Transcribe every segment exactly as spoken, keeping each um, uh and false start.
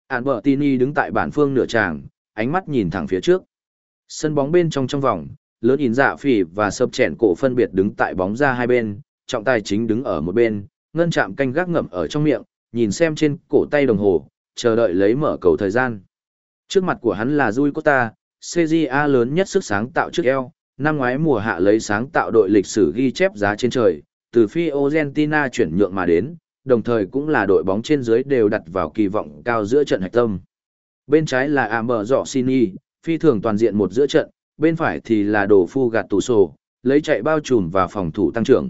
Albertini đứng tại bản phương nửa tràng, ánh mắt nhìn thẳng phía trước. Sân bóng bên trong trong vòng, lớn in dạ phỉ và sập chèn cổ phân biệt đứng tại bóng ra hai bên, trọng tài chính đứng ở một bên, ngân chạm canh gác ngậm ở trong miệng, nhìn xem trên cổ tay đồng hồ, chờ đợi lấy mở cầu thời gian. Trước mặt của hắn là Rui Costa, xê giê a lớn nhất sức sáng tạo trước eo, năm ngoái mùa hạ lấy sáng tạo đội lịch sử ghi chép giá trên trời, từ Fiorentina chuyển nhượng mà đến, đồng thời cũng là đội bóng trên dưới đều đặt vào kỳ vọng cao giữa trận hạch tâm. Bên trái là Ambrosini, phi thường toàn diện một giữa trận, bên phải thì là đồ phu gạt tủ sổ, lấy chạy bao trùm và phòng thủ tăng trưởng.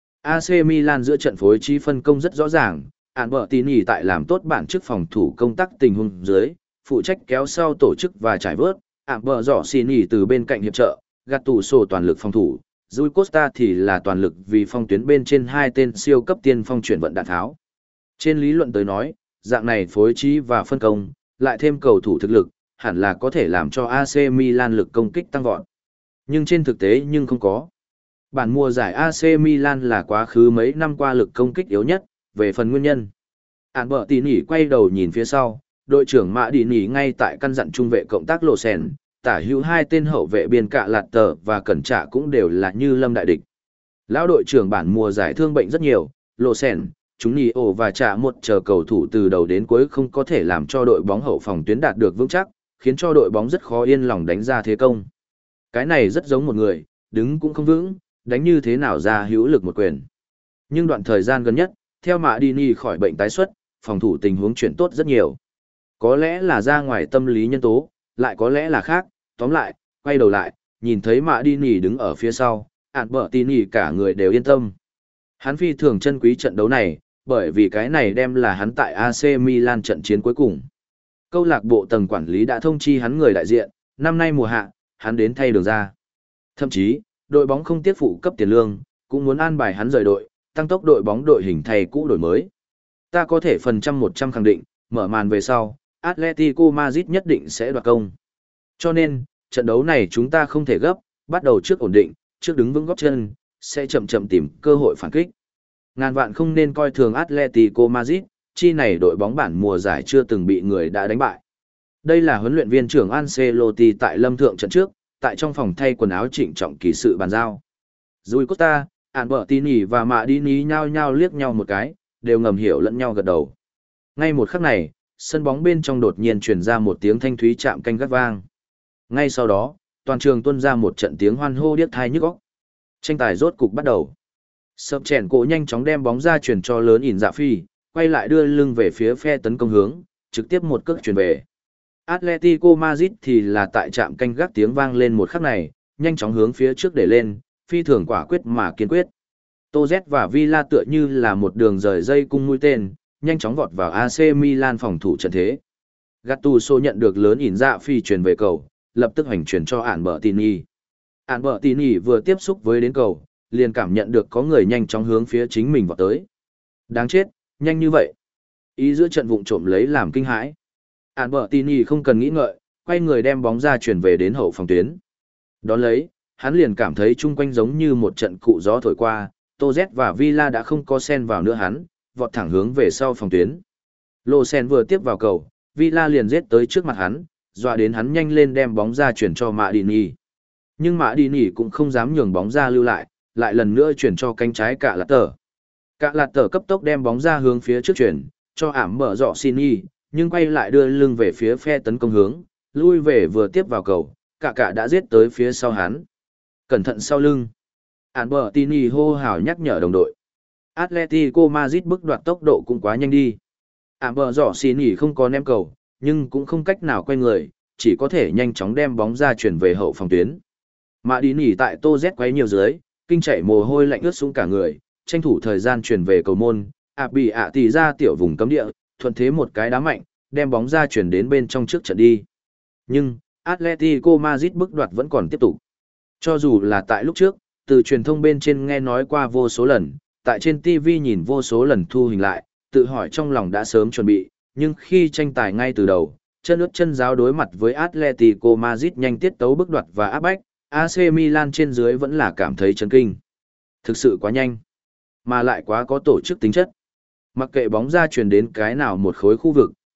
a xê Milan giữa trận phối trí phân công rất rõ ràng, Albertini tại làm tốt bản chức phòng thủ công tác tình huống dưới, phụ trách kéo sau tổ chức và trải vớt, Ambrosini từ bên cạnh hiệp trợ, gạt tủ sổ toàn lực phòng thủ, Rui Costa thì là toàn lực vì phong tuyến bên trên hai tên siêu cấp tiên phong chuyển vận đạn tháo. Trên lý luận tới nói, dạng này phối trí và phân công, lại thêm cầu thủ thực lực, hẳn là có thể làm cho a xê Milan lực công kích tăng vọt. Nhưng trên thực tế nhưng không có. Bản mùa giải a xê Milan là quá khứ mấy năm qua lực công kích yếu nhất, về phần nguyên nhân. Albertini quay đầu nhìn phía sau, đội trưởng Mã Đi Nỉ ngay tại căn dặn trung vệ cộng tác lộ sèn, tả hữu hai tên hậu vệ biên cạ lạt tờ và cẩn trả cũng đều là như lâm đại địch. Lão đội trưởng bản mùa giải thương bệnh rất nhiều, lộ sèn, chúng Nỉ ổ và trả một chờ cầu thủ từ đầu đến cuối không có thể làm cho đội bóng hậu phòng tuyến đạt được vững chắc, khiến cho đội bóng rất khó yên lòng đánh ra thế công. Cái này rất giống một người, đứng cũng không vững, đánh như thế nào ra hữu lực một quyền. Nhưng đoạn thời gian gần nhất, theo Mã Đi Nỉ khỏi bệnh tái xuất, phòng thủ tình huống chuyển tốt rất nhiều. Có lẽ là ra ngoài tâm lý nhân tố, lại có lẽ là khác, tóm lại, quay đầu lại, nhìn thấy Mã Đi Nỉ đứng ở phía sau, Albertini cả người đều yên tâm. Hắn phi thường chân quý trận đấu này, bởi vì cái này đem là hắn tại a xê Milan trận chiến cuối cùng. Câu lạc bộ tầng quản lý đã thông chi hắn người đại diện, năm nay mùa hạ, hắn đến thay đường ra. Thậm chí, đội bóng không tiếc phụ cấp tiền lương, cũng muốn an bài hắn rời đội, tăng tốc đội bóng đội hình thay cũ đổi mới. Ta có thể phần trăm một trăm khẳng định, mở màn về sau, Atletico Madrid nhất định sẽ đoạt công. Cho nên, trận đấu này chúng ta không thể gấp, bắt đầu trước ổn định, trước đứng vững gót chân, sẽ chậm chậm tìm cơ hội phản kích. Ngàn vạn không nên coi thường Atletico Madrid, chi này đội bóng bản mùa giải chưa từng bị người đã đánh bại. Đây là huấn luyện viên trưởng Ancelotti tại Lâm Thượng trận trước, tại trong phòng thay quần áo trịnh trọng kỳ sự bàn giao. Rui Costa, Albertini và Madini nhao nhao liếc nhau một cái, đều ngầm hiểu lẫn nhau gật đầu. Ngay một khắc này, sân bóng bên trong đột nhiên truyền ra một tiếng thanh thúy chạm canh gác vang. Ngay sau đó, toàn trường tuôn ra một trận tiếng hoan hô điếc tai nhức óc. Tranh tài rốt cục bắt đầu. Sập chèn cổ nhanh chóng đem bóng ra chuyển cho lớn ỉn dạ phi, quay lại đưa lưng về phía phe tấn công hướng, trực tiếp một cước chuyển về. Atletico Madrid thì là tại trạm canh gác tiếng vang lên một khắc này, nhanh chóng hướng phía trước để lên, phi thường quả quyết mà kiên quyết. Toz và Villa tựa như là một đường rời dây cung mũi tên, nhanh chóng vọt vào a xê Milan phòng thủ trận thế. Gattuso nhận được lớn ỉn dạ phi truyền về cầu, lập tức hành chuyển cho Albertini. Albertini vừa tiếp xúc với đến cầu, liền cảm nhận được có người nhanh chóng hướng phía chính mình vọt tới. Đáng chết, nhanh như vậy. Ý giữa trận vụng trộm lấy làm kinh hãi. Albertini không cần nghĩ ngợi, quay người đem bóng ra chuyển về đến hậu phòng tuyến. Đón lấy, hắn liền cảm thấy chung quanh giống như một trận cụ gió thổi qua, Toz và Villa đã không có sen vào nữa hắn, vọt thẳng hướng về sau phòng tuyến. Lô Sen vừa tiếp vào cầu, Villa liền giết tới trước mặt hắn, dọa đến hắn nhanh lên đem bóng ra chuyển cho Madini. Nhưng Madini cũng không dám nhường bóng ra lưu lại, lại lần nữa chuyển cho cánh trái Cạ Lạt Tờ. Cạ Lạt Tờ cấp tốc đem bóng ra hướng phía trước chuyển, cho ảm mở dọ Sini, nhưng quay lại đưa lưng về phía phe tấn công hướng, lui về vừa tiếp vào cầu, Cạ Cạ đã giết tới phía sau hắn. Cẩn thận sau lưng. Albertini hô hào nhắc nhở đồng đội. Atletico Madrid bức đoạt tốc độ cũng quá nhanh đi. Ảm mở dọ Sini không có ném cầu, nhưng cũng không cách nào quay người, chỉ có thể nhanh chóng đem bóng ra chuyển về hậu phòng tuyến. Mã đi nỉ tại Tô Z quấy nhiều dưới, kinh chảy mồ hôi lạnh ướt xuống cả người, tranh thủ thời gian chuyển về cầu môn, ạ bị ạ tì ra tiểu vùng cấm địa, thuận thế một cái đá mạnh, đem bóng ra chuyển đến bên trong trước trận đi. Nhưng, Atletico Madrid bức đoạt vẫn còn tiếp tục. Cho dù là tại lúc trước, từ truyền thông bên trên nghe nói qua vô số lần, tại trên ti vi nhìn vô số lần thu hình lại, tự hỏi trong lòng đã sớm chuẩn bị, nhưng khi tranh tài ngay từ đầu, chân ướt chân giáo đối mặt với Atletico Madrid nhanh tiết tấu bức đoạt và áp bách, a xê Milan trên dưới vẫn là cảm thấy chấn kinh. Thực sự quá nhanh, mà lại quá có tổ chức tính chất. Mặc kệ bóng ra truyền đến cái nào một khối khu vực,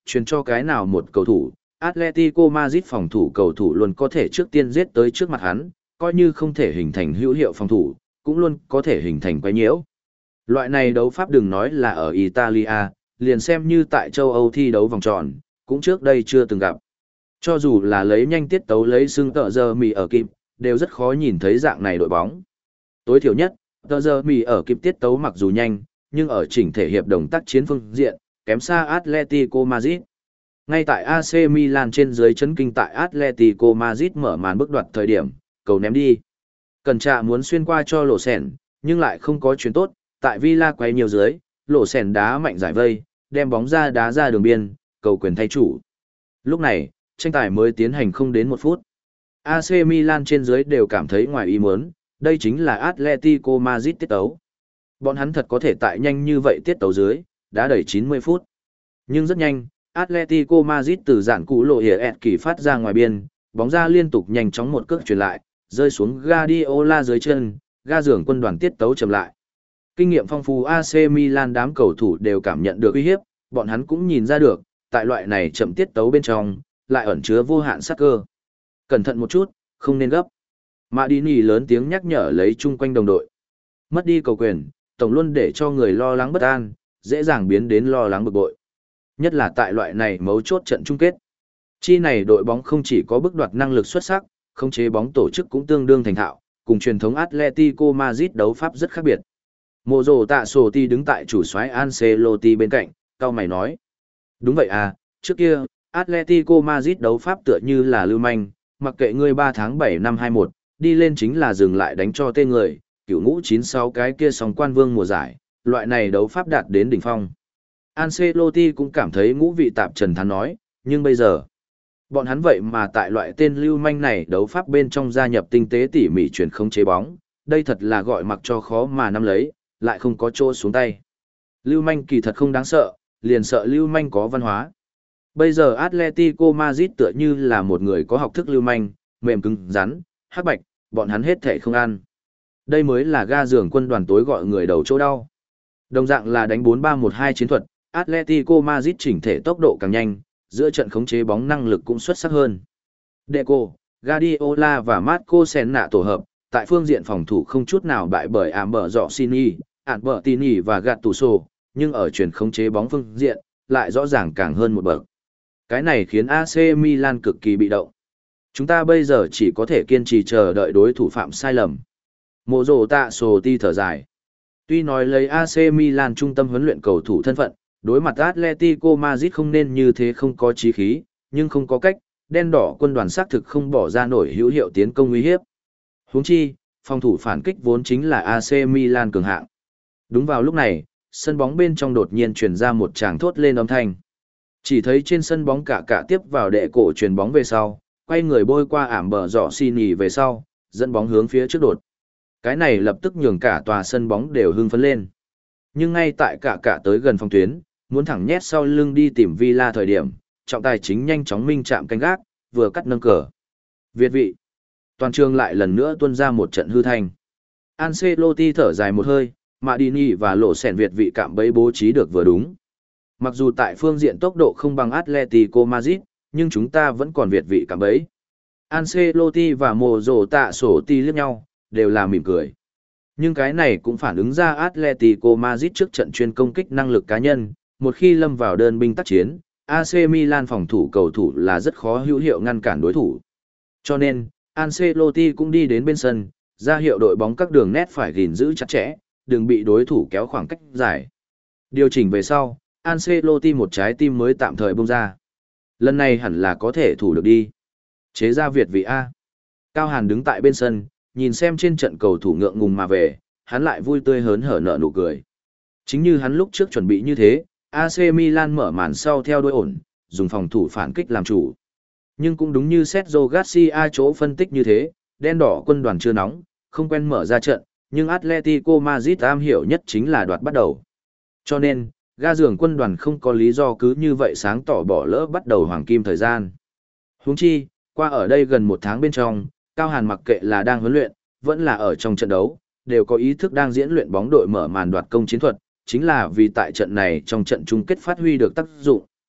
truyền cho cái nào một cầu thủ, Atletico Madrid phòng thủ cầu thủ luôn có thể trước tiên giết tới trước mặt hắn, coi như không thể hình thành hữu hiệu phòng thủ, cũng luôn có thể hình thành quấy nhiễu. Loại này đấu pháp đừng nói là ở Italia, liền xem như tại châu Âu thi đấu vòng tròn, cũng trước đây chưa từng gặp. Cho dù là lấy nhanh tiết tấu lấy xưng tợ giờ mì ở kịp, đều rất khó nhìn thấy dạng này đội bóng. Tối thiểu nhất, tợ giờ mì ở kịp tiết tấu mặc dù nhanh, nhưng ở chỉnh thể hiệp đồng tác chiến phương diện, kém xa Atletico Madrid. Ngay tại a xê Milan trên dưới chấn kinh tại Atletico Madrid mở màn bước đoạt thời điểm, cầu ném đi. Cần trạ muốn xuyên qua cho Lộ Sèn, nhưng lại không có chuyến tốt, tại Villa quay nhiều dưới, Lộ Sèn đá mạnh giải vây, đem bóng ra đá ra đường biên, cầu quyền thay chủ. Lúc này, tranh tài mới tiến hành không đến một phút. a xê Milan trên dưới đều cảm thấy ngoài ý muốn, đây chính là Atletico Madrid tiết tấu. Bọn hắn thật có thể tại nhanh như vậy tiết tấu dưới, đã đẩy chín mươi phút. Nhưng rất nhanh, Atletico Madrid từ dạn cú lộ hiệp ẹt kỳ phát ra ngoài biên, bóng ra liên tục nhanh chóng một cước chuyển lại, rơi xuống Guardiola dưới chân, ga giường quân đoàn tiết tấu chậm lại. Kinh nghiệm phong phú a xê Milan đám cầu thủ đều cảm nhận được uy hiếp, bọn hắn cũng nhìn ra được, tại loại này chậm tiết tấu bên trong, lại ẩn chứa vô hạn sát cơ. Cẩn thận một chút, không nên gấp. Madini lớn tiếng nhắc nhở lấy chung quanh đồng đội. Mất đi cầu quyền, tổng luôn để cho người lo lắng bất an, dễ dàng biến đến lo lắng bực bội. Nhất là tại loại này mấu chốt trận chung kết. Chi này đội bóng không chỉ có bước đoạt năng lực xuất sắc, khống chế bóng tổ chức cũng tương đương thành thạo, cùng truyền thống Atletico Madrid đấu pháp rất khác biệt. Mộ rồ tạ sổ ti đứng tại chủ soái Ancelotti bên cạnh, cao mày nói. Đúng vậy à, trước kia, Atletico Madrid đấu pháp tựa như là lưu manh, mặc kệ ngươi ba tháng bảy năm hai mốt, đi lên chính là dừng lại đánh cho tên người, cửu ngũ chín sáu cái kia sóng quan vương mùa giải, loại này đấu pháp đạt đến đỉnh phong. Ancelotti cũng cảm thấy ngũ vị tạp trần thán nói, nhưng bây giờ, bọn hắn vậy mà tại loại tên lưu manh này đấu pháp bên trong gia nhập tinh tế tỉ mỉ chuyển không chế bóng, đây thật là gọi mặc cho khó mà nắm lấy, lại không có chỗ xuống tay. Lưu manh kỳ thật không đáng sợ, liền sợ lưu manh có văn hóa. Bây giờ Atletico Madrid tựa như là một người có học thức lưu manh, mềm cứng, rắn, hắc bạch, bọn hắn hết thể không ăn. Đây mới là ga giường quân đoàn tối gọi người đầu chỗ đau. Đồng dạng là đánh bốn ba một hai chiến thuật, Atletico Madrid chỉnh thể tốc độ càng nhanh, giữa trận khống chế bóng năng lực cũng xuất sắc hơn. Deco, Guardiola và Marco Senna tổ hợp, tại phương diện phòng thủ không chút nào bại bởi Amberzosini, Albertini và Gattuso, nhưng ở chuyển khống chế bóng phương diện, lại rõ ràng càng hơn một bậc. Cái này khiến a xê Milan cực kỳ bị động. Chúng ta bây giờ chỉ có thể kiên trì chờ đợi đối thủ phạm sai lầm. Mộ rồ tạ sổ ti thở dài. Tuy nói lấy a xê Milan trung tâm huấn luyện cầu thủ thân phận, đối mặt Atletico Madrid không nên như thế không có chí khí, nhưng không có cách, đen đỏ quân đoàn xác thực không bỏ ra nổi hữu hiệu tiến công uy hiếp. Huống chi, phòng thủ phản kích vốn chính là a xê Milan cường hạng. Đúng vào lúc này, sân bóng bên trong đột nhiên truyền ra một tràng thốt lên âm thanh. Chỉ thấy trên sân bóng cả cả tiếp vào đệ cổ truyền bóng về sau, quay người bôi qua ảm bờ giỏ xì nỉ về sau, dẫn bóng hướng phía trước đột. Cái này lập tức nhường cả tòa sân bóng đều hưng phấn lên. Nhưng ngay tại cả cả tới gần phòng tuyến, muốn thẳng nhét sau lưng đi tìm Villa thời điểm, trọng tài chính nhanh chóng minh chạm canh gác, vừa cắt nâng cờ. Việt vị. Toàn trường lại lần nữa tuôn ra một trận hư thanh. Ancelotti thở dài một hơi, Madini và Lộ Sèn Việt vị cạm bẫy bố trí được vừa đúng. Mặc dù tại phương diện tốc độ không bằng Atletico Madrid, nhưng chúng ta vẫn còn Việt vị cạm bẫy. Ancelotti và Mộ Rồ Tạ Sổ Ti liếc nhau, đều là mỉm cười. Nhưng cái này cũng phản ứng ra Atletico Madrid trước trận chuyên công kích năng lực cá nhân, một khi lâm vào đơn binh tác chiến, a xê Milan phòng thủ cầu thủ là rất khó hữu hiệu ngăn cản đối thủ. Cho nên, Ancelotti cũng đi đến bên sân, ra hiệu đội bóng các đường nét phải gìn giữ chặt chẽ, đừng bị đối thủ kéo khoảng cách dài. Điều chỉnh về sau, Ancelotti một trái tim mới tạm thời bung ra. Lần này hẳn là có thể thủ được đi. Chế ra Việt vị A. Cao Hàn đứng tại bên sân, nhìn xem trên trận cầu thủ ngượng ngùng mà về, hắn lại vui tươi hớn hở nở nụ cười. Chính như hắn lúc trước chuẩn bị như thế, a xê Milan mở màn sau theo đuôi ổn, dùng phòng thủ phản kích làm chủ. Nhưng cũng đúng như Sergio Garcia chỗ phân tích như thế, đen đỏ quân đoàn chưa nóng, không quen mở ra trận, nhưng Atletico Madrid am hiểu nhất chính là đoạt bắt đầu. Cho nên, ga giường quân đoàn không có lý do cứ như vậy sáng tỏ bỏ lỡ bắt đầu hoàng kim thời gian. Huống chi, qua ở đây gần một tháng bên trong, Cao Hàn mặc kệ là đang huấn luyện, vẫn là ở trong trận đấu, đều có ý thức đang diễn luyện bóng đội mở màn đoạt công chiến thuật, chính là vì tại trận này trong trận chung kết phát huy được tác dụng.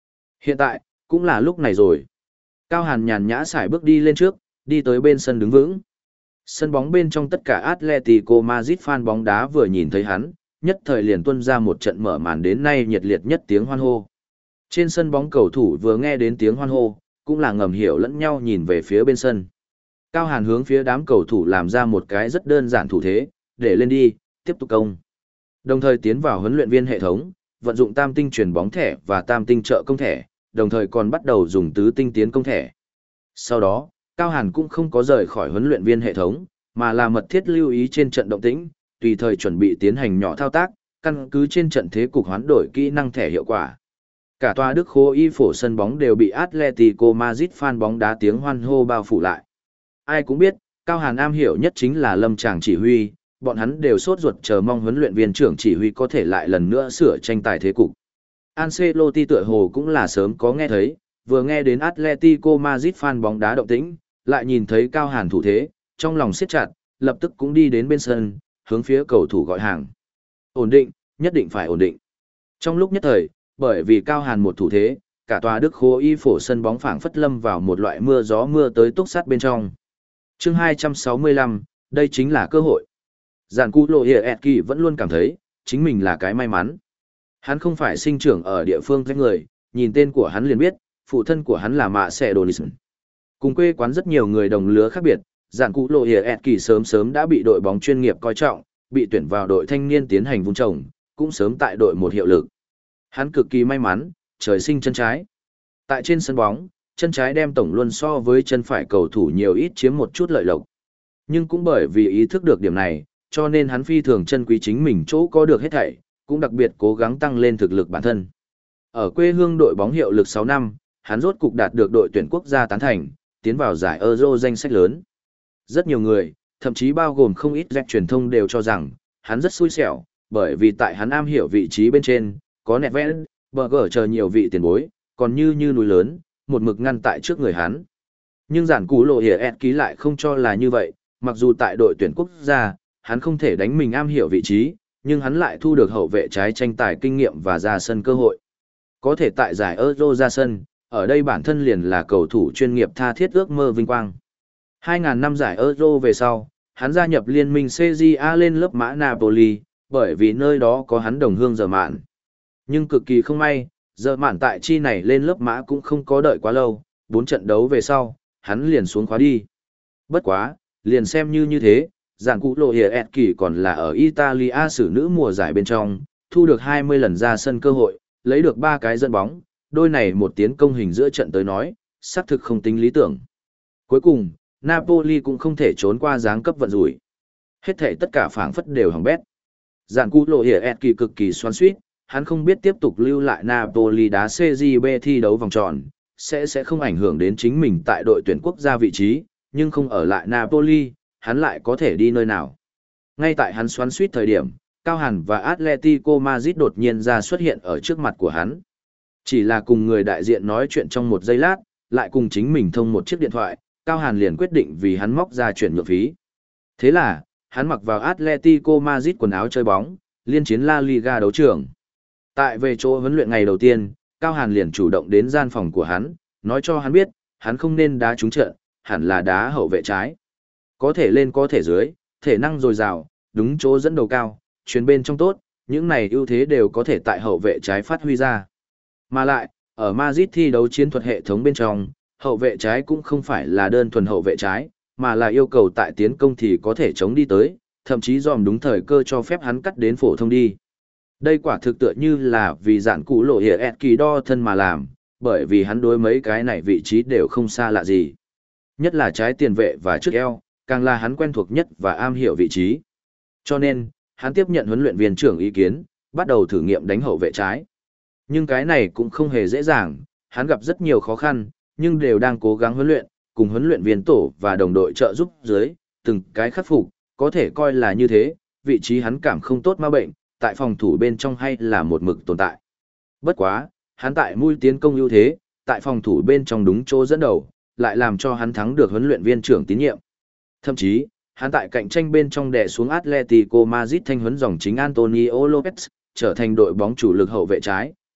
Hiện tại, cũng là lúc này rồi. Cao Hàn nhàn nhã xài bước đi lên trước, đi tới bên sân đứng vững. Sân bóng bên trong tất cả Atletico Madrid fan bóng đá vừa nhìn thấy hắn, nhất thời liền tuôn ra một trận mở màn đến nay nhiệt liệt nhất tiếng hoan hô. Trên sân bóng cầu thủ vừa nghe đến tiếng hoan hô, cũng là ngầm hiểu lẫn nhau nhìn về phía bên sân. Cao Hàn hướng phía đám cầu thủ làm ra một cái rất đơn giản thủ thế, để lên đi, tiếp tục công. Đồng thời tiến vào huấn luyện viên hệ thống, vận dụng tam tinh truyền bóng thẻ và tam tinh trợ công thẻ, đồng thời còn bắt đầu dùng tứ tinh tiến công thẻ. Sau đó, Cao Hàn cũng không có rời khỏi huấn luyện viên hệ thống, mà là mật thiết lưu ý trên trận động tĩnh, tùy thời chuẩn bị tiến hành nhỏ thao tác, căn cứ trên trận thế cục hoán đổi kỹ năng thẻ hiệu quả. Cả tòa Đức Khố Y phổ sân bóng đều bị Atletico Madrid fan bóng đá tiếng hoan hô bao phủ lại. Ai cũng biết, Cao Hàn am hiểu nhất chính là lâm tràng chỉ huy, bọn hắn đều sốt ruột chờ mong huấn luyện viên trưởng chỉ huy có thể lại lần nữa sửa tranh tài thế cục. Ancelotti tựa hồ cũng là sớm có nghe thấy, vừa nghe đến Atletico Madrid fan bóng đá động tĩnh, lại nhìn thấy Cao Hàn thủ thế, trong lòng siết chặt, lập tức cũng đi đến bên sân, hướng phía cầu thủ gọi hàng. Ổn định, nhất định phải ổn định. Trong lúc nhất thời, bởi vì Cao Hàn một thủ thế, cả tòa Đức Khố Y phổ sân bóng phảng phất lâm vào một loại mưa gió mưa tới túc sát bên trong. Chương hai trăm sáu mươi lăm, đây chính là cơ hội. Giản Cú Lộ Hiệp Ẹt Kỳ vẫn luôn cảm thấy, chính mình là cái may mắn. Hắn không phải sinh trưởng ở địa phương các người, nhìn tên của hắn liền biết, phụ thân của hắn là Mạ Sẻ Đồ Nison. Cùng quê quán rất nhiều người đồng lứa khác biệt, Giản Cú Lộ Hiệp Ẹt Kỳ sớm sớm đã bị đội bóng chuyên nghiệp coi trọng, bị tuyển vào đội thanh niên tiến hành vun trồng, cũng sớm tại đội một hiệu lực. Hắn cực kỳ may mắn, trời sinh chân trái. Tại trên sân bóng, chân trái đem tổng luôn so với chân phải cầu thủ nhiều ít chiếm một chút lợi lộc. Nhưng cũng bởi vì ý thức được điểm này, cho nên hắn phi thường chân quý chính mình chỗ có được hết thảy, cũng đặc biệt cố gắng tăng lên thực lực bản thân. Ở quê hương đội bóng hiệu lực sáu năm, hắn rốt cục đạt được đội tuyển quốc gia tán thành, tiến vào giải Euro danh sách lớn. Rất nhiều người, thậm chí bao gồm không ít rap truyền thông đều cho rằng, hắn rất xui xẻo, bởi vì tại hắn am hiểu vị trí bên trên, có nẹt vẽ, bờ gở chờ nhiều vị tiền bối, còn như như núi lớn, một mực ngăn tại trước người hắn. Nhưng Giản Cú Lộ Hiệp Ẹt Ký lại không cho là như vậy, mặc dù tại đội tuyển quốc gia, hắn không thể đánh mình am hiểu vị trí, nhưng hắn lại thu được hậu vệ trái tranh tài kinh nghiệm và ra sân cơ hội. Có thể tại giải Euro ra sân, ở đây bản thân liền là cầu thủ chuyên nghiệp tha thiết ước mơ vinh quang. hai nghìn năm giải Euro về sau, hắn gia nhập liên minh xê giê a lên lớp mã Napoli, bởi vì nơi đó có hắn đồng hương giờ mạn. Nhưng cực kỳ không may, giờ mạn tại chi này lên lớp mã cũng không có đợi quá lâu, bốn trận đấu về sau, hắn liền xuống khóa đi. Bất quá, liền xem như như thế, Giản Cú Lộ Hiệp Ẹt Kỳ còn là ở Italia xử nữ mùa giải bên trong, thu được hai mươi lần ra sân cơ hội, lấy được ba cái dẫn bóng, đôi này một tiến công hình giữa trận tới nói, xác thực không tính lý tưởng. Cuối cùng, Napoli cũng không thể trốn qua giáng cấp vận rủi. Hết thể tất cả phảng phất đều hỏng bét. Giản Cú Lộ Hiệp Ẹt Kỳ cực kỳ xoắn xuýt, hắn không biết tiếp tục lưu lại Napoli đá xê giê bê thi đấu vòng tròn, sẽ sẽ không ảnh hưởng đến chính mình tại đội tuyển quốc gia vị trí, nhưng không ở lại Napoli, hắn lại có thể đi nơi nào. Ngay tại hắn xoắn xuýt thời điểm, Cao Hàn và Atletico Madrid đột nhiên ra xuất hiện ở trước mặt của hắn. Chỉ là cùng người đại diện nói chuyện trong một giây lát, lại cùng chính mình thông một chiếc điện thoại, Cao Hàn liền quyết định vì hắn móc ra chuyển nhượng phí. Thế là, hắn mặc vào Atletico Madrid quần áo chơi bóng, liên chiến La Liga đấu trường. Tại về chỗ huấn luyện ngày đầu tiên, Cao Hàn liền chủ động đến gian phòng của hắn, nói cho hắn biết, hắn không nên đá trúng trận, hẳn là đá hậu vệ trái. Có thể lên có thể dưới, thể năng dồi dào, đúng chỗ dẫn đầu cao, chuyền bên trong tốt, những này ưu thế đều có thể tại hậu vệ trái phát huy ra. Mà lại, ở Madrid thi đấu chiến thuật hệ thống bên trong, hậu vệ trái cũng không phải là đơn thuần hậu vệ trái, mà là yêu cầu tại tiến công thì có thể chống đi tới, thậm chí dòm đúng thời cơ cho phép hắn cắt đến phổ thông đi. Đây quả thực tựa như là vì Giản Cú Lộ Hiệp Ẹt Kỳ đo thân mà làm, bởi vì hắn đối mấy cái này vị trí đều không xa lạ gì. Nhất là trái tiền vệ và trước eo, càng là hắn quen thuộc nhất và am hiểu vị trí. Cho nên, hắn tiếp nhận huấn luyện viên trưởng ý kiến, bắt đầu thử nghiệm đánh hậu vệ trái. Nhưng cái này cũng không hề dễ dàng, hắn gặp rất nhiều khó khăn, nhưng đều đang cố gắng huấn luyện, cùng huấn luyện viên tổ và đồng đội trợ giúp dưới, từng cái khắc phục, có thể coi là như thế, vị trí hắn cảm không tốt ma bệnh, tại phòng thủ bên trong hay là một mực tồn tại. Bất quá, hắn tại mũi tiến công ưu thế, tại phòng thủ bên trong đúng chỗ dẫn đầu, lại làm cho hắn thắng được huấn luyện viên trưởng tín nhiệm. Thậm chí, hắn tại cạnh tranh bên trong đè xuống Atletico Madrid thanh huấn dòng chính Antonio Lopez, trở thành đội bóng chủ lực hậu vệ trái,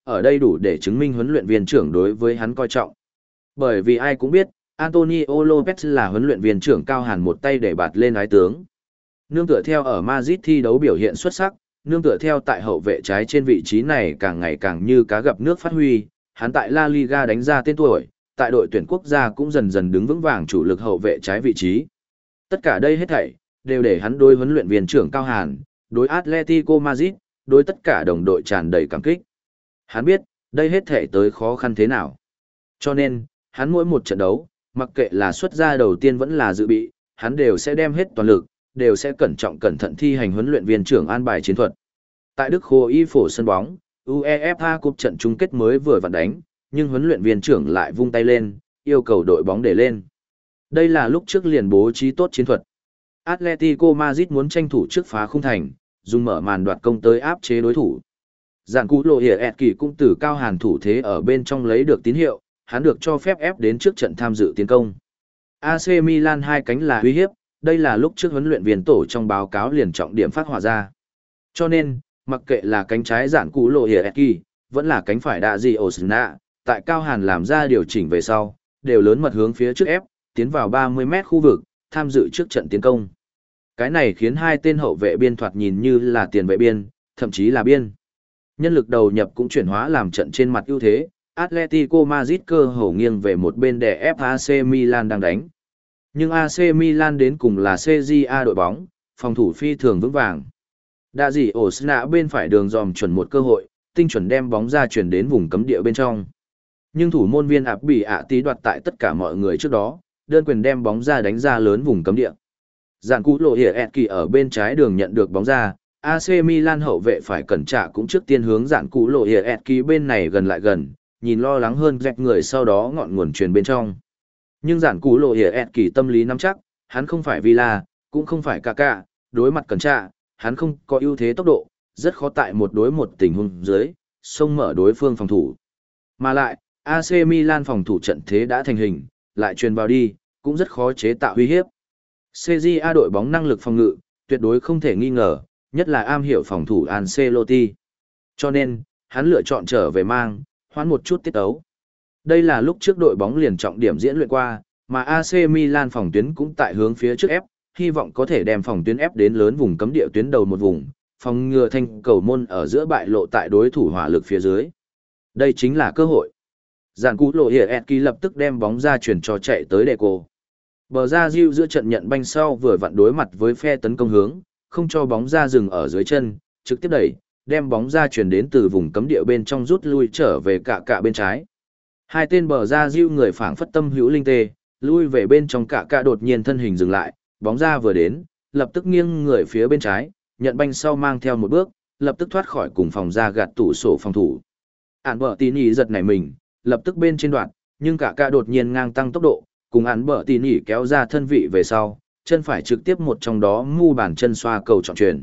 ở đây đủ để chứng minh huấn luyện viên trưởng đối với hắn coi trọng. Bởi vì ai cũng biết, Antonio Lopez là huấn luyện viên trưởng cao hàn một tay để bạt lên ái tướng. Nương tựa theo ở Madrid thi đấu biểu hiện xuất sắc, nương tựa theo tại hậu vệ trái trên vị trí này càng ngày càng như cá gặp nước phát huy, hắn tại La Liga đánh ra tên tuổi, tại đội tuyển quốc gia cũng dần dần đứng vững vàng chủ lực hậu vệ trái vị trí. Tất cả đây hết thảy đều để hắn đối huấn luyện viên trưởng cao hàn, đối Atletico Madrid, đối tất cả đồng đội tràn đầy cảm kích. Hắn biết, đây hết thảy tới khó khăn thế nào. Cho nên, hắn mỗi một trận đấu, mặc kệ là xuất ra đầu tiên vẫn là dự bị, hắn đều sẽ đem hết toàn lực, đều sẽ cẩn trọng cẩn thận thi hành huấn luyện viên trưởng an bài chiến thuật. Tại Đức Khô Y phổ sân bóng, UEFA Cup trận chung kết mới vừa vặn đánh, nhưng huấn luyện viên trưởng lại vung tay lên, yêu cầu đội bóng để lên. Đây là lúc trước liền bố trí tốt chiến thuật. Atletico Madrid muốn tranh thủ trước phá khung thành, dùng mở màn đoạt công tới áp chế đối thủ. Dạn cú lộ hiệp ẹt kỳ cũng từ cao hàn thủ thế ở bên trong lấy được tín hiệu, hắn được cho phép ép đến trước trận tham dự tiến công. a xê Milan hai cánh là uy hiếp, đây là lúc trước huấn luyện viên tổ trong báo cáo liền trọng điểm phát họa ra. Cho nên, mặc kệ là cánh trái dạn cú lộ hiệp ẹt kỳ, vẫn là cánh phải đạ gì Osna, tại cao hàn làm ra điều chỉnh về sau, đều lớn mật hướng phía trước ép, tiến vào ba mươi mét khu vực, tham dự trước trận tiến công. Cái này khiến hai tên hậu vệ biên thoạt nhìn như là tiền vệ biên, thậm chí là biên. Nhân lực đầu nhập cũng chuyển hóa làm trận trên mặt ưu thế, Atletico Madrid cơ hồ nghiêng về một bên để ép a xê Milan đang đánh. Nhưng a xê Milan đến cùng là xê giê a đội bóng, phòng thủ phi thường vững vàng. Đạ dị Osna bên phải đường dòm chuẩn một cơ hội, tinh chuẩn đem bóng ra chuyển đến vùng cấm địa bên trong. Nhưng thủ môn viên ạp bị ạ tí đoạt tại tất cả mọi người trước đó, đơn quyền đem bóng ra đánh ra lớn vùng cấm địa. Dạn cú lộ hiệp ẹt kỳ ở bên trái đường nhận được bóng ra, a xê Milan hậu vệ phải cẩn trả cũng trước tiên hướng dạn cú lộ hiệp ẹt kỳ bên này gần lại gần, nhìn lo lắng hơn rạch người sau đó ngọn nguồn truyền bên trong. Nhưng dạn cú lộ hiệp ẹt kỳ tâm lý nắm chắc, hắn không phải Villa, cũng không phải Kaká, đối mặt cẩn trả, hắn không có ưu thế tốc độ, rất khó tại một đối một tình huống dưới, xông mở đối phương phòng thủ. Mà lại, a xê Milan phòng thủ trận thế đã thành hình, lại truyền vào đi, cũng rất khó chế tạo uy hiếp. xê giê a đội bóng năng lực phòng ngự, tuyệt đối không thể nghi ngờ, nhất là am hiểu phòng thủ Ancelotti. Cho nên, hắn lựa chọn trở về mang, hoán một chút tiết tấu. Đây là lúc trước đội bóng liền trọng điểm diễn luyện qua, mà a xê Milan phòng tuyến cũng tại hướng phía trước ép, hy vọng có thể đem phòng tuyến ép đến lớn vùng cấm địa tuyến đầu một vùng, phòng ngừa thanh cầu môn ở giữa bại lộ tại đối thủ hỏa lực phía dưới. Đây chính là cơ hội. Dàn cú lộ hiệp ẹt kỳ lập tức đem bóng ra chuyển cho chạy tới Deco. Bờ ra Diu giữa trận nhận banh sau vừa vặn đối mặt với phe tấn công hướng, không cho bóng ra dừng ở dưới chân, trực tiếp đẩy, đem bóng ra chuyển đến từ vùng cấm địa bên trong rút lui trở về cả cả bên trái. Hai tên bờ ra Diu người phảng phất tâm hữu linh tê, lui về bên trong cả cả đột nhiên thân hình dừng lại, bóng ra vừa đến, lập tức nghiêng người phía bên trái, nhận banh sau mang theo một bước, lập tức thoát khỏi cùng phòng ra gạt tủ sổ phòng thủ. Ản bờ tín ý giật nảy mình, lập tức bên trên đoạn, nhưng cả cả đột nhiên ngang tăng tốc độ, cùng án bờ tỉ nỉ kéo ra thân vị về sau, chân phải trực tiếp một trong đó mu bàn chân xoa cầu trọng truyền.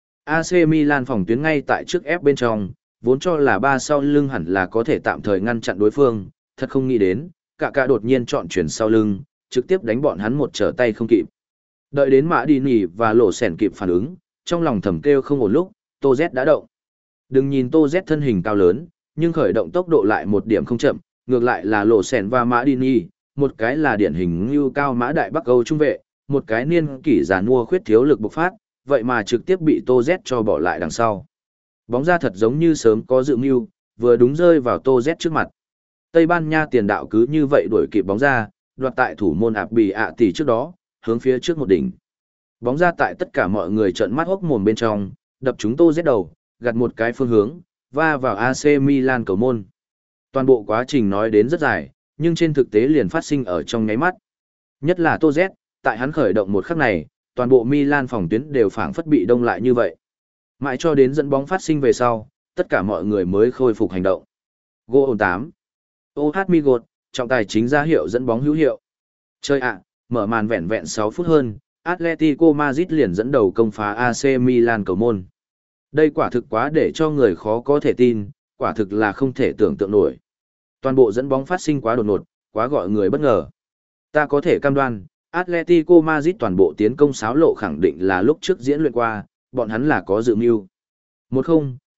a xê Milan phòng tuyến ngay tại trước ép bên trong, vốn cho là ba sau lưng hẳn là có thể tạm thời ngăn chặn đối phương, thật không nghĩ đến, cả cả đột nhiên chọn chuyển sau lưng, trực tiếp đánh bọn hắn một trở tay không kịp. Đợi đến Mã Đi Nỉ và Lộ Sẻn kịp phản ứng, trong lòng thầm kêu không ổn lúc, Tô Z đã động. Đừng nhìn Tô Z thân hình cao lớn, nhưng khởi động tốc độ lại một điểm không chậm, ngược lại là Lộ Sẻn và Mã Đi Nỉ, một cái là điển hình như cao mã đại Bắc Âu trung vệ, một cái niên kỷ già nua khuyết thiếu lực bộc phát, vậy mà trực tiếp bị Tô Z cho bỏ lại đằng sau. Bóng ra thật giống như sớm có dự mưu, vừa đúng rơi vào Tô Z trước mặt. Tây Ban Nha tiền đạo cứ như vậy đuổi kịp bóng ra, đoạt tại thủ môn ạp bì ạ tỷ trước đó, hướng phía trước một đỉnh. Bóng ra tại tất cả mọi người trợn mắt hốc mồm bên trong, đập trúng Tô Z đầu, gạt một cái phương hướng, va vào a xê Milan cầu môn. Toàn bộ quá trình nói đến rất dài, nhưng trên thực tế liền phát sinh ở trong nháy mắt. Nhất là Tô Z, tại hắn khởi động một khắc này, toàn bộ Milan phòng tuyến đều phảng phất bị đông lại như vậy. Mãi cho đến dẫn bóng phát sinh về sau, tất cả mọi người mới khôi phục hành động. Goal tám. ô hát Migot, trọng tài chính ra hiệu dẫn bóng hữu hiệu. Chơi ạ, mở màn vẹn vẹn sáu phút hơn, Atletico Madrid liền dẫn đầu công phá a xê Milan cầu môn. Đây quả thực quá để cho người khó có thể tin, quả thực là không thể tưởng tượng nổi. Toàn bộ dẫn bóng phát sinh quá đột ngột, quá gọi người bất ngờ. Ta có thể cam đoan, Atletico Madrid toàn bộ tiến công xáo lộ khẳng định là lúc trước diễn luyện qua, bọn hắn là có dự mưu. Một không,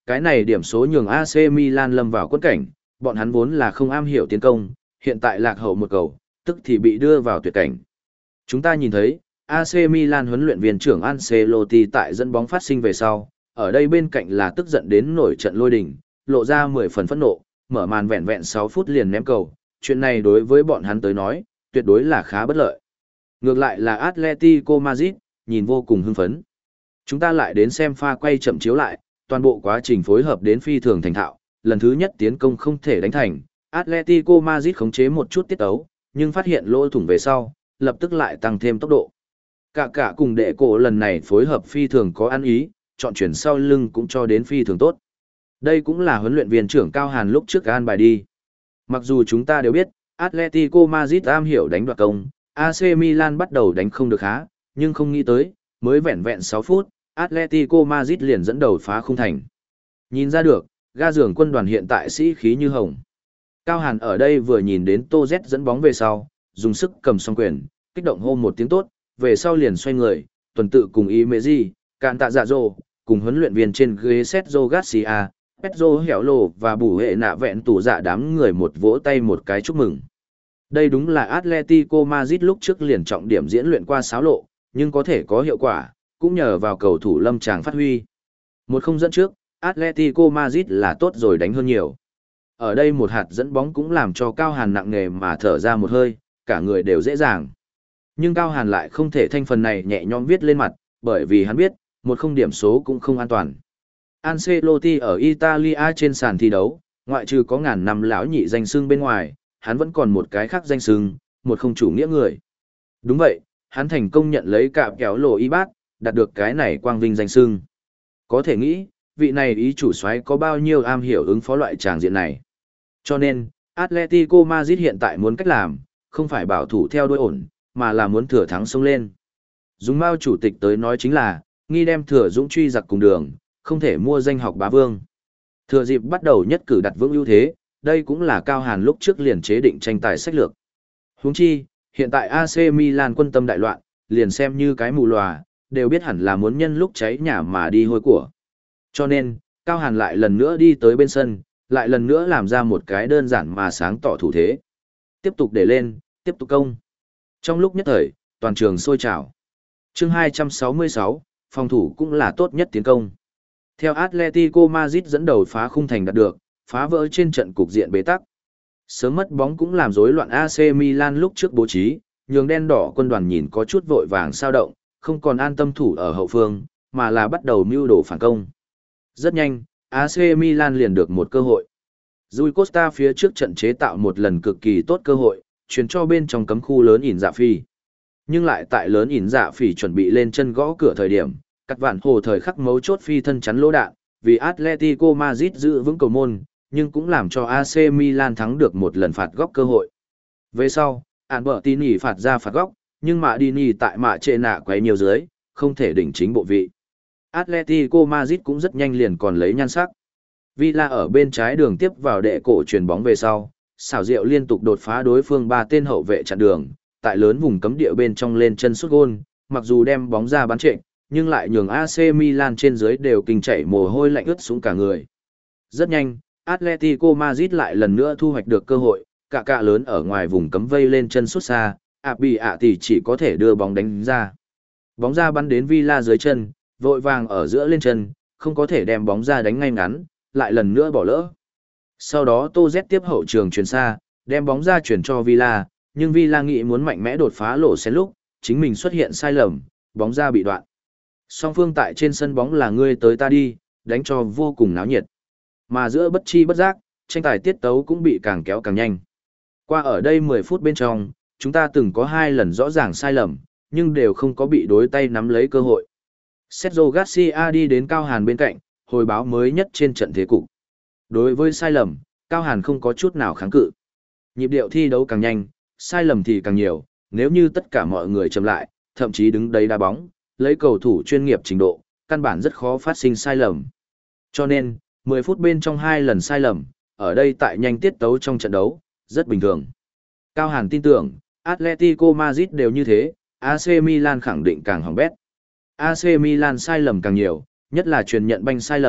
Cái này điểm số nhường a xê Milan lâm vào quẫn cảnh, bọn hắn vốn là không am hiểu tiến công, hiện tại lạc hậu một cầu, tức thì bị đưa vào tuyệt cảnh. Chúng ta nhìn thấy, a xê Milan huấn luyện viên trưởng Ancelotti tại dẫn bóng phát sinh về sau, ở đây bên cạnh là tức giận đến nổi trận lôi đình, lộ ra mười phần phẫn nộ, mở màn vẹn vẹn sáu phút liền ném cầu, chuyện này đối với bọn hắn tới nói, tuyệt đối là khá bất lợi. Ngược lại là Atletico Madrid, nhìn vô cùng hưng phấn. Chúng ta lại đến xem pha quay chậm chiếu lại, toàn bộ quá trình phối hợp đến phi thường thành thạo, lần thứ nhất tiến công không thể đánh thành, Atletico Madrid khống chế một chút tiết tấu, nhưng phát hiện lỗ thủng về sau, lập tức lại tăng thêm tốc độ. Cả cả cùng đệ cổ lần này phối hợp phi thường có ăn ý, chọn chuyển sau lưng cũng cho đến phi thường tốt. Đây cũng là huấn luyện viên trưởng Cao Hàn lúc trước an bài đi. Mặc dù chúng ta đều biết, Atletico Madrid am hiểu đánh đoạt công, a xê Milan bắt đầu đánh không được há, nhưng không nghĩ tới, mới vẹn vẹn sáu phút, Atletico Madrid liền dẫn đầu phá khung thành. Nhìn ra được, ga giường quân đoàn hiện tại sĩ khí như hồng. Cao Hàn ở đây vừa nhìn đến Tô Z dẫn bóng về sau, dùng sức cầm song quyền, kích động hô một tiếng tốt, về sau liền xoay người, tuần tự cùng ý mẹ gì, cạn tạ dạ dồ, cùng huấn luyện viên trên ghế Sergio Garcia, Pedro hẻo lồ và bù hệ nạ vẹn tủ dạ đám người một vỗ tay một cái chúc mừng. Đây đúng là Atletico Madrid lúc trước liền trọng điểm diễn luyện qua xáo lộ, nhưng có thể có hiệu quả, cũng nhờ vào cầu thủ lâm tràng phát huy. Một không dẫn trước, Atletico Madrid là tốt rồi đánh hơn nhiều. Ở đây một hạt dẫn bóng cũng làm cho Cao Hàn nặng nề mà thở ra một hơi, cả người đều dễ dàng. Nhưng Cao Hàn lại không thể thanh phần này nhẹ nhõm viết lên mặt, bởi vì hắn biết, một không điểm số cũng không an toàn. Ancelotti ở Italia trên sàn thi đấu, ngoại trừ có ngàn năm lão nhị danh xưng bên ngoài, hắn vẫn còn một cái khác danh xưng, một không chủ nghĩa người. Đúng vậy, hắn thành công nhận lấy cạm kéo lộ y bát, đạt được cái này quang vinh danh xưng. Có thể nghĩ, vị này ý chủ soái có bao nhiêu am hiểu ứng phó loại tràng diện này. Cho nên, Atletico Madrid hiện tại muốn cách làm, không phải bảo thủ theo đuôi ổn, mà là muốn thừa thắng xông lên. Dùng Mao chủ tịch tới nói chính là, nghi đem thừa dũng truy giặc cùng đường, không thể mua danh học bá vương. Thừa dịp bắt đầu nhất cử đặt vững ưu thế, đây cũng là Cao Hàn lúc trước liền chế định tranh tài sách lược. Huống chi, hiện tại a xê Milan quân tâm đại loạn, liền xem như cái mù lòa, đều biết hẳn là muốn nhân lúc cháy nhà mà đi hôi của. Cho nên, Cao Hàn lại lần nữa đi tới bên sân, lại lần nữa làm ra một cái đơn giản mà sáng tỏ thủ thế. Tiếp tục để lên, tiếp tục công. Trong lúc nhất thời, toàn trường sôi trào. Chương hai trăm sáu mươi sáu, phòng thủ cũng là tốt nhất tiến công. Theo Atletico Madrid dẫn đầu phá khung thành đạt được, phá vỡ trên trận cục diện bế tắc. Sớm mất bóng cũng làm rối loạn a xê Milan lúc trước bố trí, nhường đen đỏ quân đoàn nhìn có chút vội vàng sao động, không còn an tâm thủ ở hậu phương, mà là bắt đầu mưu đồ phản công. Rất nhanh, a xê Milan liền được một cơ hội. Rui Costa phía trước trận chế tạo một lần cực kỳ tốt cơ hội, chuyển cho bên trong cấm khu lớn ỉn dạ phi. Nhưng lại tại lớn ỉn dạ phỉ chuẩn bị lên chân gõ cửa thời điểm, cắt vạn hồ thời khắc mấu chốt phi thân chắn lỗ đạn, vì Atletico Madrid giữ vững cầu môn, nhưng cũng làm cho a xê Milan thắng được một lần phạt góc cơ hội. Về sau, Albertini phạt ra phạt góc, nhưng Madini tại mạ trệ nạ quấy nhiều dưới, không thể đỉnh chính bộ vị. Atletico Madrid cũng rất nhanh liền còn lấy nhan sắc. Villa ở bên trái đường tiếp vào đệ cổ chuyền bóng về sau, xảo diệu liên tục đột phá đối phương ba tên hậu vệ chặn đường, tại lớn vùng cấm địa bên trong lên chân sút gôn, mặc dù đem bóng ra bắn trệnh, nhưng lại nhường a xê Milan trên dưới đều kinh chảy mồ hôi lạnh ướt sũng cả người. Rất nhanh, Atletico Madrid lại lần nữa thu hoạch được cơ hội, cả cạ lớn ở ngoài vùng cấm vây lên chân sút xa, ạ bị ạ thì chỉ có thể đưa bóng đánh ra. Bóng ra bắn đến Villa dưới chân, vội vàng ở giữa lên chân, không có thể đem bóng ra đánh ngay ngắn, lại lần nữa bỏ lỡ. Sau đó Tô Z tiếp hậu trường chuyển xa, đem bóng ra chuyển cho Villa, nhưng Villa nghĩ muốn mạnh mẽ đột phá lỗ xén lúc, chính mình xuất hiện sai lầm, bóng ra bị đoạn. Song phương tại trên sân bóng là ngươi tới ta đi, đánh cho vô cùng náo nhiệt. Mà giữa bất chi bất giác, tranh tài tiết tấu cũng bị càng kéo càng nhanh. Qua ở đây mười phút bên trong, chúng ta từng có hai lần rõ ràng sai lầm, nhưng đều không có bị đối tay nắm lấy cơ hội. Sergio Garcia đi đến Cao Hàn bên cạnh, hồi báo mới nhất trên trận thế cục. Đối với sai lầm, Cao Hàn không có chút nào kháng cự. Nhịp điệu thi đấu càng nhanh, sai lầm thì càng nhiều, nếu như tất cả mọi người chậm lại, thậm chí đứng đấy đá bóng, lấy cầu thủ chuyên nghiệp trình độ, căn bản rất khó phát sinh sai lầm. Cho nên, mười phút bên trong hai lần sai lầm, ở đây tại nhanh tiết tấu trong trận đấu, rất bình thường. Cao Hàn tin tưởng, Atletico Madrid đều như thế, a xê Milan khẳng định càng hỏng bét. a xê Milan sai lầm càng nhiều, nhất là truyền nhận banh sai lầm,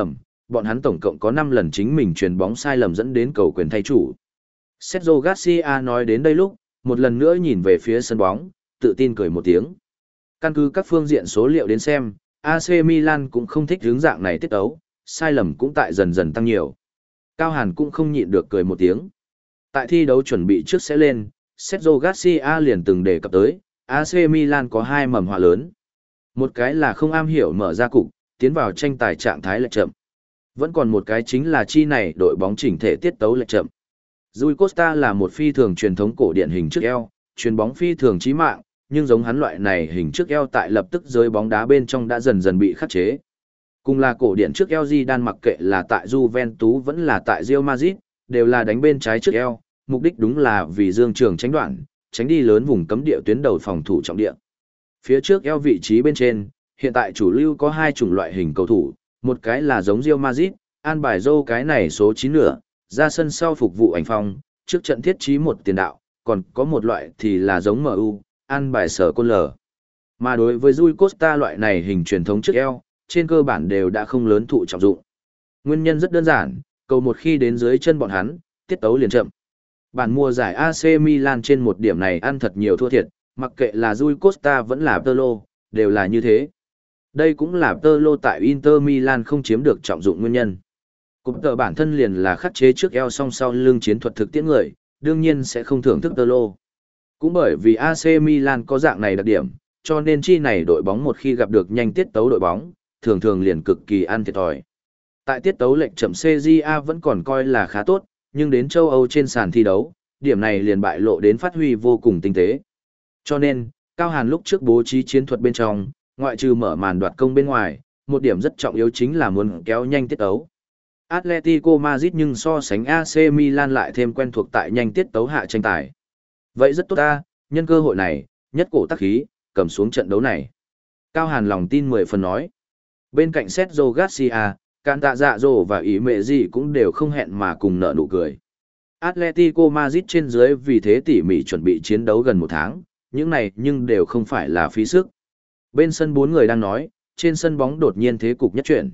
bọn hắn tổng cộng có năm lần chính mình chuyền bóng sai lầm dẫn đến cầu quyền thay chủ. Sergio Garcia nói đến đây lúc, một lần nữa nhìn về phía sân bóng, tự tin cười một tiếng. Căn cứ các phương diện số liệu đến xem, a xê Milan cũng không thích hướng dạng này tiết tấu, sai lầm cũng tại dần dần tăng nhiều. Cao Hàn cũng không nhịn được cười một tiếng. Tại thi đấu chuẩn bị trước sẽ lên, Sergio Garcia liền từng đề cập tới, a xê Milan có hai mầm họa lớn. Một cái là không am hiểu mở ra cục, tiến vào tranh tài trạng thái lệch chậm. Vẫn còn một cái chính là chi này đội bóng chỉnh thể tiết tấu lệch chậm. Rui Costa là một phi thường truyền thống cổ điển hình trước eo, chuyền bóng phi thường chí mạng, nhưng giống hắn loại này hình trước eo tại lập tức giới bóng đá bên trong đã dần dần bị khắc chế. Cùng là cổ điển trước eo Zidane mặc kệ là tại Juventus vẫn là tại Real Madrid, đều là đánh bên trái trước eo, mục đích đúng là vì dương trường tránh đoạn, tránh đi lớn vùng cấm địa tuyến đầu phòng thủ trọng địa. Phía trước eo vị trí bên trên, hiện tại chủ lưu có hai chủng loại hình cầu thủ, một cái là giống Real Madrid, an bài Zô cái này số chín nửa, ra sân sau phục vụ ảnh phong, trước trận thiết trí một tiền đạo, còn có một loại thì là giống em u, an bài sở côn lờ. Mà đối với Rui Costa loại này hình truyền thống trước eo, trên cơ bản đều đã không lớn thụ trọng dụng. Nguyên nhân rất đơn giản, cầu một khi đến dưới chân bọn hắn, tiết tấu liền chậm. Bản mùa giải a xê Milan trên một điểm này ăn thật nhiều thua thiệt, mặc kệ là Rui Costa vẫn là Pirlo, đều là như thế. Đây cũng là Pirlo tại Inter Milan không chiếm được trọng dụng nguyên nhân. Cụm tờ bản thân liền là khắc chế trước eo song sau lưng chiến thuật thực tiễn người, đương nhiên sẽ không thưởng thức Pirlo. Cũng bởi vì a xê Milan có dạng này đặc điểm, cho nên chi này đội bóng một khi gặp được nhanh tiết tấu đội bóng, thường thường liền cực kỳ ăn thiệt thòi. Tại tiết tấu lệch chậm xê giê a vẫn còn coi là khá tốt, nhưng đến châu Âu trên sàn thi đấu, điểm này liền bại lộ đến phát huy vô cùng tinh tế. Cho nên, Cao Hàn lúc trước bố trí chiến thuật bên trong, ngoại trừ mở màn đoạt công bên ngoài, một điểm rất trọng yếu chính là muốn kéo nhanh tiết tấu. Atletico Madrid nhưng so sánh a xê Milan lại thêm quen thuộc tại nhanh tiết tấu hạ tranh tài. Vậy rất tốt ta, nhân cơ hội này, nhất cổ tắc khí, cầm xuống trận đấu này. Cao Hàn lòng tin mười phần nói. Bên cạnh Sergio Garcia, Can Tạ Dạ Dỗ và Ý Mệ Gì cũng đều không hẹn mà cùng nở nụ cười. Atletico Madrid trên dưới vì thế tỉ mỉ chuẩn bị chiến đấu gần một tháng, những này nhưng đều không phải là phí sức. Bên sân bốn người đang nói, trên sân bóng đột nhiên thế cục nhất chuyển.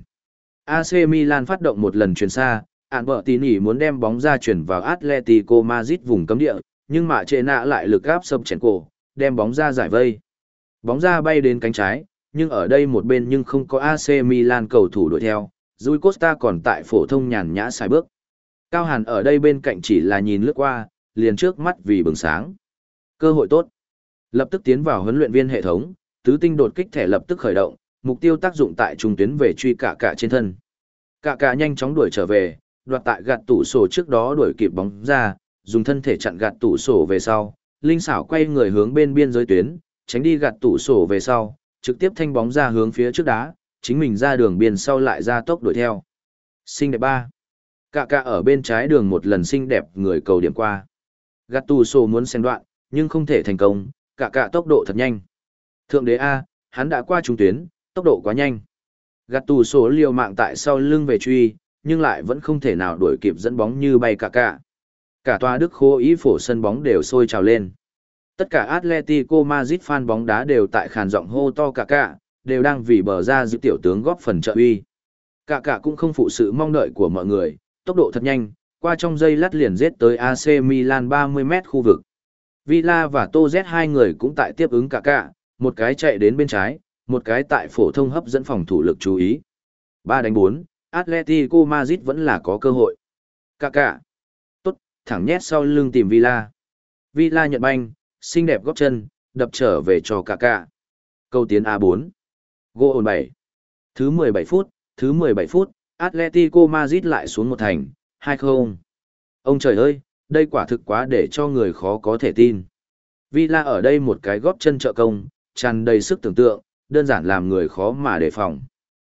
a xê Milan phát động một lần chuyển xa, Albertini muốn đem bóng ra chuyển vào Atletico Madrid vùng cấm địa, nhưng mà Trệ Nạ lại lực áp sập chèn cổ, đem bóng ra giải vây. Bóng ra bay đến cánh trái, nhưng ở đây một bên nhưng không có a xê Milan cầu thủ đuổi theo, Rui Costa còn tại phổ thông nhàn nhã xài bước. Cao Hàn ở đây bên cạnh chỉ là nhìn lướt qua, liền trước mắt vì bừng sáng. Cơ hội tốt. Lập tức tiến vào huấn luyện viên hệ thống, tứ tinh đột kích thẻ lập tức khởi động, mục tiêu tác dụng tại trung tuyến về truy cả cả trên thân. Cả cả nhanh chóng đuổi trở về, đoạt tại gạt tủ sổ trước đó đuổi kịp bóng ra, dùng thân thể chặn gạt tủ sổ về sau, linh xảo quay người hướng bên biên giới tuyến, tránh đi gạt tủ sổ về sau, trực tiếp thanh bóng ra hướng phía trước đá, chính mình ra đường biên sau lại ra tốc đuổi theo. Xinh đẹp ba. Cả cả ở bên trái đường một lần xinh đẹp người cầu điểm qua. Gạt tủ sổ muốn xen đoạn, nhưng không thể thành công, cả cả tốc độ thật nhanh. Thượng đế A, hắn đã qua trung tuyến, tốc độ quá nhanh. Gạt tủ sổ liều mạng tại sau lưng về truy, nhưng lại vẫn không thể nào đuổi kịp dẫn bóng như bay cả cả. Cả tòa Đức khố ý phổ sân bóng đều sôi trào lên. Tất cả Atletico Madrid fan bóng đá đều tại khàn giọng hô to cả cả, đều đang vì bờ ra giữ tiểu tướng góp phần trợ uy. Cả cả cũng không phụ sự mong đợi của mọi người, tốc độ thật nhanh, qua trong giây lát liền giết tới a xê Milan ba mươi mét khu vực. Villa và Tô Z hai người cũng tại tiếp ứng cả cả, một cái chạy đến bên trái, một cái tại phổ thông hấp dẫn phòng thủ lực chú ý. ba đánh bốn, Atletico Madrid vẫn là có cơ hội. Cả cả. Tốt, thẳng nhét sau lưng tìm Villa. Villa nhận banh, xinh đẹp góp chân, đập trở về cho cả cả. Câu tiến a bốn. Goal bảy. Thứ mười bảy phút, thứ mười bảy phút, Atletico Madrid lại xuống một thành, hai không. Ông trời ơi, đây quả thực quá để cho người khó có thể tin. Villa ở đây một cái góp chân trợ công, tràn đầy sức tưởng tượng, đơn giản làm người khó mà đề phòng.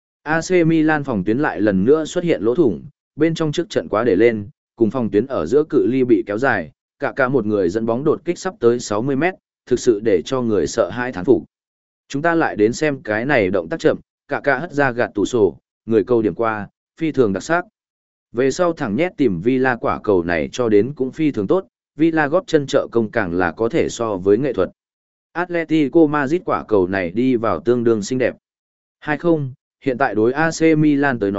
a xê Milan phòng tuyến lại lần nữa xuất hiện lỗ thủng, bên trong trước trận quá để lên, cùng phòng tuyến ở giữa cự ly bị kéo dài, cả cả một người dẫn bóng đột kích sắp tới sáu mươi mét, thực sự để cho người sợ hãi thán phục. Chúng ta lại đến xem cái này động tác chậm, cả cả hất ra gạt tủ sổ, người câu điểm qua, phi thường đặc sắc. Về sau thẳng nhét tìm Villa quả cầu này cho đến cũng phi thường tốt, Villa góp chân trợ công càng là có thể so với nghệ thuật. Atletico Madrid quả cầu này đi vào tương đương xinh đẹp. hai không, hiện tại đối a xê Milan tới nói,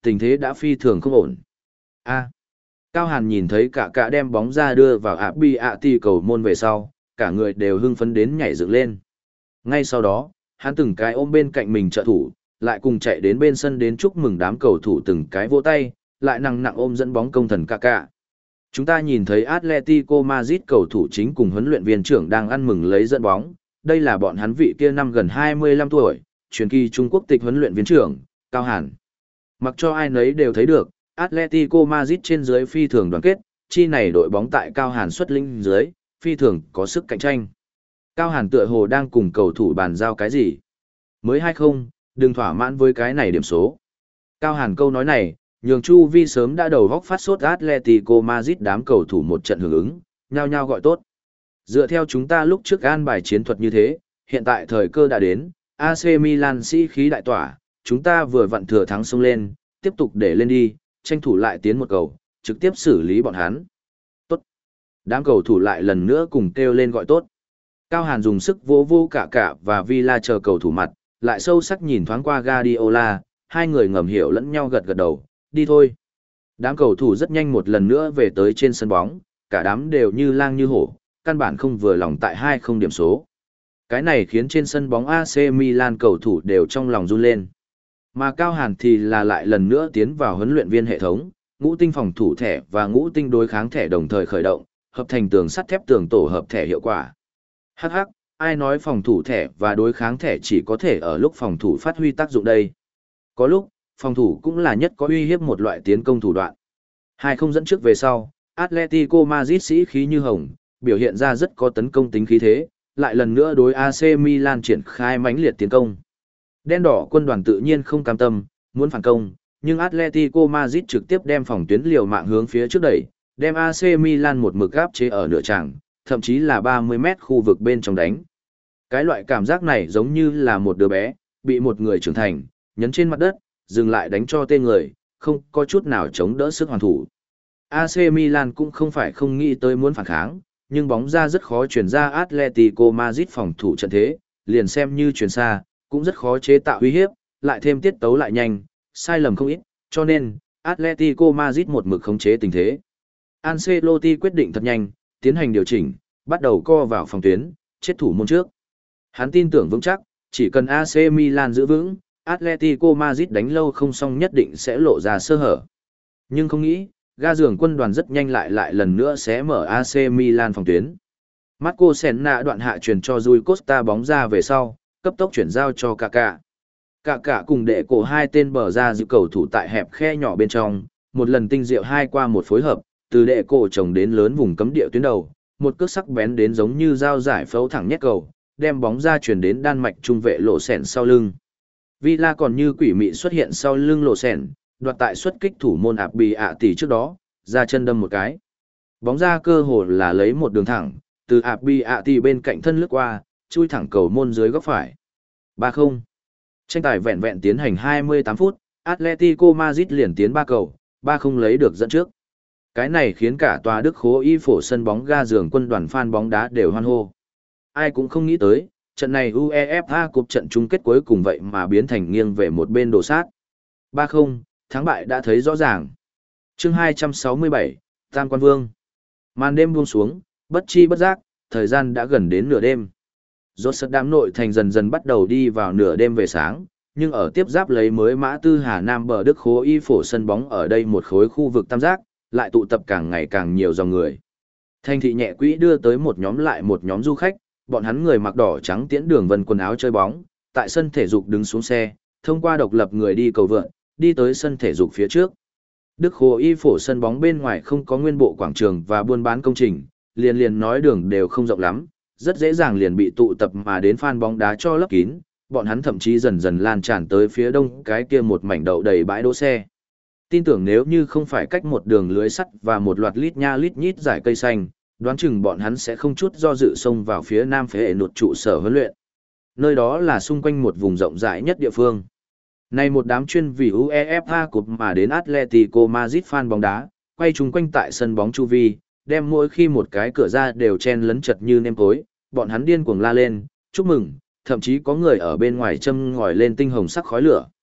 tình thế đã phi thường không ổn. A. Cao Hàn nhìn thấy cả cả đem bóng ra đưa vào ạ bi ạ ti cầu môn về sau, cả người đều hưng phấn đến nhảy dựng lên. Ngay sau đó, hắn từng cái ôm bên cạnh mình trợ thủ, lại cùng chạy đến bên sân đến chúc mừng đám cầu thủ từng cái vỗ tay, lại nặng nặng ôm dẫn bóng công thần cả cả. Chúng ta nhìn thấy Atletico Madrid cầu thủ chính cùng huấn luyện viên trưởng đang ăn mừng lấy dẫn bóng, đây là bọn hắn vị kia năm gần hai mươi lăm tuổi, truyền kỳ Trung Quốc tịch huấn luyện viên trưởng, Cao Hàn. Mặc cho ai nấy đều thấy được, Atletico Madrid trên dưới phi thường đoàn kết, chi này đội bóng tại Cao Hàn xuất linh dưới, phi thường có sức cạnh tranh. Cao Hàn tựa hồ đang cùng cầu thủ bàn giao cái gì? Mới hay không, đừng thỏa mãn với cái này điểm số. Cao Hàn câu nói này, nhường Chu Vi sớm đã đầu góc phát sốt Atletico Madrid đám cầu thủ một trận hưởng ứng, nhao nhao gọi tốt. Dựa theo chúng ta lúc trước an bài chiến thuật như thế, hiện tại thời cơ đã đến, a xê Milan sĩ khí đại tỏa, chúng ta vừa vặn thừa thắng xông lên, tiếp tục để lên đi, tranh thủ lại tiến một cầu, trực tiếp xử lý bọn hắn. Tốt. Đám cầu thủ lại lần nữa cùng kêu lên gọi tốt. Cao Hàn dùng sức vỗ vô cả cả và Villa chờ cầu thủ mặt, lại sâu sắc nhìn thoáng qua Guardiola, hai người ngầm hiểu lẫn nhau gật gật đầu, đi thôi. Đám cầu thủ rất nhanh một lần nữa về tới trên sân bóng, cả đám đều như lang như hổ, căn bản không vừa lòng tại hai không điểm số. Cái này khiến trên sân bóng a xê Milan cầu thủ đều trong lòng run lên. Mà Cao Hàn thì là lại lần nữa tiến vào huấn luyện viên hệ thống, ngũ tinh phòng thủ thẻ và ngũ tinh đối kháng thẻ đồng thời khởi động, hợp thành tường sắt thép tường tổ hợp thẻ hiệu quả. Hắc hắc, ai nói phòng thủ thẻ và đối kháng thẻ chỉ có thể ở lúc phòng thủ phát huy tác dụng đây. Có lúc, phòng thủ cũng là nhất có uy hiếp một loại tiến công thủ đoạn. Hai không dẫn trước về sau, Atletico Madrid sĩ khí như hồng, biểu hiện ra rất có tấn công tính khí thế, lại lần nữa đối a xê Milan triển khai mãnh liệt tiến công. Đen đỏ quân đoàn tự nhiên không cam tâm, muốn phản công, nhưng Atletico Madrid trực tiếp đem phòng tuyến liều mạng hướng phía trước đẩy, đem a xê Milan một mực áp chế ở nửa tràng, thậm chí là ba mươi mét khu vực bên trong đánh. Cái loại cảm giác này giống như là một đứa bé, bị một người trưởng thành, nhấn trên mặt đất, dừng lại đánh cho tên người, không có chút nào chống đỡ sức hoàn thủ. a xê Milan cũng không phải không nghĩ tới muốn phản kháng, nhưng bóng ra rất khó chuyển ra Atletico Madrid phòng thủ trận thế, liền xem như chuyển xa, cũng rất khó chế tạo uy hiếp, lại thêm tiết tấu lại nhanh, sai lầm không ít, cho nên, Atletico Madrid một mực khống chế tình thế. Ancelotti quyết định thật nhanh, tiến hành điều chỉnh, bắt đầu co vào phòng tuyến, chết thủ môn trước. Hắn tin tưởng vững chắc, chỉ cần a xê Milan giữ vững, Atletico Madrid đánh lâu không xong nhất định sẽ lộ ra sơ hở. Nhưng không nghĩ, ga giường quân đoàn rất nhanh lại lại lần nữa sẽ mở a xê Milan phòng tuyến. Marco Senna đoạn hạ truyền cho Rui Costa bóng ra về sau, cấp tốc chuyển giao cho Kaká. Kaká cùng đệ cổ hai tên bờ ra giữ cầu thủ tại hẹp khe nhỏ bên trong, một lần tinh diệu hai qua một phối hợp, từ đệ cổ trồng đến lớn vùng cấm địa tuyến đầu, một cước sắc bén đến giống như dao giải phẫu thẳng nhét cầu, đem bóng ra chuyển đến Đan Mạch trung vệ Lộ Sèn sau lưng. Villa còn như quỷ mị xuất hiện sau lưng Lộ Sèn, đoạt tại xuất kích thủ môn ạp bì ạ tỷ trước đó, ra chân đâm một cái. Bóng ra cơ hồ là lấy một đường thẳng, từ ạp bì ạ tỷ bên cạnh thân lướt qua, chui thẳng cầu môn dưới góc phải. ba không. Tranh tài vẹn vẹn tiến hành hai mươi tám phút, Atletico Madrid liền tiến ba cầu, ba không lấy được dẫn trước. Cái này khiến cả tòa Đức Khố Y phổ sân bóng ga giường quân đoàn fan bóng đá đều hoan hô. Ai cũng không nghĩ tới, trận này UEFA Cup trận chung kết cuối cùng vậy mà biến thành nghiêng về một bên đổ sát. ba không, thắng bại đã thấy rõ ràng. Chương hai trăm sáu mươi bảy, Tam Quan Vương. Màn đêm buông xuống, bất chi bất giác, thời gian đã gần đến nửa đêm. Rốt sật đám nội thành dần dần bắt đầu đi vào nửa đêm về sáng, nhưng ở tiếp giáp lấy mới mã tư Hà Nam bờ Đức Khố Y phổ sân bóng ở đây một khối khu vực tam giác, lại tụ tập càng ngày càng nhiều dòng người. Thành thị nhẹ quỹ đưa tới một nhóm lại một nhóm du khách, bọn hắn người mặc đỏ trắng tiễn đường vân quần áo chơi bóng, tại sân thể dục đứng xuống xe, thông qua độc lập người đi cầu vượt, đi tới sân thể dục phía trước. Đức Khố Y phổ sân bóng bên ngoài không có nguyên bộ quảng trường và buôn bán công trình, liền liền nói đường đều không rộng lắm, rất dễ dàng liền bị tụ tập mà đến fan bóng đá cho lấp kín, bọn hắn thậm chí dần dần lan tràn tới phía đông cái kia một mảnh đậu đầy bãi đỗ xe. Tin tưởng nếu như không phải cách một đường lưới sắt và một loạt lít nha lít nhít dải cây xanh, đoán chừng bọn hắn sẽ không chút do dự xông vào phía nam phế hệ nụt trụ sở huấn luyện. Nơi đó là xung quanh một vùng rộng rãi nhất địa phương. Này một đám chuyên vì UEFA Cup mà đến Atletico Madrid fan bóng đá, quay chung quanh tại sân bóng chu vi, đem mỗi khi một cái cửa ra đều chen lấn chật như nêm cối, bọn hắn điên cuồng la lên, chúc mừng, thậm chí có người ở bên ngoài châm ngòi lên tinh hồng sắc khói lửa.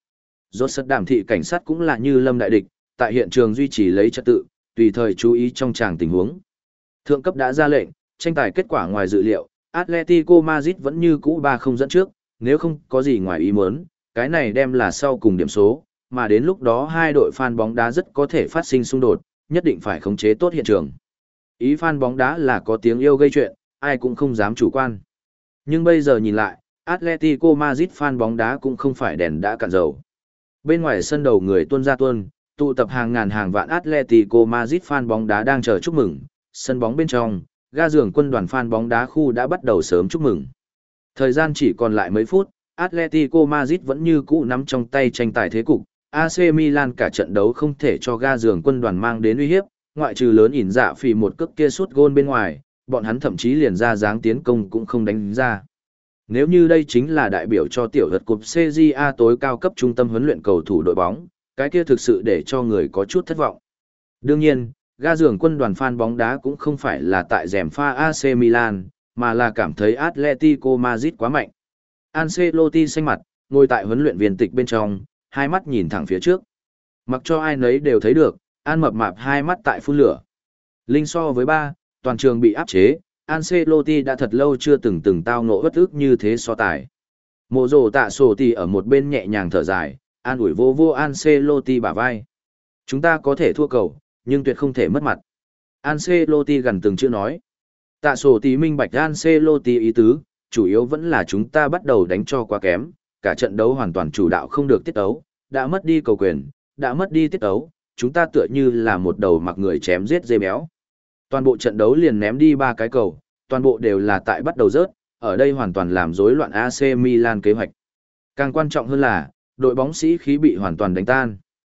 Rốt sật đảm thị cảnh sát cũng là như lâm đại địch, tại hiện trường duy trì lấy trật tự, tùy thời chú ý trong tràng tình huống. Thượng cấp đã ra lệnh, tranh tài kết quả ngoài dự liệu, Atletico Madrid vẫn như cũ ba không dẫn trước, nếu không có gì ngoài ý muốn, cái này đem là sau cùng điểm số, mà đến lúc đó hai đội fan bóng đá rất có thể phát sinh xung đột, nhất định phải khống chế tốt hiện trường. Ý fan bóng đá là có tiếng yêu gây chuyện, ai cũng không dám chủ quan. Nhưng bây giờ nhìn lại, Atletico Madrid fan bóng đá cũng không phải đèn đã cạn dầu. Bên ngoài sân đầu người tuôn ra tuôn, tụ tập hàng ngàn hàng vạn Atletico Madrid fan bóng đá đang chờ chúc mừng, sân bóng bên trong, ga giường quân đoàn fan bóng đá khu đã bắt đầu sớm chúc mừng. Thời gian chỉ còn lại mấy phút, Atletico Madrid vẫn như cũ nắm trong tay tranh tài thế cục, a xê Milan cả trận đấu không thể cho ga giường quân đoàn mang đến uy hiếp, ngoại trừ lớn ỉn dạ phỉ một cước kia sút gôn bên ngoài, bọn hắn thậm chí liền ra dáng tiến công cũng không đánh ra. Nếu như đây chính là đại biểu cho tiểu vật cúp xê giê a tối cao cấp trung tâm huấn luyện cầu thủ đội bóng, cái kia thực sự để cho người có chút thất vọng. Đương nhiên, ga giường quân đoàn fan bóng đá cũng không phải là tại rèm pha a xê Milan, mà là cảm thấy Atletico Madrid quá mạnh. Ancelotti xanh mặt, ngồi tại huấn luyện viên tịch bên trong, hai mắt nhìn thẳng phía trước. Mặc cho ai nấy đều thấy được, An mập mạp hai mắt tại phun lửa. Linh so với ba, toàn trường bị áp chế, Ancelotti đã thật lâu chưa từng từng tao ngộ bất ức như thế so tài. Mộ rồ tạ sổ thì ở một bên nhẹ nhàng thở dài, an ủi vô vô Ancelotti bả vai. Chúng ta có thể thua cầu, nhưng tuyệt không thể mất mặt. Ancelotti gần từng chữ nói. Tạ sổ tí minh bạch Ancelotti ý tứ, chủ yếu vẫn là chúng ta bắt đầu đánh cho quá kém, cả trận đấu hoàn toàn chủ đạo không được tiết tấu, đã mất đi cầu quyền, đã mất đi tiết tấu, chúng ta tựa như là một đầu mặc người chém giết dê béo. Toàn bộ trận đấu liền ném đi ba cái cầu, toàn bộ đều là tại bắt đầu rớt, ở đây hoàn toàn làm rối loạn a xê Milan kế hoạch. Càng quan trọng hơn là, đội bóng sĩ khí bị hoàn toàn đánh tan.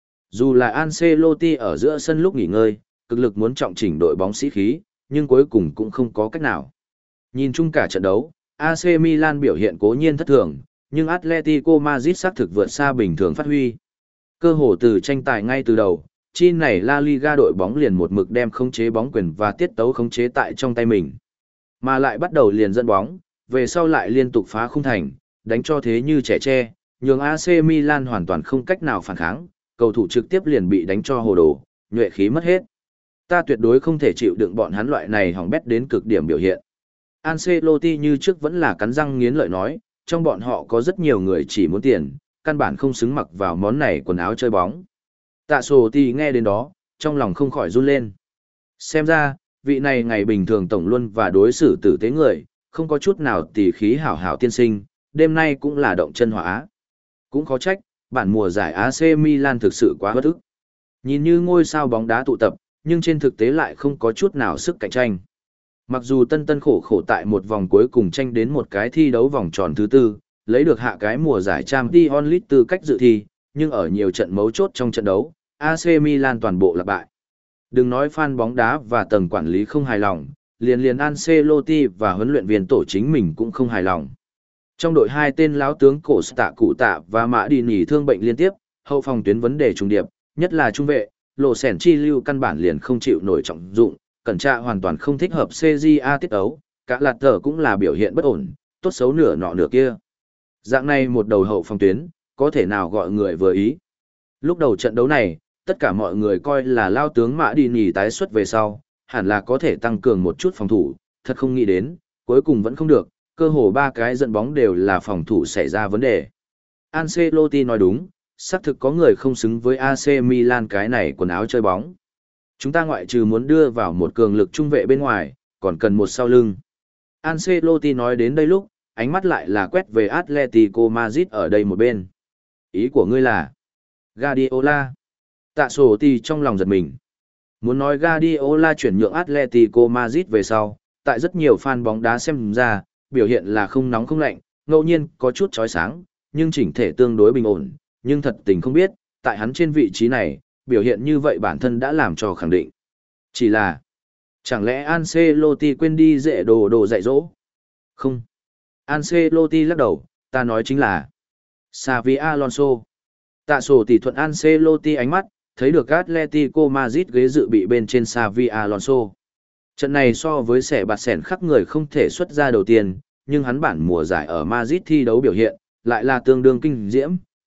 Dù là Ancelotti ở giữa sân lúc nghỉ ngơi, cực lực muốn trọng chỉnh đội bóng sĩ khí, nhưng cuối cùng cũng không có cách nào. Nhìn chung cả trận đấu, a xê Milan biểu hiện cố nhiên thất thường, nhưng Atletico Madrid xác thực vượt xa bình thường phát huy. Cơ hồ từ tranh tài ngay từ đầu, chi này La Liga đội bóng liền một mực đem khống chế bóng quyền và tiết tấu khống chế tại trong tay mình. Mà lại bắt đầu liền dẫn bóng, về sau lại liên tục phá khung thành, đánh cho thế như trẻ tre, nhường a xê Milan hoàn toàn không cách nào phản kháng, cầu thủ trực tiếp liền bị đánh cho hồ đồ, nhuệ khí mất hết. Ta tuyệt đối không thể chịu đựng bọn hắn loại này hỏng bét đến cực điểm biểu hiện. Ancelotti như trước vẫn là cắn răng nghiến lợi nói, trong bọn họ có rất nhiều người chỉ muốn tiền, căn bản không xứng mặc vào món này quần áo chơi bóng. Tạ sổ thì nghe đến đó, trong lòng không khỏi run lên. Xem ra, vị này ngày bình thường tổng luân và đối xử tử tế người, không có chút nào tỉ khí hảo hảo tiên sinh, đêm nay cũng là động chân hỏa. Cũng khó trách, bản mùa giải a xê Milan thực sự quá bất ức. Nhìn như ngôi sao bóng đá tụ tập, nhưng trên thực tế lại không có chút nào sức cạnh tranh. Mặc dù tân tân khổ khổ tại một vòng cuối cùng tranh đến một cái thi đấu vòng tròn thứ tư, lấy được hạ cái mùa giải Champions League tư cách dự thi, nhưng ở nhiều trận mấu chốt trong trận đấu, a xê Milan toàn bộ là bại. Đừng nói fan bóng đá và tầng quản lý không hài lòng, liền liền Ancelotti và huấn luyện viên tổ chính mình cũng không hài lòng. Trong đội hai tên láo tướng cổ tạ cụ tạ và mã đi nỉ thương bệnh liên tiếp, hậu phòng tuyến vấn đề trùng điệp, nhất là trung vệ, lộ sẻn chi lưu căn bản liền không chịu nổi trọng dụng, cẩn trạ hoàn toàn không thích hợp xê giê a tiết ấu, cả lạt tờ cũng là biểu hiện bất ổn, tốt xấu nửa nọ nửa kia. Dạng này một đầu hậu phòng tuyến, có thể nào gọi người vừa ý. Lúc đầu trận đấu này, tất cả mọi người coi là lao tướng mã đi nỉ tái xuất về sau, hẳn là có thể tăng cường một chút phòng thủ, thật không nghĩ đến, cuối cùng vẫn không được, cơ hồ ba cái dẫn bóng đều là phòng thủ xảy ra vấn đề. Ancelotti nói đúng, xác thực có người không xứng với a xê Milan cái này quần áo chơi bóng. Chúng ta ngoại trừ muốn đưa vào một cường lực trung vệ bên ngoài, còn cần một sau lưng. Ancelotti nói đến đây lúc, ánh mắt lại là quét về Atletico Madrid ở đây một bên. Ý của ngươi là Guardiola. Tạ sổ thì trong lòng giật mình. Muốn nói Guardiola chuyển nhượng Atletico Madrid về sau, tại rất nhiều fan bóng đá xem ra, biểu hiện là không nóng không lạnh, ngẫu nhiên có chút chói sáng, nhưng chỉnh thể tương đối bình ổn, nhưng thật tình không biết, tại hắn trên vị trí này, biểu hiện như vậy bản thân đã làm cho khẳng định. Chỉ là, chẳng lẽ Ancelotti quên đi dễ đồ đồ dạy dỗ? Không. Ancelotti lắc đầu, ta nói chính là Xavi Alonso. Tạ sổ tỷ thuận Ancelotti ánh mắt, thấy được Atletico Madrid ghế dự bị bên trên Xavi Alonso. Trận này so với sẻ bạt sẻn khắc người không thể xuất ra đầu tiên, nhưng hắn bản mùa giải ở Madrid thi đấu biểu hiện, lại là tương đương kinh diễm,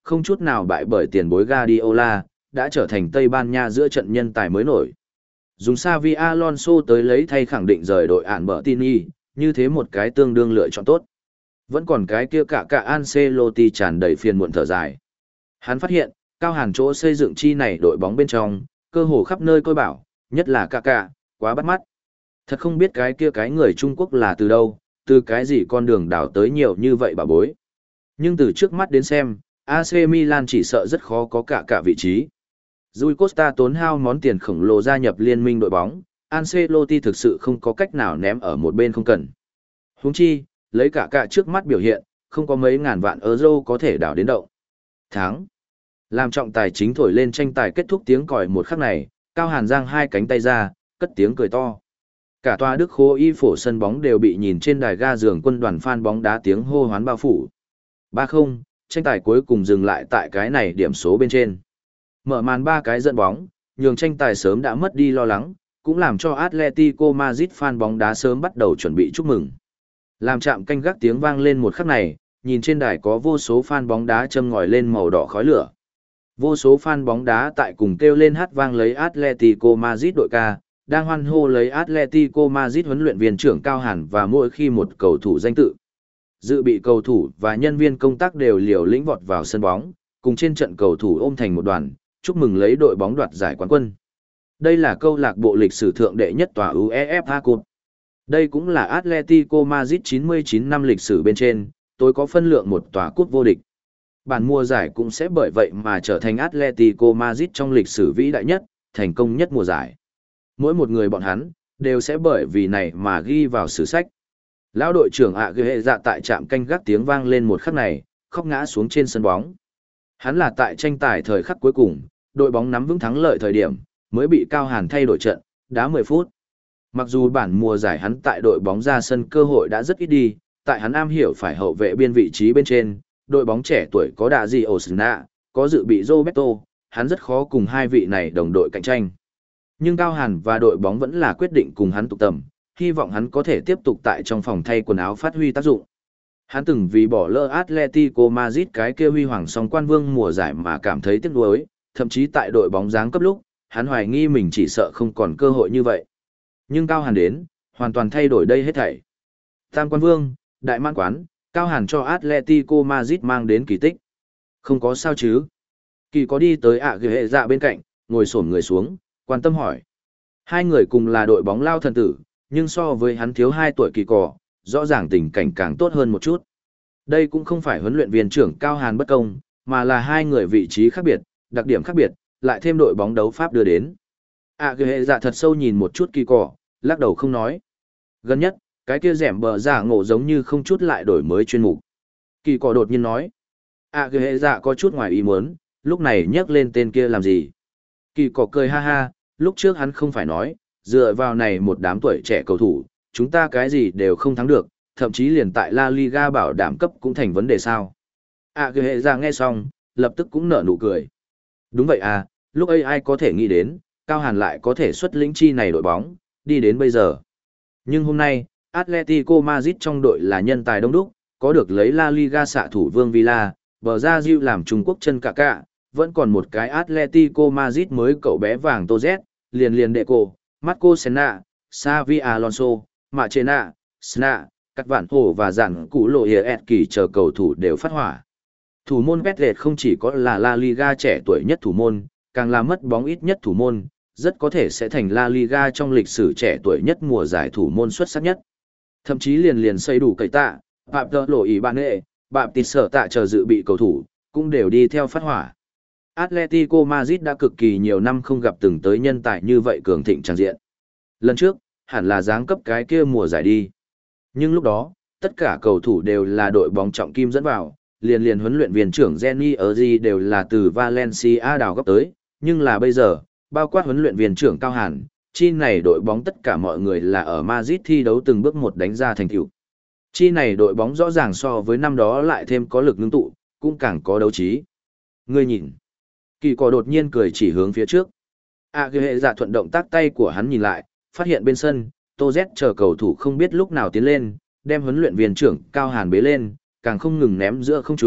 không chút nào bại bởi tiền bối Guardiola, đã trở thành Tây Ban Nha giữa trận nhân tài mới nổi. Dùng Xavi Alonso tới lấy thay khẳng định rời đội ản bở tin y, như thế một cái tương đương lựa chọn tốt. Vẫn còn cái kia cả cả Ancelotti tràn đầy phiền muộn thở dài. Hắn phát hiện, Cao Hàn chỗ xây dựng chi này đội bóng bên trong, cơ hồ khắp nơi coi bảo, nhất là cả cả, quá bắt mắt. Thật không biết cái kia cái người Trung Quốc là từ đâu, từ cái gì con đường đảo tới nhiều như vậy bà bối. Nhưng từ trước mắt đến xem, a xê Milan chỉ sợ rất khó có cả cả vị trí. Rui Costa tốn hao món tiền khổng lồ gia nhập liên minh đội bóng, Ancelotti thực sự không có cách nào ném ở một bên không cần. Huống chi, lấy cả cả trước mắt biểu hiện, không có mấy ngàn vạn euro có thể đảo đến động. Thắng. Làm trọng tài chính thổi lên tranh tài kết thúc tiếng còi một khắc này, Cao Hàn giang hai cánh tay ra, cất tiếng cười to. Cả tòa Đức Khố Y phổ sân bóng đều bị nhìn trên đài ga giường quân đoàn fan bóng đá tiếng hô hoán bao phủ. ba không, tranh tài cuối cùng dừng lại tại cái này điểm số bên trên. Mở màn ba cái dẫn bóng, nhường tranh tài sớm đã mất đi lo lắng, cũng làm cho Atletico Madrid fan bóng đá sớm bắt đầu chuẩn bị chúc mừng. Làm chạm canh gác tiếng vang lên một khắc này, nhìn trên đài có vô số fan bóng đá châm ngòi lên màu đỏ khói lửa. Vô số fan bóng đá tại cùng kêu lên hát vang lấy Atletico Madrid đội ca, đang hoan hô lấy Atletico Madrid huấn luyện viên trưởng Cao Hàn và mỗi khi một cầu thủ danh tự. Dự bị cầu thủ và nhân viên công tác đều liều lĩnh vọt vào sân bóng, cùng trên trận cầu thủ ôm thành một đoàn, chúc mừng lấy đội bóng đoạt giải quán quân. Đây là câu lạc bộ lịch sử thượng đệ nhất tòa UEFA Cup. Đây cũng là Atletico Madrid chín mươi chín năm lịch sử bên trên, tôi có phân lượng một tòa cúp vô địch. Bản mùa giải cũng sẽ bởi vậy mà trở thành Atletico Madrid trong lịch sử vĩ đại nhất, thành công nhất mùa giải. Mỗi một người bọn hắn, đều sẽ bởi vì này mà ghi vào sử sách. Lão đội trưởng ạ ghê hệ dạ tại trạm canh gác tiếng vang lên một khắc này, khóc ngã xuống trên sân bóng. Hắn là tại tranh tài thời khắc cuối cùng, đội bóng nắm vững thắng lợi thời điểm, mới bị Cao Hàn thay đổi trận, đá mười phút. Mặc dù bản mùa giải hắn tại đội bóng ra sân cơ hội đã rất ít đi, tại hắn am hiểu phải hậu vệ biên vị trí bên trên, đội bóng trẻ tuổi có đạ gì Osuna, có dự bị Roberto, hắn rất khó cùng hai vị này đồng đội cạnh tranh. Nhưng Cao Hàn và đội bóng vẫn là quyết định cùng hắn tụ tập, hy vọng hắn có thể tiếp tục tại trong phòng thay quần áo phát huy tác dụng. Hắn từng vì bỏ lỡ Atletico Madrid cái kia huy hoàng song quan vương mùa giải mà cảm thấy tiếc nuối, thậm chí tại đội bóng giáng cấp lúc, hắn hoài nghi mình chỉ sợ không còn cơ hội như vậy. Nhưng Cao Hàn đến, hoàn toàn thay đổi đây hết thảy. Tam quan vương, đại mãn quán, Cao Hàn cho Atletico Madrid mang đến kỳ tích. Không có sao chứ? Kỳ có đi tới ạ ghế hệ dạ bên cạnh, ngồi xổm người xuống, quan tâm hỏi. Hai người cùng là đội bóng lao thần tử, nhưng so với hắn thiếu hai tuổi kỳ cỏ, rõ ràng tình cảnh càng tốt hơn một chút. Đây cũng không phải huấn luyện viên trưởng Cao Hàn bất công, mà là hai người vị trí khác biệt, đặc điểm khác biệt, lại thêm đội bóng đấu pháp đưa đến. À ghê hệ dạ thật sâu nhìn một chút kỳ cỏ, lắc đầu không nói. Gần nhất, cái kia rẻm bờ giả ngộ giống như không chút lại đổi mới chuyên mục. Kỳ cỏ đột nhiên nói. À ghê hệ dạ có chút ngoài ý muốn, lúc này nhắc lên tên kia làm gì. Kỳ cỏ cười ha ha, lúc trước hắn không phải nói, dựa vào này một đám tuổi trẻ cầu thủ, chúng ta cái gì đều không thắng được, thậm chí liền tại La Liga bảo đảm cấp cũng thành vấn đề sao. À ghê hệ dạ nghe xong, lập tức cũng nở nụ cười. Đúng vậy à, lúc ấy ai có thể nghĩ đến, Cao Hàn lại có thể xuất lĩnh chi này đội bóng, đi đến bây giờ. Nhưng hôm nay, Atletico Madrid trong đội là nhân tài đông đúc, có được lấy La Liga xạ thủ Vương Villa, bờ ra Diu làm Trung Quốc chân cả cả, vẫn còn một cái Atletico Madrid mới cậu bé vàng Toz, liền liền đệ cổ, Marco Senna, Xavi Alonso, Machena, Sna, các vạn hổ và dặn cũ lộ hiệp kỳ chờ cầu thủ đều phát hỏa. Thủ môn Petlet không chỉ có là La Liga trẻ tuổi nhất thủ môn, càng là mất bóng ít nhất thủ môn, rất có thể sẽ thành La Liga trong lịch sử trẻ tuổi nhất mùa giải thủ môn xuất sắc nhất. Thậm chí liền liền xây đủ cậy tạ, Phạm Tờ Lộ Ý Bạn Nệ, Bạm Tịt Sở Tạ chờ dự bị cầu thủ, cũng đều đi theo phát hỏa. Atletico Madrid đã cực kỳ nhiều năm không gặp từng tới nhân tài như vậy cường thịnh tràn diện. Lần trước, hẳn là giáng cấp cái kia mùa giải đi. Nhưng lúc đó, tất cả cầu thủ đều là đội bóng trọng kim dẫn vào, liền liền huấn luyện viên trưởng Jenny Erzi đều là từ Valencia đào gấp tới, nhưng là bây giờ, bao quát huấn luyện viên trưởng Cao Hàn, chi này đội bóng tất cả mọi người là ở Madrid thi đấu từng bước một đánh ra thành tựu. Chi này đội bóng rõ ràng so với năm đó lại thêm có lực ngưng tụ, cũng càng có đấu trí. Ngươi nhìn, Kỳ cỏ đột nhiên cười chỉ hướng phía trước. À ghê hệ dạ thuận động tác tay của hắn nhìn lại, phát hiện bên sân, Tô Z chờ cầu thủ không biết lúc nào tiến lên, đem huấn luyện viên trưởng Cao Hàn bế lên, càng không ngừng ném giữa không trung,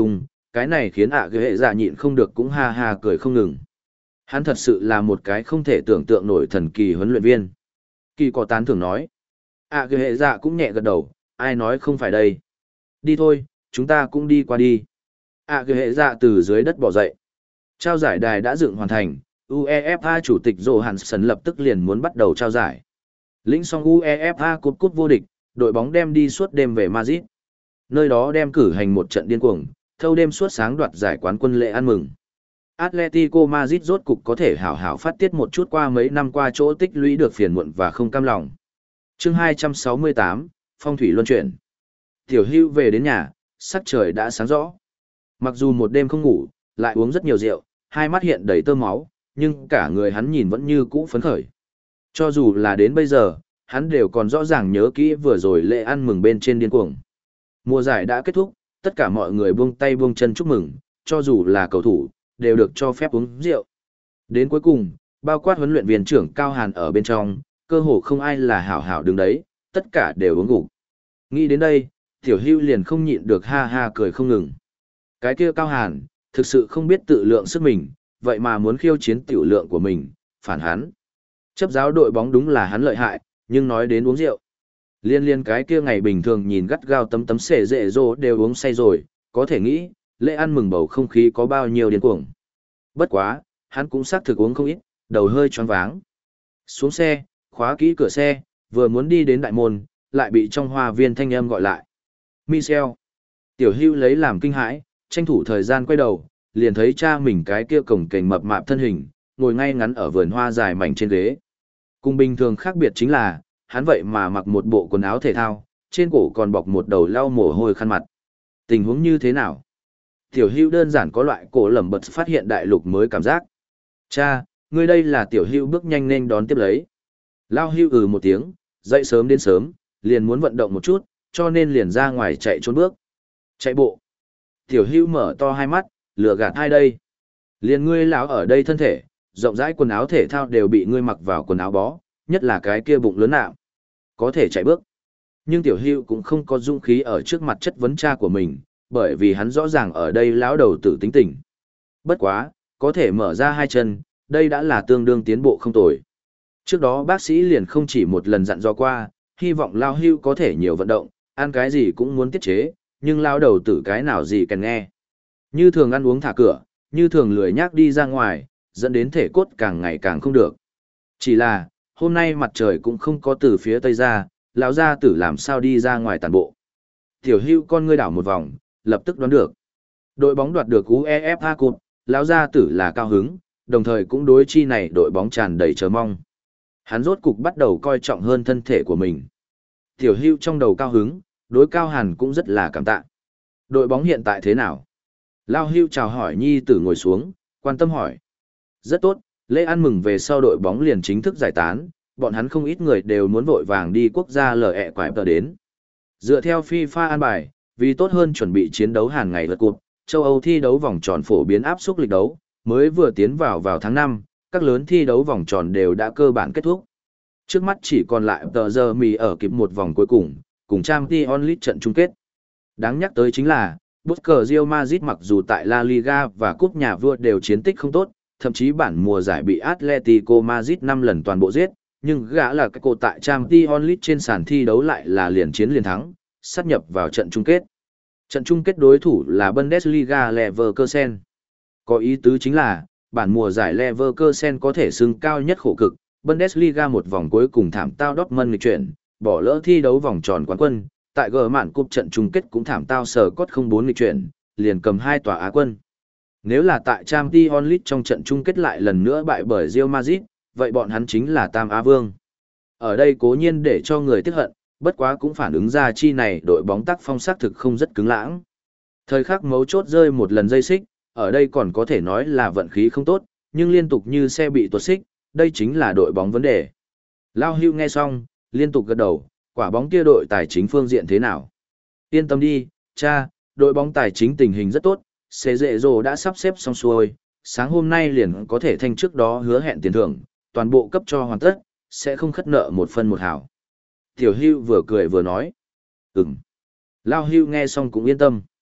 cái này khiến ạ ghệ dạ nhịn không được cũng ha ha cười không ngừng. Hắn thật sự là một cái không thể tưởng tượng nổi thần kỳ huấn luyện viên. Kỳ có tán thưởng nói. ạ ghệ dạ cũng nhẹ gật đầu, ai nói không phải đây. Đi thôi, chúng ta cũng đi qua đi. ạ ghệ dạ từ dưới đất bỏ dậy. Trao giải đài đã dựng hoàn thành, UEFA chủ tịch Johansson lập tức liền muốn bắt đầu trao giải. Lĩnh xong UEFA cúp cúp vô địch, đội bóng đem đi suốt đêm về Madrid. Nơi đó đem cử hành một trận điên cuồng, thâu đêm suốt sáng đoạt giải quán quân lễ ăn mừng. Atletico Madrid rốt cục có thể hảo hảo phát tiết một chút qua mấy năm qua chỗ tích lũy được phiền muộn và không cam lòng. Chương hai trăm sáu mươi tám, Phong thủy luân chuyển. Tiểu Hưu về đến nhà, sắc trời đã sáng rõ. Mặc dù một đêm không ngủ, lại uống rất nhiều rượu, hai mắt hiện đầy tơ máu, nhưng cả người hắn nhìn vẫn như cũ phấn khởi. Cho dù là đến bây giờ, hắn đều còn rõ ràng nhớ kỹ vừa rồi lễ ăn mừng bên trên điên cuồng. Mùa giải đã kết thúc, tất cả mọi người buông tay buông chân chúc mừng, cho dù là cầu thủ, đều được cho phép uống rượu. Đến cuối cùng, bao quát huấn luyện viên trưởng Cao Hàn ở bên trong, cơ hồ không ai là hảo hảo đứng đấy, tất cả đều uống gục. Nghĩ đến đây, Tiểu Hưu liền không nhịn được ha ha cười không ngừng. Cái kia Cao Hàn, thực sự không biết tự lượng sức mình, vậy mà muốn khiêu chiến tiểu lượng của mình, phản hắn. Chấp giáo đội bóng đúng là hắn lợi hại, nhưng nói đến uống rượu. Liên liên cái kia ngày bình thường nhìn gắt gao tấm tấm xể rệ rô đều uống say rồi, có thể nghĩ, lễ ăn mừng bầu không khí có bao nhiêu điên cuồng. Bất quá, hắn cũng xác thực uống không ít, đầu hơi choáng váng. Xuống xe, khóa kỹ cửa xe, vừa muốn đi đến đại môn, lại bị trong hoa viên thanh âm gọi lại. Michel. Tiểu Hưu lấy làm kinh hãi, tranh thủ thời gian quay đầu, liền thấy cha mình cái kia cổng kềnh mập mạp thân hình, ngồi ngay ngắn ở vườn hoa dài mảnh trên ghế. Cùng bình thường khác biệt chính là, hắn vậy mà mặc một bộ quần áo thể thao, trên cổ còn bọc một đầu lau mồ hôi khăn mặt. Tình huống như thế nào? Tiểu Hưu đơn giản có loại cổ lẩm bật phát hiện đại lục mới cảm giác. Cha, ngươi đây là Tiểu Hưu bước nhanh nên đón tiếp lấy. Lao Hưu ừ một tiếng, dậy sớm đến sớm, liền muốn vận động một chút, cho nên liền ra ngoài chạy trốn bước. Chạy bộ. Tiểu Hưu mở to hai mắt, lừa gạt hai đây. Liền ngươi lão ở đây thân thể, rộng rãi quần áo thể thao đều bị ngươi mặc vào quần áo bó, nhất là cái kia bụng lớn nạm. Có thể chạy bước. Nhưng Tiểu Hưu cũng không có dũng khí ở trước mặt chất vấn cha của mình, bởi vì hắn rõ ràng ở đây lão đầu tử tính tình. Bất quá, có thể mở ra hai chân, đây đã là tương đương tiến bộ không tồi. Trước đó bác sĩ liền không chỉ một lần dặn dò qua, hy vọng Lao Hưu có thể nhiều vận động, ăn cái gì cũng muốn tiết chế, nhưng lao đầu tử cái nào gì cần nghe. Như thường ăn uống thả cửa, như thường lười nhác đi ra ngoài, dẫn đến thể cốt càng ngày càng không được. Chỉ là, hôm nay mặt trời cũng không có từ phía tây ra, lão gia tử làm sao đi ra ngoài tàn bộ. Tiểu Hưu con ngươi đảo một vòng, lập tức đoán được. Đội bóng đoạt được UEFA Cup, lão gia tử là cao hứng, đồng thời cũng đối chi này đội bóng tràn đầy chờ mong. Hắn rốt cục bắt đầu coi trọng hơn thân thể của mình. Tiểu Hưu trong đầu cao hứng, đối Cao Hàn cũng rất là cảm tạ. Đội bóng hiện tại thế nào? Lao Hưu chào hỏi nhi tử ngồi xuống, quan tâm hỏi. Rất tốt, lễ ăn mừng về sau đội bóng liền chính thức giải tán, bọn hắn không ít người đều muốn vội vàng đi quốc gia lờ ẹ quải tờ đến. Dựa theo FIFA an bài, vì tốt hơn chuẩn bị chiến đấu hàng ngày lượt cuộc, châu Âu thi đấu vòng tròn phổ biến áp suất lịch đấu, mới vừa tiến vào vào tháng năm, các lớn thi đấu vòng tròn đều đã cơ bản kết thúc. Trước mắt chỉ còn lại tờ giờ mì ở kịp một vòng cuối cùng, cùng Champions League trận chung kết. Đáng nhắc tới chính là, Busker Real Madrid mặc dù tại La Liga và Cúp Nhà Vua đều chiến tích không tốt, thậm chí bản mùa giải bị Atletico Madrid năm lần toàn bộ giết, nhưng gã là cái cô tại Champions League trên sàn thi đấu lại là liền chiến liền thắng, sát nhập vào trận chung kết. Trận chung kết đối thủ là Bundesliga Leverkusen. Có ý tứ chính là, bản mùa giải Leverkusen có thể xưng cao nhất khổ cực, Bundesliga một vòng cuối cùng thảm tao Dortmund nghịch chuyển, bỏ lỡ thi đấu vòng tròn quán quân, tại gờ mạn cúp trận chung kết cũng thảm tao sờ cốt không bốn nghịch chuyển, liền cầm hai tòa Á quân. Nếu là tại Champions League trong trận chung kết lại lần nữa bại bởi Real Madrid, vậy bọn hắn chính là Tam Á Vương. Ở đây cố nhiên để cho người tiếc hận, bất quá cũng phản ứng ra chi này đội bóng tác phong xác thực không rất cứng lãng. Thời khắc mấu chốt rơi một lần dây xích, ở đây còn có thể nói là vận khí không tốt, nhưng liên tục như xe bị tuột xích, đây chính là đội bóng vấn đề. Lao Hưu nghe xong, liên tục gật đầu, quả bóng kia đội tài chính phương diện thế nào? Yên tâm đi, cha, đội bóng tài chính tình hình rất tốt, Cê Dệ Rồ đã sắp xếp xong xuôi, sáng hôm nay liền có thể thanh trước đó hứa hẹn tiền thưởng, toàn bộ cấp cho hoàn tất, sẽ không khất nợ một phân một hào. Tiểu Hưu vừa cười vừa nói. Ừm. Lao Hưu nghe xong cũng yên tâm.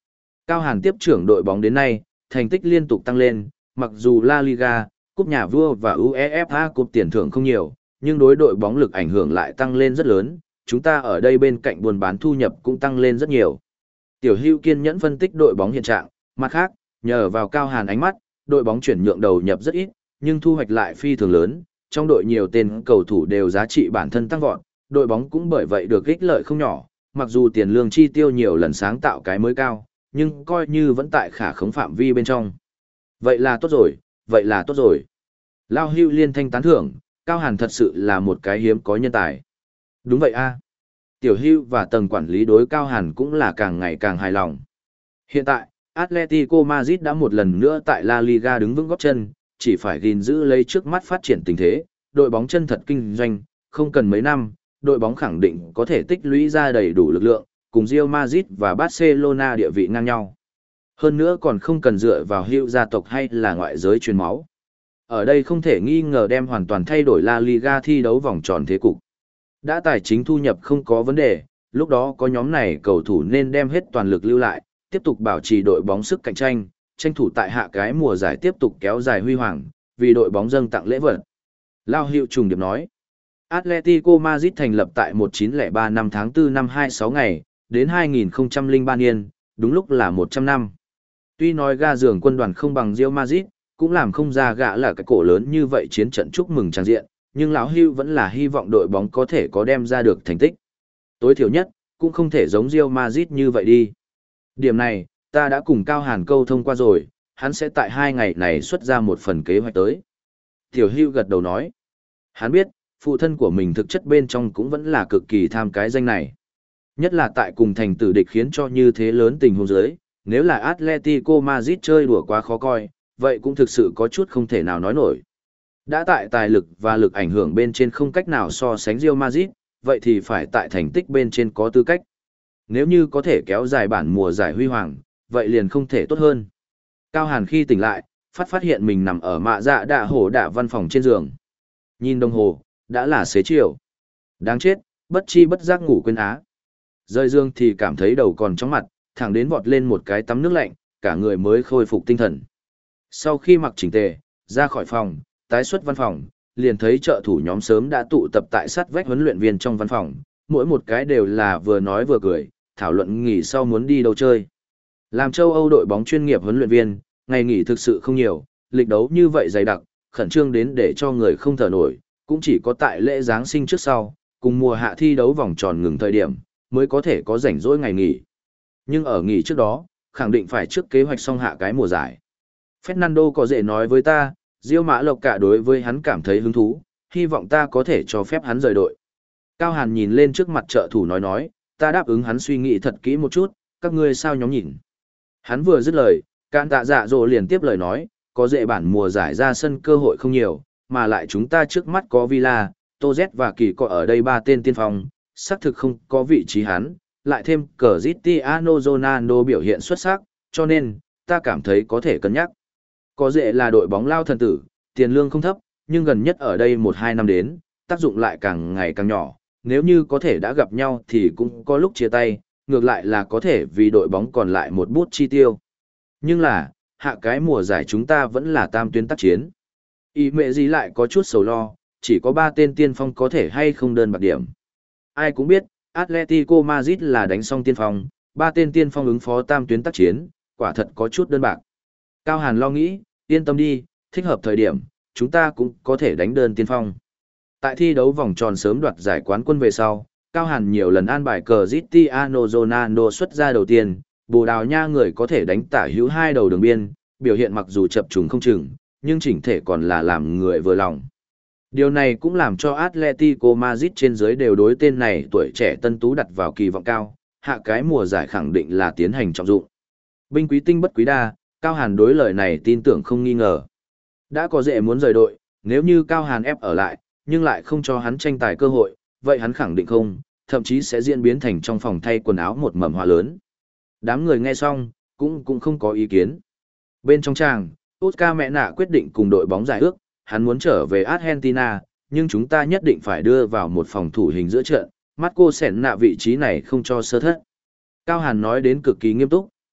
Cao Hàn tiếp trưởng đội bóng đến nay, thành tích liên tục tăng lên, mặc dù La Liga, Cúp Nhà Vua và UEFA Cup tiền thưởng không nhiều, nhưng đối đội bóng lực ảnh hưởng lại tăng lên rất lớn, chúng ta ở đây bên cạnh buôn bán thu nhập cũng tăng lên rất nhiều. Tiểu Hưu kiên nhẫn phân tích đội bóng hiện trạng, mặt khác, nhờ vào Cao Hàn ánh mắt, đội bóng chuyển nhượng đầu nhập rất ít, nhưng thu hoạch lại phi thường lớn, trong đội nhiều tên cầu thủ đều giá trị bản thân tăng vọt, đội bóng cũng bởi vậy được ích lợi không nhỏ, mặc dù tiền lương chi tiêu nhiều lần sáng tạo cái mới cao, nhưng coi như vẫn tại khả khống phạm vi bên trong. Vậy là tốt rồi, vậy là tốt rồi. Lao Hưu liên thanh tán thưởng, Cao Hàn thật sự là một cái hiếm có nhân tài. Đúng vậy a. Tiểu Hưu và tầng quản lý đối Cao Hàn cũng là càng ngày càng hài lòng. Hiện tại, Atletico Madrid đã một lần nữa tại La Liga đứng vững gót chân, chỉ phải gìn giữ lấy trước mắt phát triển tình thế, đội bóng chân thật kinh doanh, không cần mấy năm, đội bóng khẳng định có thể tích lũy ra đầy đủ lực lượng, cùng Real Madrid và Barcelona địa vị ngang nhau. Hơn nữa còn không cần dựa vào Hưu gia tộc hay là ngoại giới truyền máu. Ở đây không thể nghi ngờ đem hoàn toàn thay đổi La Liga thi đấu vòng tròn thế cục. Đã tài chính thu nhập không có vấn đề, lúc đó có nhóm này cầu thủ nên đem hết toàn lực lưu lại, tiếp tục bảo trì đội bóng sức cạnh tranh, tranh thủ tại hạ cái mùa giải tiếp tục kéo dài huy hoàng, vì đội bóng dâng tặng lễ vật. Lao Hiệu trùng điệp nói, Atletico Madrid thành lập tại một nghìn chín trăm lẻ ba năm tháng tư năm hai mươi sáu ngày, đến hai nghìn không trăm lẻ ba niên, đúng lúc là một trăm năm. Tuy nói ga giường quân đoàn không bằng Real Madrid, cũng làm không ra gã là cái cổ lớn như vậy chiến trận chúc mừng trang diện, nhưng lão Hưu vẫn là hy vọng đội bóng có thể có đem ra được thành tích. Tối thiểu nhất, cũng không thể giống Real Madrid như vậy đi. Điểm này, ta đã cùng Cao Hàn câu thông qua rồi, hắn sẽ tại hai ngày này xuất ra một phần kế hoạch tới. Tiểu Hưu gật đầu nói, hắn biết, phụ thân của mình thực chất bên trong cũng vẫn là cực kỳ tham cái danh này. Nhất là tại cùng thành tử địch khiến cho như thế lớn tình huống dưới, nếu là Atletico Madrid chơi đùa quá khó coi, vậy cũng thực sự có chút không thể nào nói nổi. Đã tại tài lực và lực ảnh hưởng bên trên không cách nào so sánh Real Madrid, vậy thì phải tại thành tích bên trên có tư cách. Nếu như có thể kéo dài bản mùa giải huy hoàng, vậy liền không thể tốt hơn. Cao Hàn khi tỉnh lại, phát phát hiện mình nằm ở mạ dạ đạ hổ đạ văn phòng trên giường. Nhìn đồng hồ, đã là xế chiều. Đáng chết, bất chi bất giác ngủ quên á. Rơi giường thì cảm thấy đầu còn chóng mặt, thẳng đến vọt lên một cái tắm nước lạnh, cả người mới khôi phục tinh thần. Sau khi mặc chỉnh tề, ra khỏi phòng, tái xuất văn phòng, liền thấy trợ thủ nhóm sớm đã tụ tập tại sát vách huấn luyện viên trong văn phòng, mỗi một cái đều là vừa nói vừa cười, thảo luận nghỉ sau muốn đi đâu chơi. Làm châu Âu đội bóng chuyên nghiệp huấn luyện viên, ngày nghỉ thực sự không nhiều, lịch đấu như vậy dày đặc, khẩn trương đến để cho người không thở nổi, cũng chỉ có tại lễ Giáng sinh trước sau, cùng mùa hạ thi đấu vòng tròn ngừng thời điểm, mới có thể có rảnh rỗi ngày nghỉ. Nhưng ở nghỉ trước đó, khẳng định phải trước kế hoạch xong hạ cái mùa giải. Fernando có dễ nói với ta, Diêu Mã Lộc cả đối với hắn cảm thấy hứng thú, hy vọng ta có thể cho phép hắn rời đội. Cao Hàn nhìn lên trước mặt trợ thủ nói nói, ta đáp ứng hắn suy nghĩ thật kỹ một chút, các ngươi sao nhóm nhìn. Hắn vừa dứt lời, Cạn Tạ Dạ Dỗ liền tiếp lời nói, có dễ bản mùa giải ra sân cơ hội không nhiều, mà lại chúng ta trước mắt có Villa, Toz và Kỳ có ở đây ba tên tiên phong, xác thực không có vị trí hắn, lại thêm Cristiano Ronaldo biểu hiện xuất sắc, cho nên, ta cảm thấy có thể cân nhắc. Có dễ là đội bóng lao thần tử, tiền lương không thấp, nhưng gần nhất ở đây một hai năm đến, tác dụng lại càng ngày càng nhỏ, nếu như có thể đã gặp nhau thì cũng có lúc chia tay, ngược lại là có thể vì đội bóng còn lại một bút chi tiêu. Nhưng là, hạ cái mùa giải chúng ta vẫn là tam tuyến tác chiến. Ý mẹ gì lại có chút sầu lo, chỉ có ba tên tiên phong có thể hay không đơn bạc điểm. Ai cũng biết, Atletico Madrid là đánh xong tiên phong, ba tên tiên phong ứng phó tam tuyến tác chiến, quả thật có chút đơn bạc. Cao Hàn lo nghĩ, yên tâm đi, thích hợp thời điểm, chúng ta cũng có thể đánh đơn tiên phong. Tại thi đấu vòng tròn sớm đoạt giải quán quân về sau, Cao Hàn nhiều lần an bài Cristiano Ronaldo xuất ra đầu tiên, Bồ Đào Nha người có thể đánh tả hữu hai đầu đường biên, biểu hiện mặc dù chập trùng không chừng, nhưng chỉnh thể còn là làm người vừa lòng. Điều này cũng làm cho Atletico Madrid trên dưới đều đối tên này tuổi trẻ tân tú đặt vào kỳ vọng cao, hạ cái mùa giải khẳng định là tiến hành trọng dụng. Binh quý tinh bất quý đa, Cao Hàn đối lời này tin tưởng không nghi ngờ. Đã có dễ muốn rời đội, nếu như Cao Hàn ép ở lại, nhưng lại không cho hắn tranh tài cơ hội, vậy hắn khẳng định không, thậm chí sẽ diễn biến thành trong phòng thay quần áo một mầm họa lớn. Đám người nghe xong, cũng cũng không có ý kiến. Bên trong tràng, Oscar mẹ nạ quyết định cùng đội bóng giải ước, hắn muốn trở về Argentina, nhưng chúng ta nhất định phải đưa vào một phòng thủ hình giữa trận, Marco Senna vị trí này không cho sơ thất. Cao Hàn nói đến cực kỳ nghiêm túc,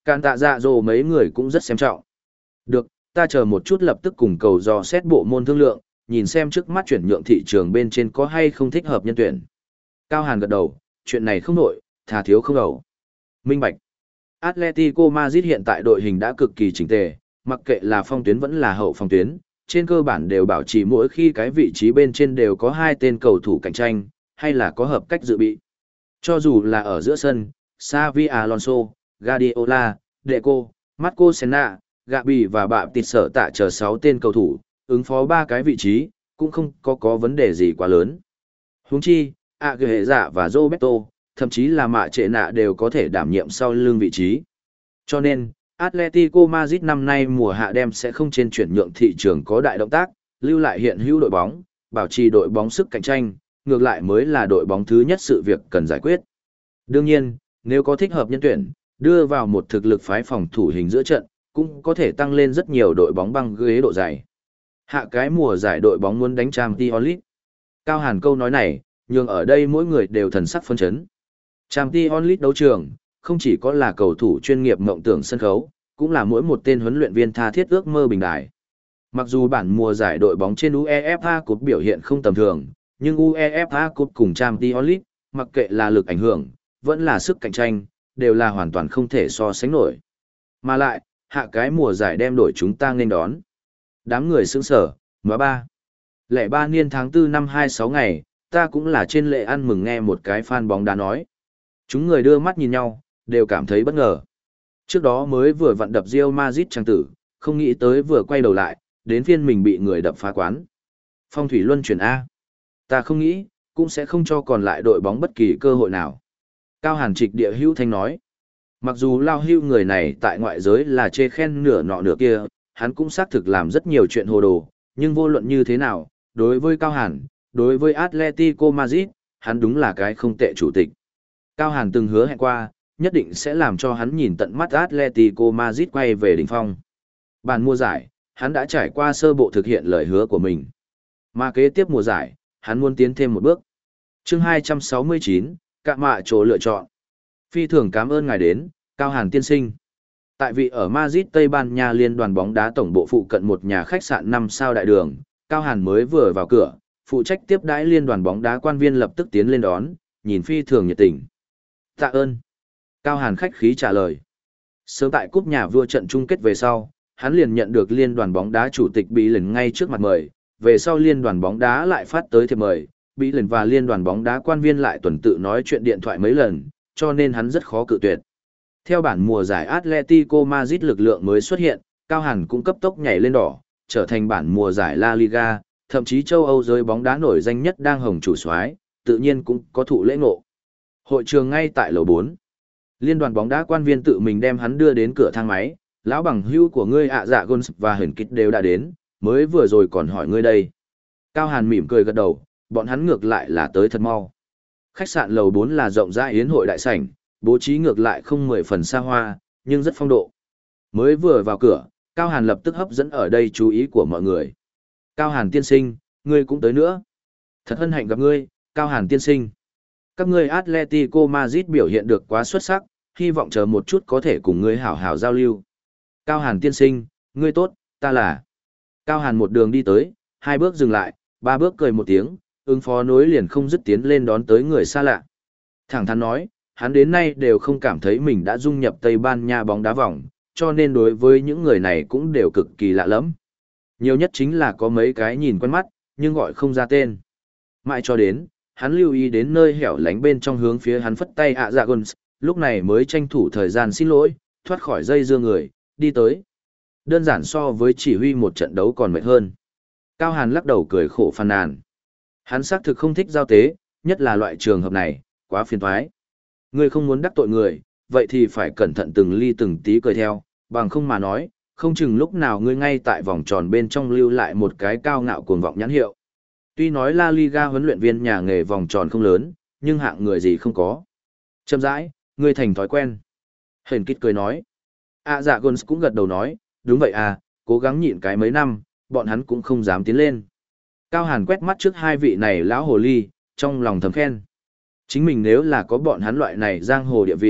Cản tạ dạ dỗ mấy người cũng rất xem trọng. Được, ta chờ một chút lập tức cùng cầu dò xét bộ môn thương lượng, nhìn xem trước mắt chuyển nhượng thị trường bên trên có hay không thích hợp nhân tuyển. Cao Hàn gật đầu, chuyện này không nổi, thà thiếu không ẩu. Minh bạch. Atletico Madrid hiện tại đội hình đã cực kỳ chỉnh tề, mặc kệ là phong tuyến vẫn là hậu phong tuyến, trên cơ bản đều bảo trì mỗi khi cái vị trí bên trên đều có hai tên cầu thủ cạnh tranh, hay là có hợp cách dự bị. Cho dù là ở giữa sân, Xavi Alonso, Guardiola, Deco, Marco Senna, Gabi và bạm tịt sở tạ chờ sáu tên cầu thủ, ứng phó ba cái vị trí, cũng không có có vấn đề gì quá lớn. Huống chi, Aguero và Roberto, thậm chí là mạ trệ nạ đều có thể đảm nhiệm sau lưng vị trí. Cho nên, Atletico Madrid năm nay mùa hạ đem sẽ không trên chuyển nhượng thị trường có đại động tác, lưu lại hiện hữu đội bóng, bảo trì đội bóng sức cạnh tranh, ngược lại mới là đội bóng thứ nhất sự việc cần giải quyết. Đương nhiên, nếu có thích hợp nhân tuyển, đưa vào một thực lực phái phòng thủ hình giữa trận, cũng có thể tăng lên rất nhiều đội bóng băng ghế độ dày. Hạ cái mùa giải đội bóng muốn đánh Champions League. Cao Hàn câu nói này, nhưng ở đây mỗi người đều thần sắc phấn chấn. Champions League đấu trường, không chỉ có là cầu thủ chuyên nghiệp mộng tưởng sân khấu, cũng là mỗi một tên huấn luyện viên tha thiết ước mơ bình đại. Mặc dù bản mùa giải đội bóng trên UEFA Cup biểu hiện không tầm thường, nhưng UEFA Cup cùng Champions League, mặc kệ là lực ảnh hưởng, vẫn là sức cạnh tranh, đều là hoàn toàn không thể so sánh nổi. Mà lại, hạ cái mùa giải đem đổi chúng ta nên đón. Đám người sững sở, móa ba. Lẻ ba niên tháng tư năm hai mươi sáu ngày, ta cũng là trên lễ ăn mừng nghe một cái fan bóng đá nói. Chúng người đưa mắt nhìn nhau, đều cảm thấy bất ngờ. Trước đó mới vừa vặn đập Real Madrid trang tử, không nghĩ tới vừa quay đầu lại, đến phiên mình bị người đập phá quán. Phong thủy luân chuyển A. Ta không nghĩ, cũng sẽ không cho còn lại đội bóng bất kỳ cơ hội nào. Cao Hàn Trịch địa hữu thanh nói. Mặc dù lao hưu người này tại ngoại giới là chê khen nửa nọ nửa kia, hắn cũng xác thực làm rất nhiều chuyện hồ đồ, nhưng vô luận như thế nào, đối với Cao Hàn, đối với Atletico Madrid, hắn đúng là cái không tệ chủ tịch. Cao Hàn từng hứa hẹn qua, nhất định sẽ làm cho hắn nhìn tận mắt Atletico Madrid quay về đỉnh phong. Bản mùa giải, hắn đã trải qua sơ bộ thực hiện lời hứa của mình. Mà kế tiếp mùa giải, hắn muốn tiến thêm một bước. Chương hai trăm sáu mươi chín, Cạ Mạ chỗ lựa chọn. Phi thường cảm ơn ngài đến, Cao Hàn tiên sinh. Tại vị ở Madrid Tây Ban Nha liên đoàn bóng đá tổng bộ phụ cận một nhà khách sạn năm sao đại đường, Cao Hàn mới vừa vào cửa, phụ trách tiếp đãi liên đoàn bóng đá quan viên lập tức tiến lên đón, nhìn phi thường nhiệt tình. Tạ ơn. Cao Hàn khách khí trả lời. Sớm tại cúp nhà vua trận chung kết về sau, hắn liền nhận được liên đoàn bóng đá chủ tịch Bí lần ngay trước mặt mời, về sau liên đoàn bóng đá lại phát tới thiệp mời, Bí lần và liên đoàn bóng đá quan viên lại tuần tự nói chuyện điện thoại mấy lần, cho nên hắn rất khó cự tuyệt. Theo bản mùa giải Atletico Madrid lực lượng mới xuất hiện, Cao Hàn cũng cấp tốc nhảy lên đỏ, trở thành bản mùa giải La Liga, thậm chí châu Âu giới bóng đá nổi danh nhất đang hồng chủ soái, tự nhiên cũng có thụ lễ ngộ. Hội trường ngay tại lầu bốn. Liên đoàn bóng đá quan viên tự mình đem hắn đưa đến cửa thang máy, lão bằng hữu của ngươi ạ dạ Gons và Hển Kịch đều đã đến, mới vừa rồi còn hỏi ngươi đây. Cao Hàn mỉm cười gật đầu, bọn hắn ngược lại là tới thật mau. Khách sạn lầu bốn là rộng rãi yến hội đại sảnh, bố trí ngược lại không mười phần xa hoa, nhưng rất phong độ. Mới vừa vào cửa, Cao Hàn lập tức hấp dẫn ở đây chú ý của mọi người. Cao Hàn tiên sinh, ngươi cũng tới nữa. Thật hân hạnh gặp ngươi, Cao Hàn tiên sinh. Các ngươi Atletico Madrid biểu hiện được quá xuất sắc, hy vọng chờ một chút có thể cùng ngươi hảo hảo giao lưu. Cao Hàn tiên sinh, ngươi tốt, ta là. Cao Hàn một đường đi tới, hai bước dừng lại, ba bước cười một tiếng, ứng phó nối liền không dứt tiến lên đón tới người xa lạ. Thẳng thắn nói, hắn đến nay đều không cảm thấy mình đã dung nhập Tây Ban Nha bóng đá vòng, cho nên đối với những người này cũng đều cực kỳ lạ lẫm. Nhiều nhất chính là có mấy cái nhìn quen mắt, nhưng gọi không ra tên. Mãi cho đến, hắn lưu ý đến nơi hẻo lánh bên trong hướng phía hắn phất tay ạ dạ Gons, lúc này mới tranh thủ thời gian xin lỗi, thoát khỏi dây dưa người, đi tới. Đơn giản so với chỉ huy một trận đấu còn mệt hơn. Cao Hàn lắc đầu cười khổ phàn nàn. Hắn xác thực không thích giao tế, nhất là loại trường hợp này, quá phiền toái. Ngươi không muốn đắc tội người, vậy thì phải cẩn thận từng ly từng tí cười theo, bằng không mà nói, không chừng lúc nào ngươi ngay tại vòng tròn bên trong lưu lại một cái cao ngạo cuồng vọng nhãn hiệu. Tuy nói La Liga huấn luyện viên nhà nghề vòng tròn không lớn, nhưng hạng người gì không có. Chậm rãi, ngươi thành thói quen. Hển Kít cười nói. À dạ Gons cũng gật đầu nói, đúng vậy à, cố gắng nhịn cái mấy năm, bọn hắn cũng không dám tiến lên. Cao Hàn quét mắt trước hai vị này lão hồ ly, trong lòng thầm khen. Chính mình nếu là có bọn hắn loại này giang hồ địa vị,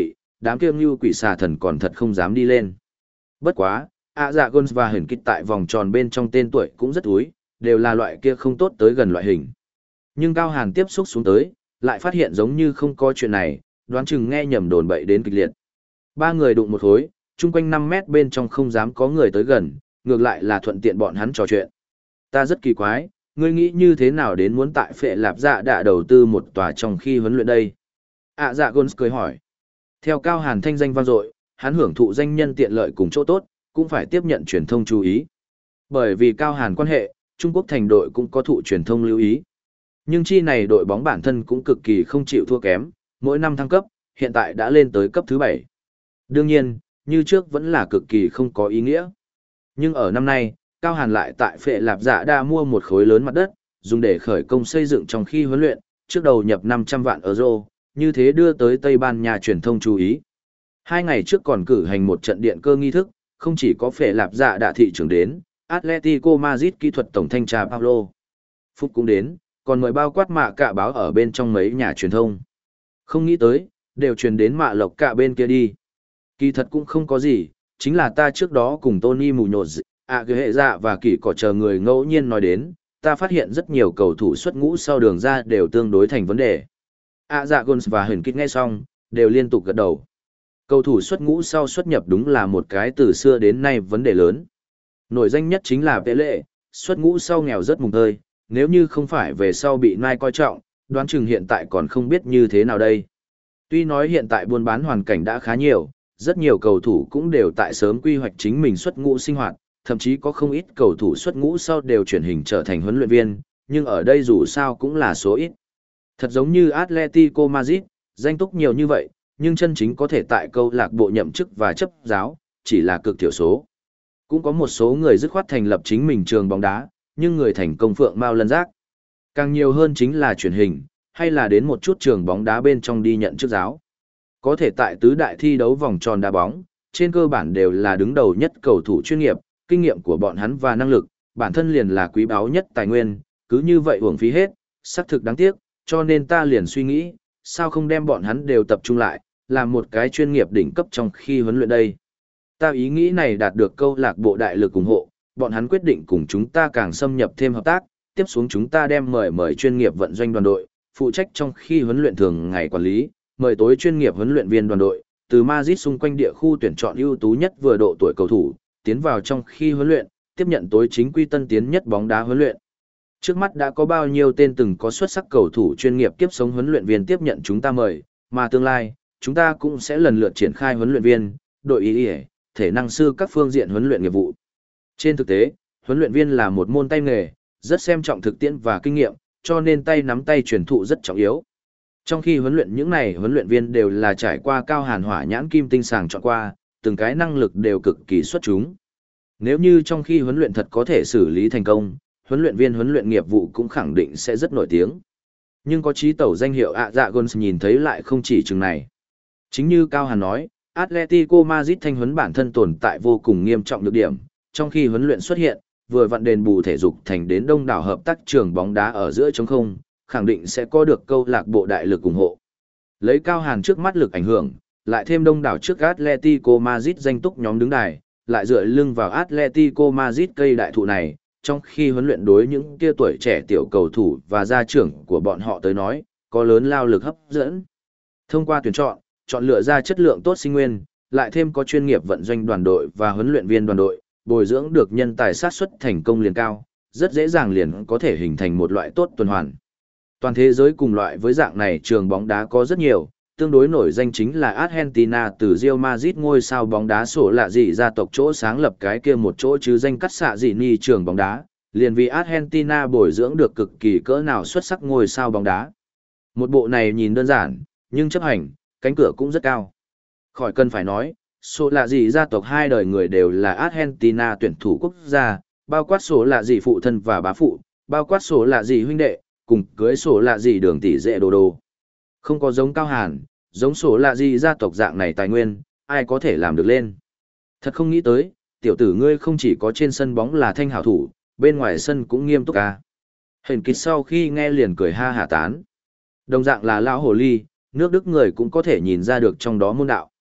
đám kia như quỷ xà thần còn thật không dám đi lên. Bất quá, ạ dạ Gons và hình kích tại vòng tròn bên trong tên tuổi cũng rất úi, đều là loại kia không tốt tới gần loại hình. Nhưng Cao Hàn tiếp xúc xuống tới, lại phát hiện giống như không có chuyện này, đoán chừng nghe nhầm đồn bậy đến kịch liệt. Ba người đụng một khối, chung quanh năm mét bên trong không dám có người tới gần, ngược lại là thuận tiện bọn hắn trò chuyện. Ta rất kỳ quái, ngươi nghĩ như thế nào đến muốn tại Phệ Lạp Dạ đã đầu tư một tòa trong khi huấn luyện đây? ạ dạ Gons cười hỏi. Theo Cao Hàn thanh danh vang dội, hắn hưởng thụ danh nhân tiện lợi cùng chỗ tốt, cũng phải tiếp nhận truyền thông chú ý. Bởi vì Cao Hàn quan hệ, Trung Quốc thành đội cũng có thụ truyền thông lưu ý. Nhưng chi này đội bóng bản thân cũng cực kỳ không chịu thua kém, mỗi năm thăng cấp, hiện tại đã lên tới cấp thứ bảy. Đương nhiên, như trước vẫn là cực kỳ không có ý nghĩa. Nhưng ở năm nay, Cao Hàn lại tại Phệ Lạp Dạ Đa mua một khối lớn mặt đất, dùng để khởi công xây dựng trong khi huấn luyện, trước đầu nhập năm trăm vạn euro, như thế đưa tới Tây Ban Nha truyền thông chú ý. Hai ngày trước còn cử hành một trận điện cơ nghi thức, không chỉ có Phệ Lạp Dạ Đa thị trưởng đến, Atletico Madrid kỹ thuật tổng thanh tra Paulo Phúc cũng đến, còn mời bao quát mạ cả báo ở bên trong mấy nhà truyền thông. Không nghĩ tới, đều truyền đến mạ lộc cả bên kia đi. Kỳ thật cũng không có gì, chính là ta trước đó cùng Tony Munoz, ạ ghế hệ dạ và kỳ cỏ chờ người ngẫu nhiên nói đến, ta phát hiện rất nhiều cầu thủ xuất ngũ sau đường ra đều tương đối thành vấn đề. ạ dạ Gons và Huyền Kích nghe xong, đều liên tục gật đầu. Cầu thủ xuất ngũ sau xuất nhập đúng là một cái từ xưa đến nay vấn đề lớn. Nổi danh nhất chính là Pele, xuất ngũ sau nghèo rất mùng tơi, nếu như không phải về sau bị Nike coi trọng, đoán chừng hiện tại còn không biết như thế nào đây. Tuy nói hiện tại buôn bán hoàn cảnh đã khá nhiều, rất nhiều cầu thủ cũng đều tại sớm quy hoạch chính mình xuất ngũ sinh hoạt, thậm chí có không ít cầu thủ xuất ngũ sau đều chuyển hình trở thành huấn luyện viên, nhưng ở đây dù sao cũng là số ít. Thật giống như Atletico Madrid, danh túc nhiều như vậy, nhưng chân chính có thể tại câu lạc bộ nhậm chức và chấp giáo, chỉ là cực thiểu số. Cũng có một số người dứt khoát thành lập chính mình trường bóng đá, nhưng người thành công phượng mao lân giác. Càng nhiều hơn chính là truyền hình, hay là đến một chút trường bóng đá bên trong đi nhận chức giáo. Có thể tại tứ đại thi đấu vòng tròn đá bóng, trên cơ bản đều là đứng đầu nhất cầu thủ chuyên nghiệp, kinh nghiệm của bọn hắn và năng lực, bản thân liền là quý báu nhất tài nguyên, cứ như vậy uổng phí hết, xác thực đáng tiếc, cho nên ta liền suy nghĩ, sao không đem bọn hắn đều tập trung lại, làm một cái chuyên nghiệp đỉnh cấp trong khi huấn luyện đây. Ta ý nghĩ này đạt được câu lạc bộ đại lực ủng hộ, bọn hắn quyết định cùng chúng ta càng xâm nhập thêm hợp tác, tiếp xuống chúng ta đem mời mời chuyên nghiệp vận doanh đoàn đội, phụ trách trong khi huấn luyện thường ngày quản lý, mời tối chuyên nghiệp huấn luyện viên đoàn đội, từ Madrid xung quanh địa khu tuyển chọn ưu tú nhất vừa độ tuổi cầu thủ, tiến vào trong khi huấn luyện, tiếp nhận tối chính quy tân tiến nhất bóng đá huấn luyện. Trước mắt đã có bao nhiêu tên từng có xuất sắc cầu thủ chuyên nghiệp kiếp sống huấn luyện viên tiếp nhận chúng ta mời, mà tương lai, chúng ta cũng sẽ lần lượt triển khai huấn luyện viên, đội y, thể năng sư các phương diện huấn luyện nghiệp vụ. Trên thực tế, huấn luyện viên là một môn tay nghề, rất xem trọng thực tiễn và kinh nghiệm, cho nên tay nắm tay truyền thụ rất trọng yếu. Trong khi huấn luyện những này huấn luyện viên đều là trải qua Cao Hàn hỏa nhãn kim tinh sàng chọn qua, từng cái năng lực đều cực kỳ xuất chúng. Nếu như trong khi huấn luyện thật có thể xử lý thành công, huấn luyện viên huấn luyện nghiệp vụ cũng khẳng định sẽ rất nổi tiếng. Nhưng có chí tẩu danh hiệu ạ dạ Gons nhìn thấy lại không chỉ chừng này. Chính như Cao Hàn nói, Atletico Madrid thanh huấn bản thân tồn tại vô cùng nghiêm trọng nhược điểm, trong khi huấn luyện xuất hiện, vừa vặn đền bù thể dục thành đến đông đảo hợp tác trường bóng đá ở giữa trống không, khẳng định sẽ có được câu lạc bộ đại lực ủng hộ. Lấy Cao Hàn trước mắt lực ảnh hưởng, lại thêm đông đảo trước Atletico Madrid danh túc nhóm đứng đài, lại dựa lưng vào Atletico Madrid cây đại thụ này, trong khi huấn luyện đối những kia tuổi trẻ tiểu cầu thủ và gia trưởng của bọn họ tới nói, có lớn lao lực hấp dẫn. Thông qua tuyển chọn, chọn lựa ra chất lượng tốt sinh nguyên, lại thêm có chuyên nghiệp vận doanh đoàn đội và huấn luyện viên đoàn đội, bồi dưỡng được nhân tài sát xuất thành công liền cao, rất dễ dàng liền có thể hình thành một loại tốt tuần hoàn. Toàn thế giới cùng loại với dạng này trường bóng đá có rất nhiều, tương đối nổi danh chính là Argentina từ Real Madrid ngôi sao bóng đá sổ lạ gì gia tộc chỗ sáng lập cái kia một chỗ chứ danh cắt xạ gì ni trường bóng đá, liền vì Argentina bồi dưỡng được cực kỳ cỡ nào xuất sắc ngôi sao bóng đá. Một bộ này nhìn đơn giản, nhưng chấp hành, cánh cửa cũng rất cao. Khỏi cần phải nói, sổ lạ gì gia tộc hai đời người đều là Argentina tuyển thủ quốc gia, bao quát sổ lạ gì phụ thân và bá phụ, bao quát sổ lạ gì huynh đệ, cùng cưới sổ lạ gì đường tỷ dệ đồ đồ. Không có giống Cao Hàn, giống sổ lạ gì gia tộc dạng này tài nguyên, ai có thể làm được lên. Thật không nghĩ tới, tiểu tử ngươi không chỉ có trên sân bóng là thanh hảo thủ, bên ngoài sân cũng nghiêm túc ca. Hình kịch sau khi nghe liền cười ha hả tán. Đồng dạng là lão hồ ly, nước Đức người cũng có thể nhìn ra được trong đó môn đạo.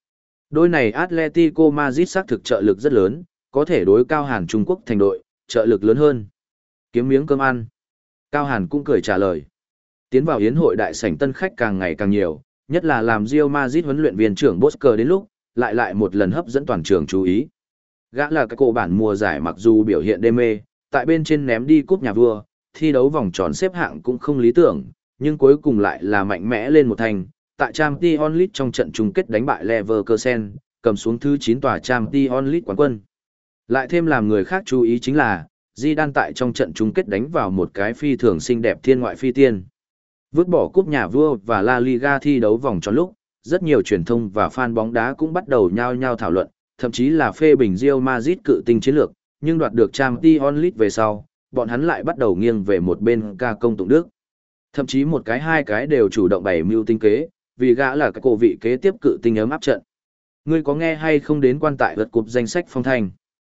Đôi này Atletico Madrid xác thực trợ lực rất lớn, có thể đối Cao Hàn Trung Quốc thành đội, trợ lực lớn hơn. Kiếm miếng cơm ăn. Cao Hàn cũng cười trả lời. Tiến vào yến hội đại sảnh tân khách càng ngày càng nhiều, nhất là làm Real Madrid huấn luyện viên trưởng Bosker đến lúc, lại lại một lần hấp dẫn toàn trường chú ý. Gã là cái cổ bản mùa giải mặc dù biểu hiện đê mê, tại bên trên ném đi cúp nhà vua, thi đấu vòng tròn xếp hạng cũng không lý tưởng, nhưng cuối cùng lại là mạnh mẽ lên một thành, tại Champions League trong trận chung kết đánh bại Leverkusen, cầm xuống thứ chín tòa Champions League quán quân. Lại thêm làm người khác chú ý chính là, Zidane tại trong trận chung kết đánh vào một cái phi thường xinh đẹp thiên ngoại phi tiên. Vứt bỏ cúp nhà vua và La Liga thi đấu vòng tròn lúc, rất nhiều truyền thông và fan bóng đá cũng bắt đầu nhao nhao thảo luận, thậm chí là phê bình Real Madrid cự tinh chiến lược, nhưng đoạt được Champions League về sau, bọn hắn lại bắt đầu nghiêng về một bên ca công tụng đức. Thậm chí một cái hai cái đều chủ động bày mưu tinh kế, vì gã là cái cổ vị kế tiếp cự tinh ấm áp trận. Ngươi có nghe hay không đến quan tại lượt cục danh sách phong thanh?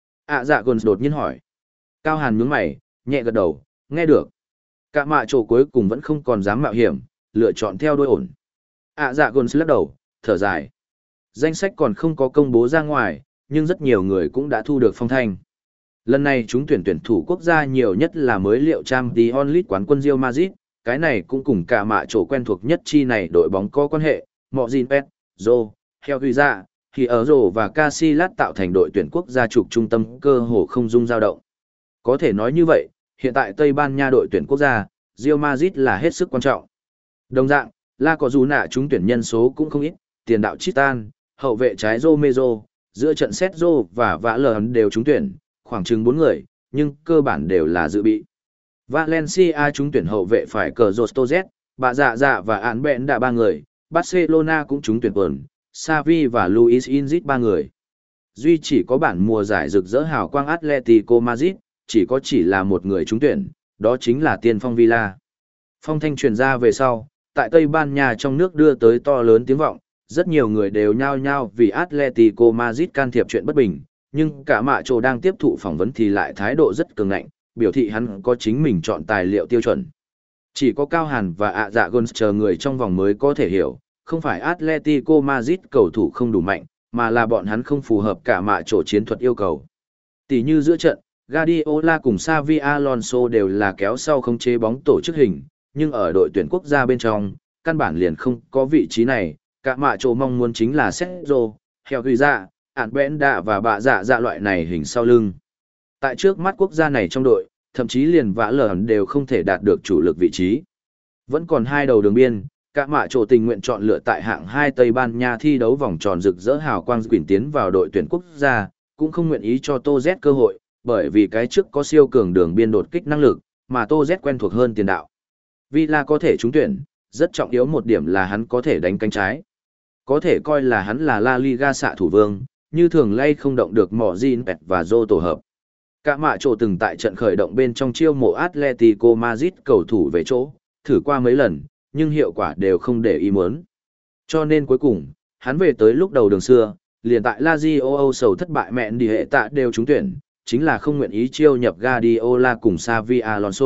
À dạ Gons đột nhiên hỏi. Cao Hàn nhướng mày, nhẹ gật đầu, nghe được. Cả mạ chỗ cuối cùng vẫn không còn dám mạo hiểm, lựa chọn theo đuôi ổn. À dạ Gons lắc đầu, thở dài. Danh sách còn không có công bố ra ngoài, nhưng rất nhiều người cũng đã thu được phong thanh. Lần này chúng tuyển tuyển thủ quốc gia nhiều nhất là mới liệu Champions League quán quân Real Madrid, cái này cũng cùng cả mạ chỗ quen thuộc nhất chi này đội bóng có quan hệ, Mojin Pet, Zô, Helguiza, thì ở Rổ và Casillas tạo thành đội tuyển quốc gia trục trung tâm cơ hồ không dung dao động. Có thể nói như vậy, hiện tại Tây Ban Nha đội tuyển quốc gia, Real Madrid là hết sức quan trọng. Đồng dạng, La có dù nạ chúng tuyển nhân số cũng không ít, tiền đạo Chitan, hậu vệ trái Romero, giữa trận Sergio và Vã Lờ đều trúng tuyển, khoảng chừng bốn người, nhưng cơ bản đều là dự bị. Valencia trúng tuyển hậu vệ phải cờ Jostozet, bà dạ dạ và án bẹn đã ba người, Barcelona cũng trúng tuyển quần, Xavi và Luis Inzit ba người. Duy chỉ có bản mùa giải rực rỡ hào quang Atletico Madrid, chỉ có chỉ là một người trúng tuyển, đó chính là tiên phong Villa. Phong thanh truyền ra về sau, tại Tây Ban Nha trong nước đưa tới to lớn tiếng vọng, rất nhiều người đều nhao nhao vì Atletico Madrid can thiệp chuyện bất bình, nhưng cả mạ trồ đang tiếp thụ phỏng vấn thì lại thái độ rất cường ngạnh, biểu thị hắn có chính mình chọn tài liệu tiêu chuẩn. Chỉ có Cao Hàn và ạ dạ Gons chờ người trong vòng mới có thể hiểu, không phải Atletico Madrid cầu thủ không đủ mạnh, mà là bọn hắn không phù hợp cả mạ trồ chiến thuật yêu cầu. Tỷ như giữa trận, Guardiola cùng Xavi Alonso đều là kéo sau không chế bóng tổ chức hình, nhưng ở đội tuyển quốc gia bên trong, căn bản liền không có vị trí này, cả mạ trồ mong muốn chính là Sergio, Helguiza, Albenda và bạ dạ dạ loại này hình sau lưng. Tại trước mắt quốc gia này trong đội, thậm chí liền Vã Lờ đều không thể đạt được chủ lực vị trí. Vẫn còn hai đầu đường biên, cả mạ trồ tình nguyện chọn lựa tại hạng hai Tây Ban Nha thi đấu vòng tròn rực rỡ hào quang quyển tiến vào đội tuyển quốc gia, cũng không nguyện ý cho Tô Z cơ hội, bởi vì cái trước có siêu cường đường biên đột kích năng lực, mà Tô Z quen thuộc hơn tiền đạo. Villa có thể trúng tuyển, rất trọng yếu một điểm là hắn có thể đánh cánh trái. Có thể coi là hắn là La Liga xạ thủ vương, như thường lay không động được Mojin Pet và Zô tổ hợp. Cả mạ trồ từng tại trận khởi động bên trong chiêu mộ Atletico Madrid cầu thủ về chỗ, thử qua mấy lần, nhưng hiệu quả đều không để ý muốn. Cho nên cuối cùng, hắn về tới lúc đầu đường xưa, liền tại Lazio Âu sầu thất bại mẹn đi hệ tạ đều trúng tuyển, chính là không nguyện ý chiêu nhập Guardiola cùng Xavi Alonso.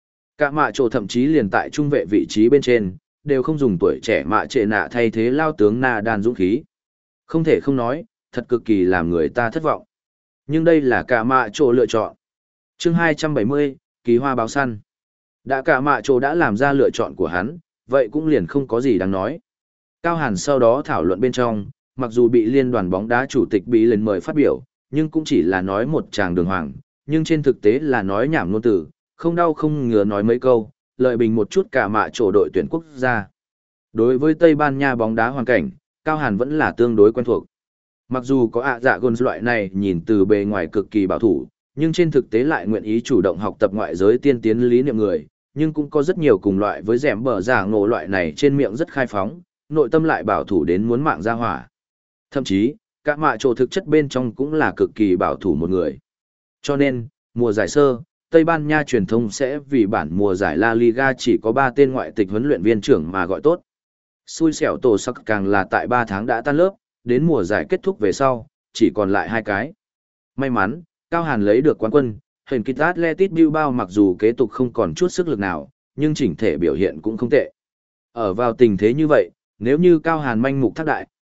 Cả mạ trồ thậm chí liền tại trung vệ vị trí bên trên, đều không dùng tuổi trẻ mạ trệ nạ thay thế lao tướng Na đàn dũng khí. Không thể không nói, thật cực kỳ làm người ta thất vọng. Nhưng đây là cả mạ trồ lựa chọn. Chương hai trăm bảy mươi, kỳ hoa báo săn. Đã cả mạ trồ đã làm ra lựa chọn của hắn, vậy cũng liền không có gì đáng nói. Cao Hàn sau đó thảo luận bên trong, mặc dù bị liên đoàn bóng đá chủ tịch bí lên mời phát biểu, nhưng cũng chỉ là nói một tràng đường hoàng, nhưng trên thực tế là nói nhảm ngôn từ, không đau không ngứa nói mấy câu, lợi bình một chút cả mạ trồ đội tuyển quốc gia. Đối với Tây Ban Nha bóng đá hoàn cảnh, Cao Hàn vẫn là tương đối quen thuộc. Mặc dù có ạ dạ Gons loại này nhìn từ bề ngoài cực kỳ bảo thủ, nhưng trên thực tế lại nguyện ý chủ động học tập ngoại giới tiên tiến lý niệm người, nhưng cũng có rất nhiều cùng loại với rẻm bờ giả ngộ loại này trên miệng rất khai phóng, nội tâm lại bảo thủ đến muốn mạng ra hỏa. Thậm chí, cả mạ trồ thực chất bên trong cũng là cực kỳ bảo thủ một người. Cho nên, mùa giải sơ, Tây Ban Nha truyền thông sẽ vì bản mùa giải La Liga chỉ có ba tên ngoại tịch huấn luyện viên trưởng mà gọi tốt. Xui xẻo tổ sắc càng là tại ba tháng đã tan lớp, đến mùa giải kết thúc về sau, chỉ còn lại hai cái. May mắn, Cao Hàn lấy được quán quân, hình kích Atletico Bilbao mặc dù kế tục không còn chút sức lực nào, nhưng chỉnh thể biểu hiện cũng không tệ. Ở vào tình thế như vậy, nếu như Cao Hàn manh mục thác đại,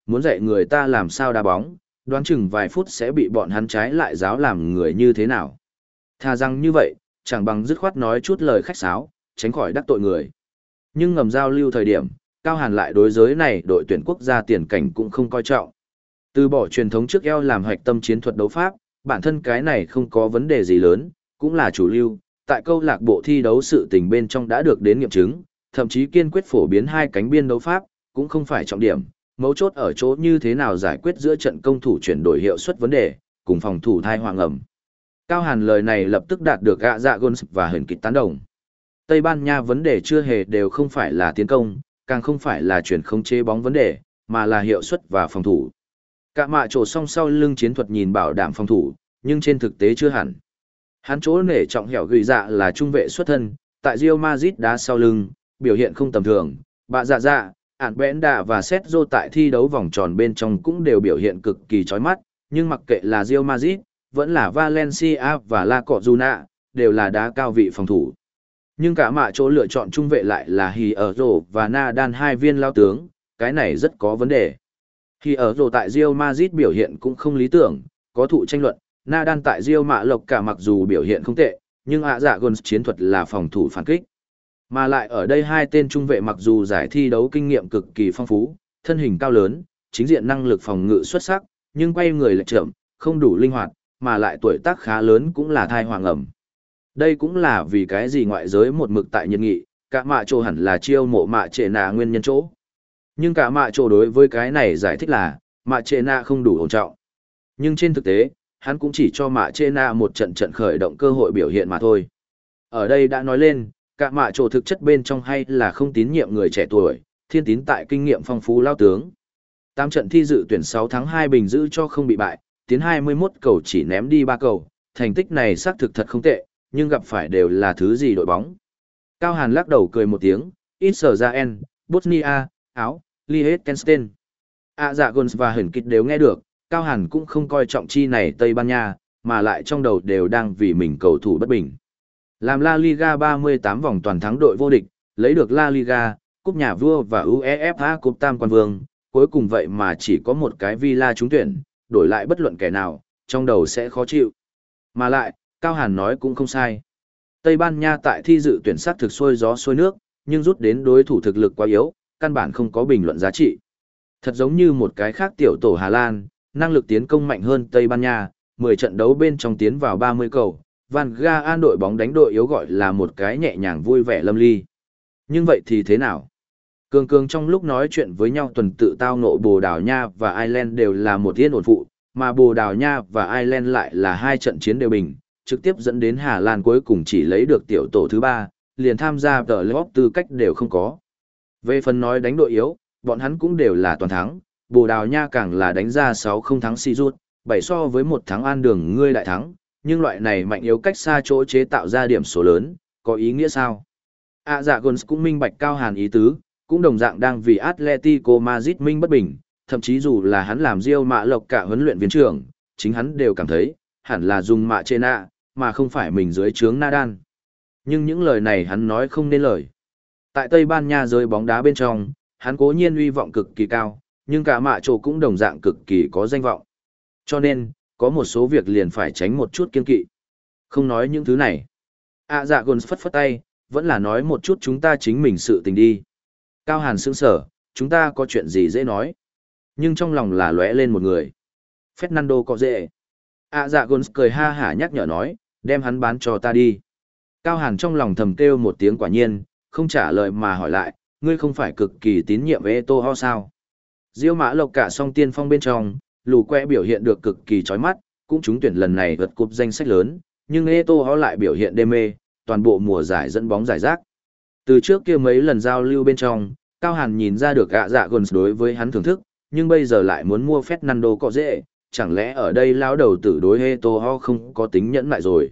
muốn dạy người ta làm sao đá bóng, đoán chừng vài phút sẽ bị bọn hắn trái lại giáo làm người như thế nào. Thà rằng như vậy, chẳng bằng dứt khoát nói chút lời khách sáo, tránh khỏi đắc tội người. Nhưng ngầm giao lưu thời điểm, Cao Hàn lại đối giới này đội tuyển quốc gia tiền cảnh cũng không coi trọng. Từ bỏ truyền thống trước eo làm hoạch tâm chiến thuật đấu pháp, bản thân cái này không có vấn đề gì lớn, cũng là chủ lưu, tại câu lạc bộ thi đấu sự tình bên trong đã được đến nghiệm chứng, thậm chí kiên quyết phổ biến hai cánh biên đấu pháp, cũng không phải trọng điểm, mấu chốt ở chỗ như thế nào giải quyết giữa trận công thủ chuyển đổi hiệu suất vấn đề, cùng phòng thủ thai hoàng ẩm. Cao Hàn lời này lập tức đạt được gạ dạ Gons và Huyền Kịch tán đồng. Tây Ban Nha vấn đề chưa hề đều không phải là tiến công, càng không phải là chuyển khống chế bóng vấn đề, mà là hiệu suất và phòng thủ. Cả mạ trổ song sau lưng chiến thuật nhìn bảo đảm phòng thủ, nhưng trên thực tế chưa hẳn. Hắn chỗ nể trọng hẻo gửi dạ là trung vệ xuất thân, tại Real Madrid đá sau lưng, biểu hiện không tầm thường, bạ dạ dạ, ản bẽn đà và Sergio tại thi đấu vòng tròn bên trong cũng đều biểu hiện cực kỳ chói mắt, nhưng mặc kệ là Real Madrid, vẫn là Valencia và La Cojuna, đều là đá cao vị phòng thủ. Nhưng cả mạ chỗ lựa chọn trung vệ lại là Hierro và Nadal hai viên lao tướng, cái này rất có vấn đề. Hierro tại Real Madrid biểu hiện cũng không lý tưởng, có thụ tranh luận, Nadal tại Real Mạ Lộc cả mặc dù biểu hiện không tệ, nhưng ạ dạ Gons chiến thuật là phòng thủ phản kích. Mà lại ở đây hai tên trung vệ mặc dù giải thi đấu kinh nghiệm cực kỳ phong phú, thân hình cao lớn, chính diện năng lực phòng ngự xuất sắc, nhưng quay người lệch chậm, không đủ linh hoạt, mà lại tuổi tác khá lớn cũng là thai hoàng ẩm. Đây cũng là vì cái gì ngoại giới một mực tại nhiệt nghị, cả mạ trổ hẳn là chiêu mộ mạ trệ nạ nguyên nhân chỗ. Nhưng cả mạ trổ đối với cái này giải thích là, mạ trệ nạ không đủ ổn trọng. Nhưng trên thực tế, hắn cũng chỉ cho mạ trệ nạ một trận trận khởi động cơ hội biểu hiện mà thôi. Ở đây đã nói lên, cả mạ trổ thực chất bên trong hay là không tín nhiệm người trẻ tuổi, thiên tín tại kinh nghiệm phong phú lao tướng. Tám trận thi dự tuyển sáu thắng hai bình giữ cho không bị bại, tiến hai mươi mốt cầu chỉ ném đi ba cầu, thành tích này xác thực thật không tệ, nhưng gặp phải đều là thứ gì đội bóng. Cao Hàn lắc đầu cười một tiếng, Israel, Bosnia, Áo, Liechtenstein. À dạ Gons và Huyền Kịch đều nghe được, Cao Hàn cũng không coi trọng chi này Tây Ban Nha, mà lại trong đầu đều đang vì mình cầu thủ bất bình. Làm La Liga ba mươi tám vòng toàn thắng đội vô địch, lấy được La Liga, cúp nhà vua và UEFA cúp tam quan vương, cuối cùng vậy mà chỉ có một cái Villa trúng tuyển, đổi lại bất luận kẻ nào, trong đầu sẽ khó chịu. Mà lại, Cao Hàn nói cũng không sai. Tây Ban Nha tại thi dự tuyển sát thực xuôi gió xuôi nước, nhưng rút đến đối thủ thực lực quá yếu, căn bản không có bình luận giá trị. Thật giống như một cái khác tiểu tổ Hà Lan, năng lực tiến công mạnh hơn Tây Ban Nha, mười trận đấu bên trong tiến vào ba mươi cầu, Van Gaal đội bóng đánh đội yếu gọi là một cái nhẹ nhàng vui vẻ lâm ly. Nhưng vậy thì thế nào? Cường cường trong lúc nói chuyện với nhau tuần tự tao ngộ Bồ Đào Nha và Ireland đều là một yên ổn phụ, mà Bồ Đào Nha và Ireland lại là hai trận chiến đều bình, trực tiếp dẫn đến Hà Lan cuối cùng chỉ lấy được tiểu tổ thứ ba, liền tham gia play-off tư cách đều không có. Về phần nói đánh đội yếu, bọn hắn cũng đều là toàn thắng, Bồ Đào Nha càng là đánh ra sáu không thắng si rút, bảy so với một thắng an đường ngươi đại thắng, nhưng loại này mạnh yếu cách xa chỗ chế tạo ra điểm số lớn, có ý nghĩa sao? À dạ Gons cũng minh bạch Cao Hàn ý tứ, cũng đồng dạng đang vì Atletico Madrid minh bất bình, thậm chí dù là hắn làm Real Mạ Lộc cả huấn luyện viên trưởng, chính hắn đều cảm thấy, hẳn là dùng mạ trên nạ, mà không phải mình dưới trướng Nadal. Nhưng những lời này hắn nói không nên lời. Tại Tây Ban Nha giới bóng đá bên trong, hắn cố nhiên uy vọng cực kỳ cao, nhưng cả mạ trổ cũng đồng dạng cực kỳ có danh vọng. Cho nên, có một số việc liền phải tránh một chút kiên kỵ. Không nói những thứ này. À dạ Gons phất phất tay, vẫn là nói một chút chúng ta chính mình sự tình đi. Cao Hàn sững sở, chúng ta có chuyện gì dễ nói. Nhưng trong lòng là lóe lên một người. Fernando có dễ. À dạ Gons cười ha hả nhắc nhở nói, đem hắn bán cho ta đi. Cao Hàn trong lòng thầm kêu một tiếng quả nhiên, không trả lời mà hỏi lại, ngươi không phải cực kỳ tín nhiệm Eto'o sao? Diêu Mã Lộc cả song tiên phong bên trong, lù que biểu hiện được cực kỳ chói mắt, cũng trúng tuyển lần này vượt cúp danh sách lớn, nhưng Eto'o lại biểu hiện đê mê, toàn bộ mùa giải dẫn bóng giải rác. Từ trước kia mấy lần giao lưu bên trong, Cao Hàn nhìn ra được ạ dạ Gons đối với hắn thưởng thức, nhưng bây giờ lại muốn mua Fernando có dễ, chẳng lẽ ở đây lão đầu tử đối Eto'o không có tính nhẫn lại rồi.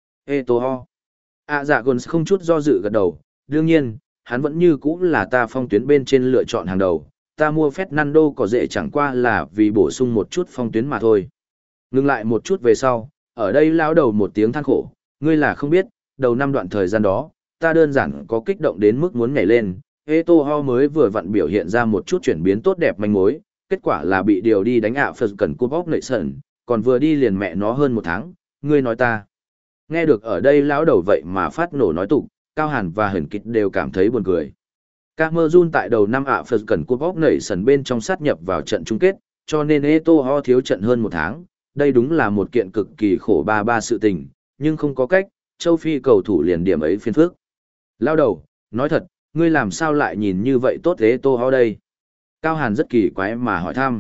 Eto'o. ạ dạ Gons không chút do dự gật đầu, đương nhiên, hắn vẫn như cũ là ta phong tuyến bên trên lựa chọn hàng đầu, ta mua Fernando có dễ chẳng qua là vì bổ sung một chút phong tuyến mà thôi. Ngừng lại một chút về sau, ở đây lão đầu một tiếng than khổ, ngươi là không biết, đầu năm đoạn thời gian đó, ta đơn giản có kích động đến mức muốn nhảy lên, Eto'o mới vừa vặn biểu hiện ra một chút chuyển biến tốt đẹp manh mối, kết quả là bị điều đi đánh ạ Phật cần cúp óc nệ sẩn, còn vừa đi liền mẹ nó hơn một tháng, ngươi nói ta. Nghe được ở đây lão đầu vậy mà phát nổ nói tục, Cao Hàn và Hẩn Kịch đều cảm thấy buồn cười. Camerun tại đầu năm ạ Phật cần cúp óc nệ sẩn bên trong sát nhập vào trận chung kết, cho nên Eto'o thiếu trận hơn một tháng, đây đúng là một kiện cực kỳ khổ ba ba sự tình, nhưng không có cách, châu Phi cầu thủ liền điểm ấy phiền phức. Lao đầu, nói thật, ngươi làm sao lại nhìn như vậy tốt Eto'o đây? Cao Hàn rất kỳ quái mà hỏi thăm.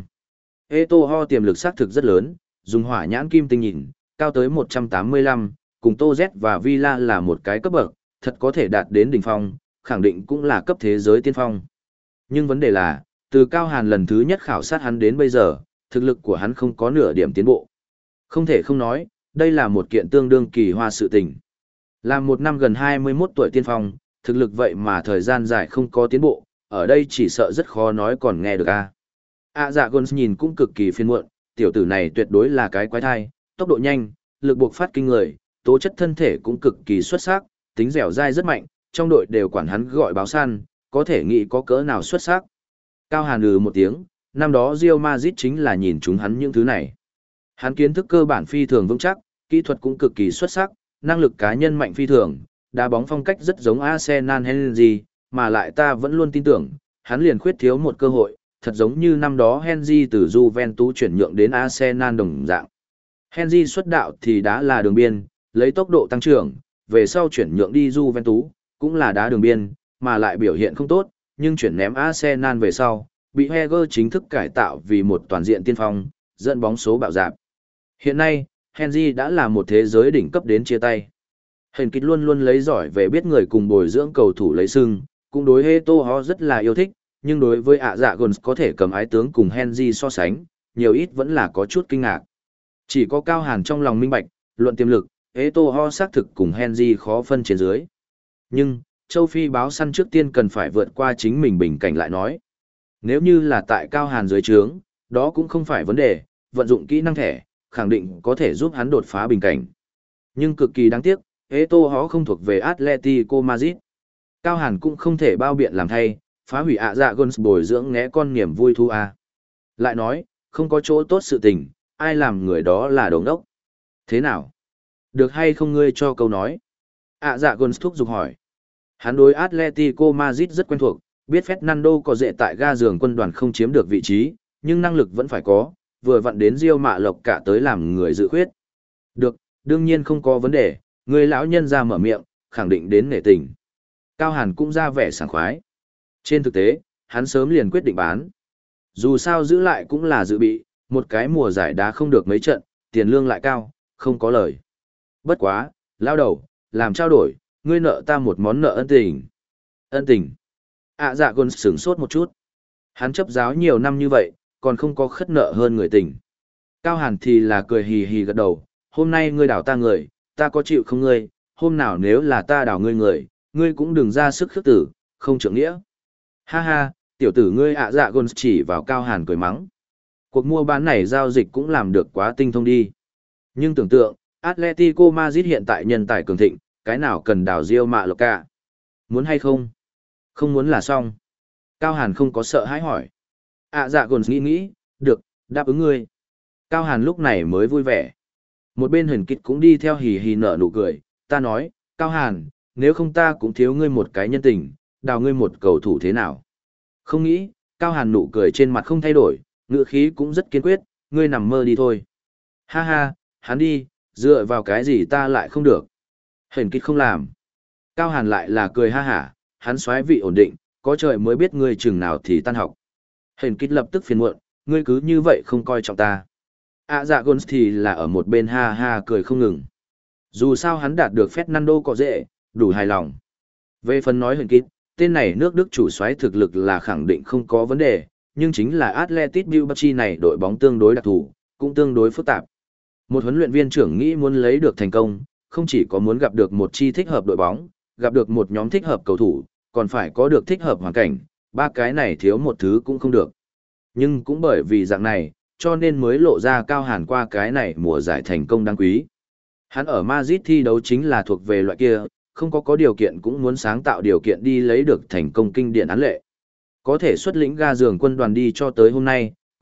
Eto'o tiềm lực xác thực rất lớn, dùng hỏa nhãn kim tinh nhìn, cao tới một trăm tám mươi lăm, cùng Tô Z và Villa là một cái cấp bậc, thật có thể đạt đến đỉnh phong, khẳng định cũng là cấp thế giới tiên phong. Nhưng vấn đề là, từ Cao Hàn lần thứ nhất khảo sát hắn đến bây giờ, thực lực của hắn không có nửa điểm tiến bộ. Không thể không nói, đây là một kiện tương đương kỳ hoa sự tình. Làm một năm gần hai mươi mốt tuổi tiên phong, thực lực vậy mà thời gian dài không có tiến bộ, ở đây chỉ sợ rất khó nói còn nghe được a. À dạ Gons nhìn cũng cực kỳ phiền muộn, tiểu tử này tuyệt đối là cái quái thai, tốc độ nhanh, lực buộc phát kinh người, tố chất thân thể cũng cực kỳ xuất sắc, tính dẻo dai rất mạnh, trong đội đều quản hắn gọi báo săn, có thể nghĩ có cỡ nào xuất sắc. Cao Hàn lừ một tiếng, năm đó Real Madrid chính là nhìn chúng hắn những thứ này. Hắn kiến thức cơ bản phi thường vững chắc, kỹ thuật cũng cực kỳ xuất sắc, năng lực cá nhân mạnh phi thường, đá bóng phong cách rất giống Arsenal Henry, mà lại ta vẫn luôn tin tưởng, hắn liền khuyết thiếu một cơ hội, thật giống như năm đó Henry từ Juventus chuyển nhượng đến Arsenal đồng dạng. Henry xuất đạo thì đá là đường biên, lấy tốc độ tăng trưởng, về sau chuyển nhượng đi Juventus, cũng là đá đường biên, mà lại biểu hiện không tốt, nhưng chuyển ném Arsenal về sau, bị Heger chính thức cải tạo vì một toàn diện tiên phong, dẫn bóng số bạo dạp. Hiện nay, Henry đã là một thế giới đỉnh cấp đến chia tay. Hình kịch luôn luôn lấy giỏi về biết người cùng bồi dưỡng cầu thủ lấy sưng, cũng đối Eto'o rất là yêu thích, nhưng đối với ạ dạ Gons có thể cầm ái tướng cùng Henry so sánh, nhiều ít vẫn là có chút kinh ngạc. Chỉ có Cao Hàn trong lòng minh bạch, luận tiềm lực, Eto'o xác thực cùng Henry khó phân trên dưới. Nhưng, châu Phi báo săn trước tiên cần phải vượt qua chính mình bình cảnh lại nói. Nếu như là tại Cao Hàn dưới trướng, đó cũng không phải vấn đề, vận dụng kỹ năng thẻ, khẳng định có thể giúp hắn đột phá bình cảnh. Nhưng cực kỳ đáng tiếc, Eto'o không thuộc về Atletico Madrid. Cao Hàn cũng không thể bao biện làm thay, phá hủy ạ dạ Gons bồi dưỡng ngẽ con niềm vui thu a. Lại nói, không có chỗ tốt sự tình, ai làm người đó là đồ ngốc. Thế nào? Được hay không ngươi cho câu nói? ạ dạ Gons thúc giục hỏi. Hắn đối Atletico Madrid rất quen thuộc, biết Fernando có dễ tại ga giường quân đoàn không chiếm được vị trí, nhưng năng lực vẫn phải có, vừa vặn đến Real Mạ Lộc cả tới làm người dự khuyết. Được, đương nhiên không có vấn đề, người lão nhân ra mở miệng, khẳng định đến nể tình. Cao Hàn cũng ra vẻ sảng khoái. Trên thực tế, hắn sớm liền quyết định bán. Dù sao giữ lại cũng là dự bị, một cái mùa giải đá không được mấy trận, tiền lương lại cao, không có lời. Bất quá, lao đầu, làm trao đổi, ngươi nợ ta một món nợ ân tình. Ân tình. À dạ Gons sửng sốt một chút. Hắn chấp giáo nhiều năm như vậy, còn không có khất nợ hơn người tình. Cao Hàn thì là cười hì hì gật đầu, hôm nay ngươi đảo ta người, ta có chịu không ngươi, hôm nào nếu là ta đảo ngươi người, ngươi cũng đừng ra sức khước tử, không trưởng nghĩa. Ha ha, tiểu tử ngươi ạ dạ Gons chỉ vào Cao Hàn cười mắng. Cuộc mua bán này giao dịch cũng làm được quá tinh thông đi. Nhưng tưởng tượng, Atletico Madrid hiện tại nhân tài cường thịnh, cái nào cần đảo Real Mạ Lộc cả. Muốn hay không? Không muốn là xong. Cao Hàn không có sợ hãi hỏi. À dạ Gons nghĩ nghĩ, được, đáp ứng ngươi. Cao Hàn lúc này mới vui vẻ. Một bên Huyền Kịch cũng đi theo hì hì nở nụ cười, ta nói, Cao Hàn, nếu không ta cũng thiếu ngươi một cái nhân tình, đào ngươi một cầu thủ thế nào. Không nghĩ, Cao Hàn nụ cười trên mặt không thay đổi, ngữ khí cũng rất kiên quyết, ngươi nằm mơ đi thôi. Ha ha, hắn đi, dựa vào cái gì ta lại không được. Huyền Kịch không làm. Cao Hàn lại là cười ha hả, hắn xoáy vị ổn định, có trời mới biết ngươi chừng nào thì tan học. Huyền Kịch lập tức phiền muộn, ngươi cứ như vậy không coi trọng ta. À dạ Gons thì là ở một bên ha ha cười không ngừng. Dù sao hắn đạt được Fernando có dễ, đủ hài lòng. Về phần nói Huyền Kịch, tên này nước Đức chủ soái thực lực là khẳng định không có vấn đề, nhưng chính là Atletico Bilbao này đội bóng tương đối đặc thù, cũng tương đối phức tạp. Một huấn luyện viên trưởng nghĩ muốn lấy được thành công, không chỉ có muốn gặp được một chi thích hợp đội bóng, gặp được một nhóm thích hợp cầu thủ, còn phải có được thích hợp hoàn cảnh, ba cái này thiếu một thứ cũng không được. Nhưng cũng bởi vì dạng này, cho nên mới lộ ra Cao Hàn qua cái này mùa giải thành công đáng quý. Hắn ở Madrid thi đấu chính là thuộc về loại kia, không có có điều kiện cũng muốn sáng tạo điều kiện đi lấy được thành công kinh điển án lệ. Có thể xuất lĩnh ga giường quân đoàn đi cho tới hôm nay,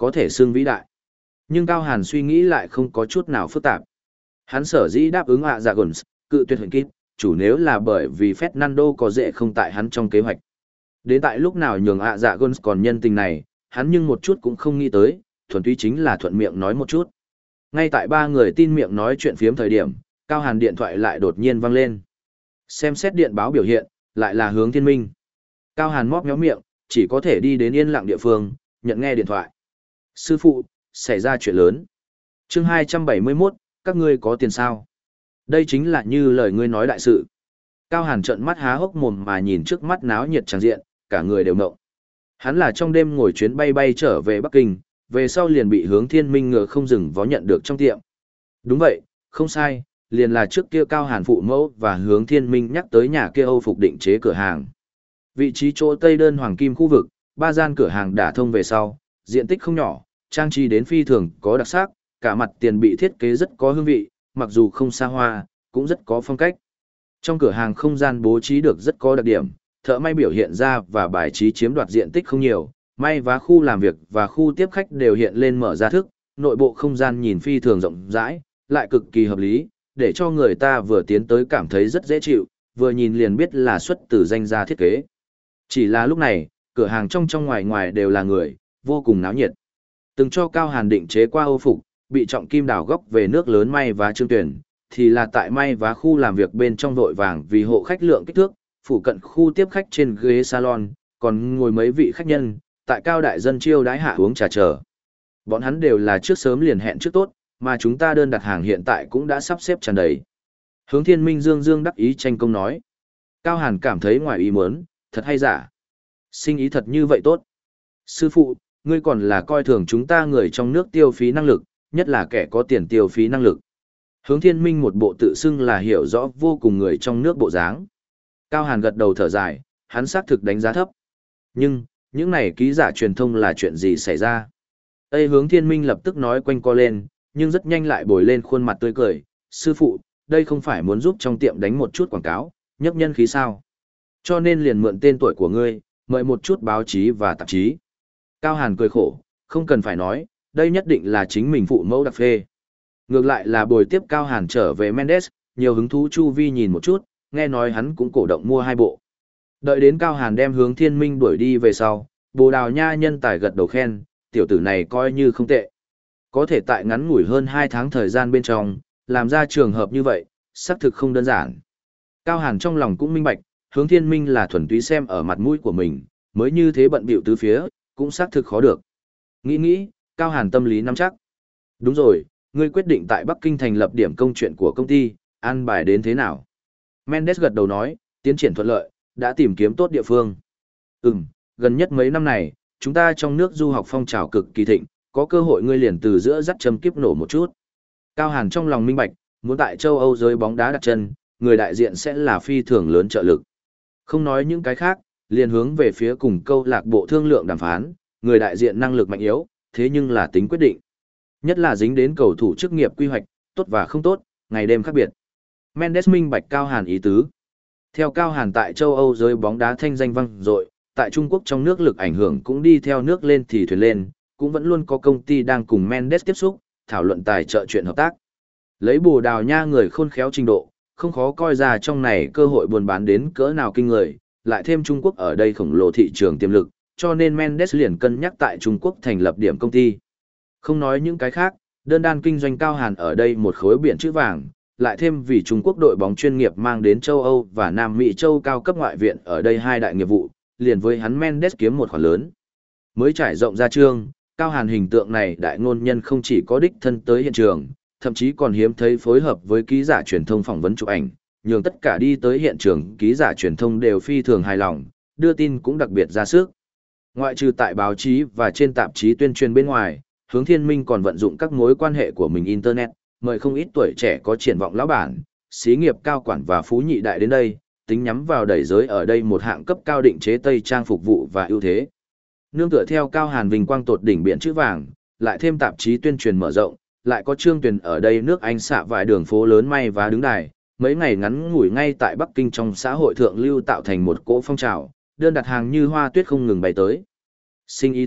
có thể xưng vĩ đại. Nhưng Cao Hàn suy nghĩ lại không có chút nào phức tạp. Hắn sở dĩ đáp ứng ạ dạ Guns, cự tuyệt huyền kíp, chủ nếu là bởi vì Fernando có dễ không tại hắn trong kế hoạch. Đến tại lúc nào nhường ạ dạ Guns còn nhân tình này, hắn nhưng một chút cũng không nghĩ tới, thuần túy chính là thuận miệng nói một chút. Ngay tại ba người tin miệng nói chuyện phiếm thời điểm, Cao Hàn điện thoại lại đột nhiên vang lên. Xem xét điện báo biểu hiện, lại là Hướng Thiên Minh. Cao Hàn móc méo miệng, chỉ có thể đi đến yên lặng địa phương, nhận nghe điện thoại. Sư phụ, xảy ra chuyện lớn. Chương hai trăm bảy mươi mốt, các ngươi có tiền sao? Đây chính là như lời ngươi nói đại sự. Cao Hàn trợn mắt há hốc mồm mà nhìn trước mắt náo nhiệt tràn diện, cả người đều ngộng. Hắn là trong đêm ngồi chuyến bay bay trở về Bắc Kinh, về sau liền bị Hướng Thiên Minh ngựa không dừng vó nhận được trong tiệm. Đúng vậy, không sai, liền là trước kia Cao Hàn phụ mẫu và Hướng Thiên Minh nhắc tới nhà kia Âu phục định chế cửa hàng. Vị trí chỗ Tây Đơn Hoàng Kim khu vực, ba gian cửa hàng đả thông về sau, diện tích không nhỏ, trang trí đến phi thường có đặc sắc, cả mặt tiền bị thiết kế rất có hương vị, mặc dù không xa hoa, cũng rất có phong cách. Trong cửa hàng không gian bố trí được rất có đặc điểm, thợ may biểu hiện ra và bài trí chiếm đoạt diện tích không nhiều, may vá khu làm việc và khu tiếp khách đều hiện lên mở ra thức, nội bộ không gian nhìn phi thường rộng rãi, lại cực kỳ hợp lý, để cho người ta vừa tiến tới cảm thấy rất dễ chịu, vừa nhìn liền biết là xuất từ danh gia thiết kế. Chỉ là lúc này, cửa hàng trong trong ngoài ngoài đều là người, vô cùng náo nhiệt. Từng cho Cao Hàn định chế qua Âu phục, bị trọng kim đào góc về nước lớn may vá Trương Tuyển, thì là tại may vá khu làm việc bên trong vội vàng vì hộ khách lượng kích thước, phụ cận khu tiếp khách trên ghế salon, còn ngồi mấy vị khách nhân, tại Cao đại dân chiêu đãi hạ uống trà chờ. Bọn hắn đều là trước sớm liền hẹn trước tốt, mà chúng ta đơn đặt hàng hiện tại cũng đã sắp xếp tràn đầy. Hướng Thiên Minh dương dương đắc ý tranh công nói. Cao Hàn cảm thấy ngoài ý muốn, thật hay giả. Sinh ý thật như vậy tốt. Sư phụ, ngươi còn là coi thường chúng ta người trong nước tiêu phí năng lực, nhất là kẻ có tiền tiêu phí năng lực. Hướng Thiên Minh một bộ tự xưng là hiểu rõ vô cùng người trong nước bộ dáng. Cao Hàn gật đầu thở dài, hắn xác thực đánh giá thấp. Nhưng, những này ký giả truyền thông là chuyện gì xảy ra? Tây Hướng Thiên Minh lập tức nói quanh co lên, nhưng rất nhanh lại bồi lên khuôn mặt tươi cười. Sư phụ, đây không phải muốn giúp trong tiệm đánh một chút quảng cáo, nhấp nhân khí sao? Cho nên liền mượn tên tuổi của ngươi, mời một chút báo chí và tạp chí. Cao Hàn cười khổ, không cần phải nói, đây nhất định là chính mình phụ mẫu đặc phê. Ngược lại là buổi tiếp Cao Hàn trở về Mendes, nhiều hứng thú chu vi nhìn một chút, nghe nói hắn cũng cổ động mua hai bộ. Đợi đến Cao Hàn đem Hướng Thiên Minh đuổi đi về sau, Bồ Đào Nha nhân tài gật đầu khen, tiểu tử này coi như không tệ. Có thể tại ngắn ngủi hơn hai tháng thời gian bên trong, làm ra trường hợp như vậy, xác thực không đơn giản. Cao Hàn trong lòng cũng minh bạch, Hướng Thiên Minh là thuần túy xem ở mặt mũi của mình, mới như thế bận bịu tứ phía, cũng xác thực khó được. Nghĩ nghĩ, Cao Hàn tâm lý nắm chắc. Đúng rồi, ngươi quyết định tại Bắc Kinh thành lập điểm công chuyện của công ty, an bài đến thế nào? Mendes gật đầu nói, tiến triển thuận lợi, đã tìm kiếm tốt địa phương. Ừm, gần nhất mấy năm này, chúng ta trong nước du học phong trào cực kỳ thịnh, có cơ hội ngươi liền từ giữa dắt châm kiếp nổ một chút. Cao Hàn trong lòng minh bạch, muốn tại châu Âu giới bóng đá đặt chân, người đại diện sẽ là phi thường lớn trợ lực. Không nói những cái khác, liền hướng về phía cùng câu lạc bộ thương lượng đàm phán, người đại diện năng lực mạnh yếu, thế nhưng là tính quyết định. Nhất là dính đến cầu thủ chức nghiệp quy hoạch, tốt và không tốt, ngày đêm khác biệt. Mendes minh bạch Cao Hàn ý tứ. Theo Cao Hàn tại châu Âu giới bóng đá thanh danh vang dội, tại Trung Quốc trong nước lực ảnh hưởng cũng đi theo nước lên thì thuyền lên, cũng vẫn luôn có công ty đang cùng Mendes tiếp xúc, thảo luận tài trợ chuyện hợp tác. Lấy Bồ Đào Nha người khôn khéo trình độ, không khó coi ra trong này cơ hội buôn bán đến cỡ nào kinh người, lại thêm Trung Quốc ở đây khổng lồ thị trường tiềm lực, cho nên Mendes liền cân nhắc tại Trung Quốc thành lập điểm công ty. Không nói những cái khác, đơn đan kinh doanh Cao Hàn ở đây một khối biển chữ vàng, lại thêm vì Trung Quốc đội bóng chuyên nghiệp mang đến châu Âu và Nam Mỹ châu cao cấp ngoại viện ở đây hai đại nghiệp vụ, liền với hắn Mendes kiếm một khoản lớn. Mới trải rộng ra chương, Cao Hàn hình tượng này đại ngôn nhân không chỉ có đích thân tới hiện trường, thậm chí còn hiếm thấy phối hợp với ký giả truyền thông phỏng vấn chụp ảnh, nhường tất cả đi tới hiện trường ký giả truyền thông đều phi thường hài lòng, đưa tin cũng đặc biệt ra sức. Ngoại trừ tại báo chí và trên tạp chí tuyên truyền bên ngoài, Hướng Thiên Minh còn vận dụng các mối quan hệ của mình Internet, mời không ít tuổi trẻ có triển vọng lão bản, xí nghiệp cao quản và phú nhị đại đến đây, tính nhắm vào đẩy giới ở đây một hạng cấp cao định chế tây trang phục vụ và ưu thế. Nương tựa theo Cao Hàn vinh quang tột đỉnh biển chữ vàng, lại thêm tạp chí tuyên truyền mở rộng, lại có Trương Tuyền ở đây nước Anh xạ vài đường phố lớn may và đứng đài, mấy ngày ngắn ngủi ngay tại Bắc Kinh trong xã hội thượng lưu tạo thành một cỗ phong trào, đơn đặt hàng như hoa tuyết không ngừng bay tới. Sinh ý tốt,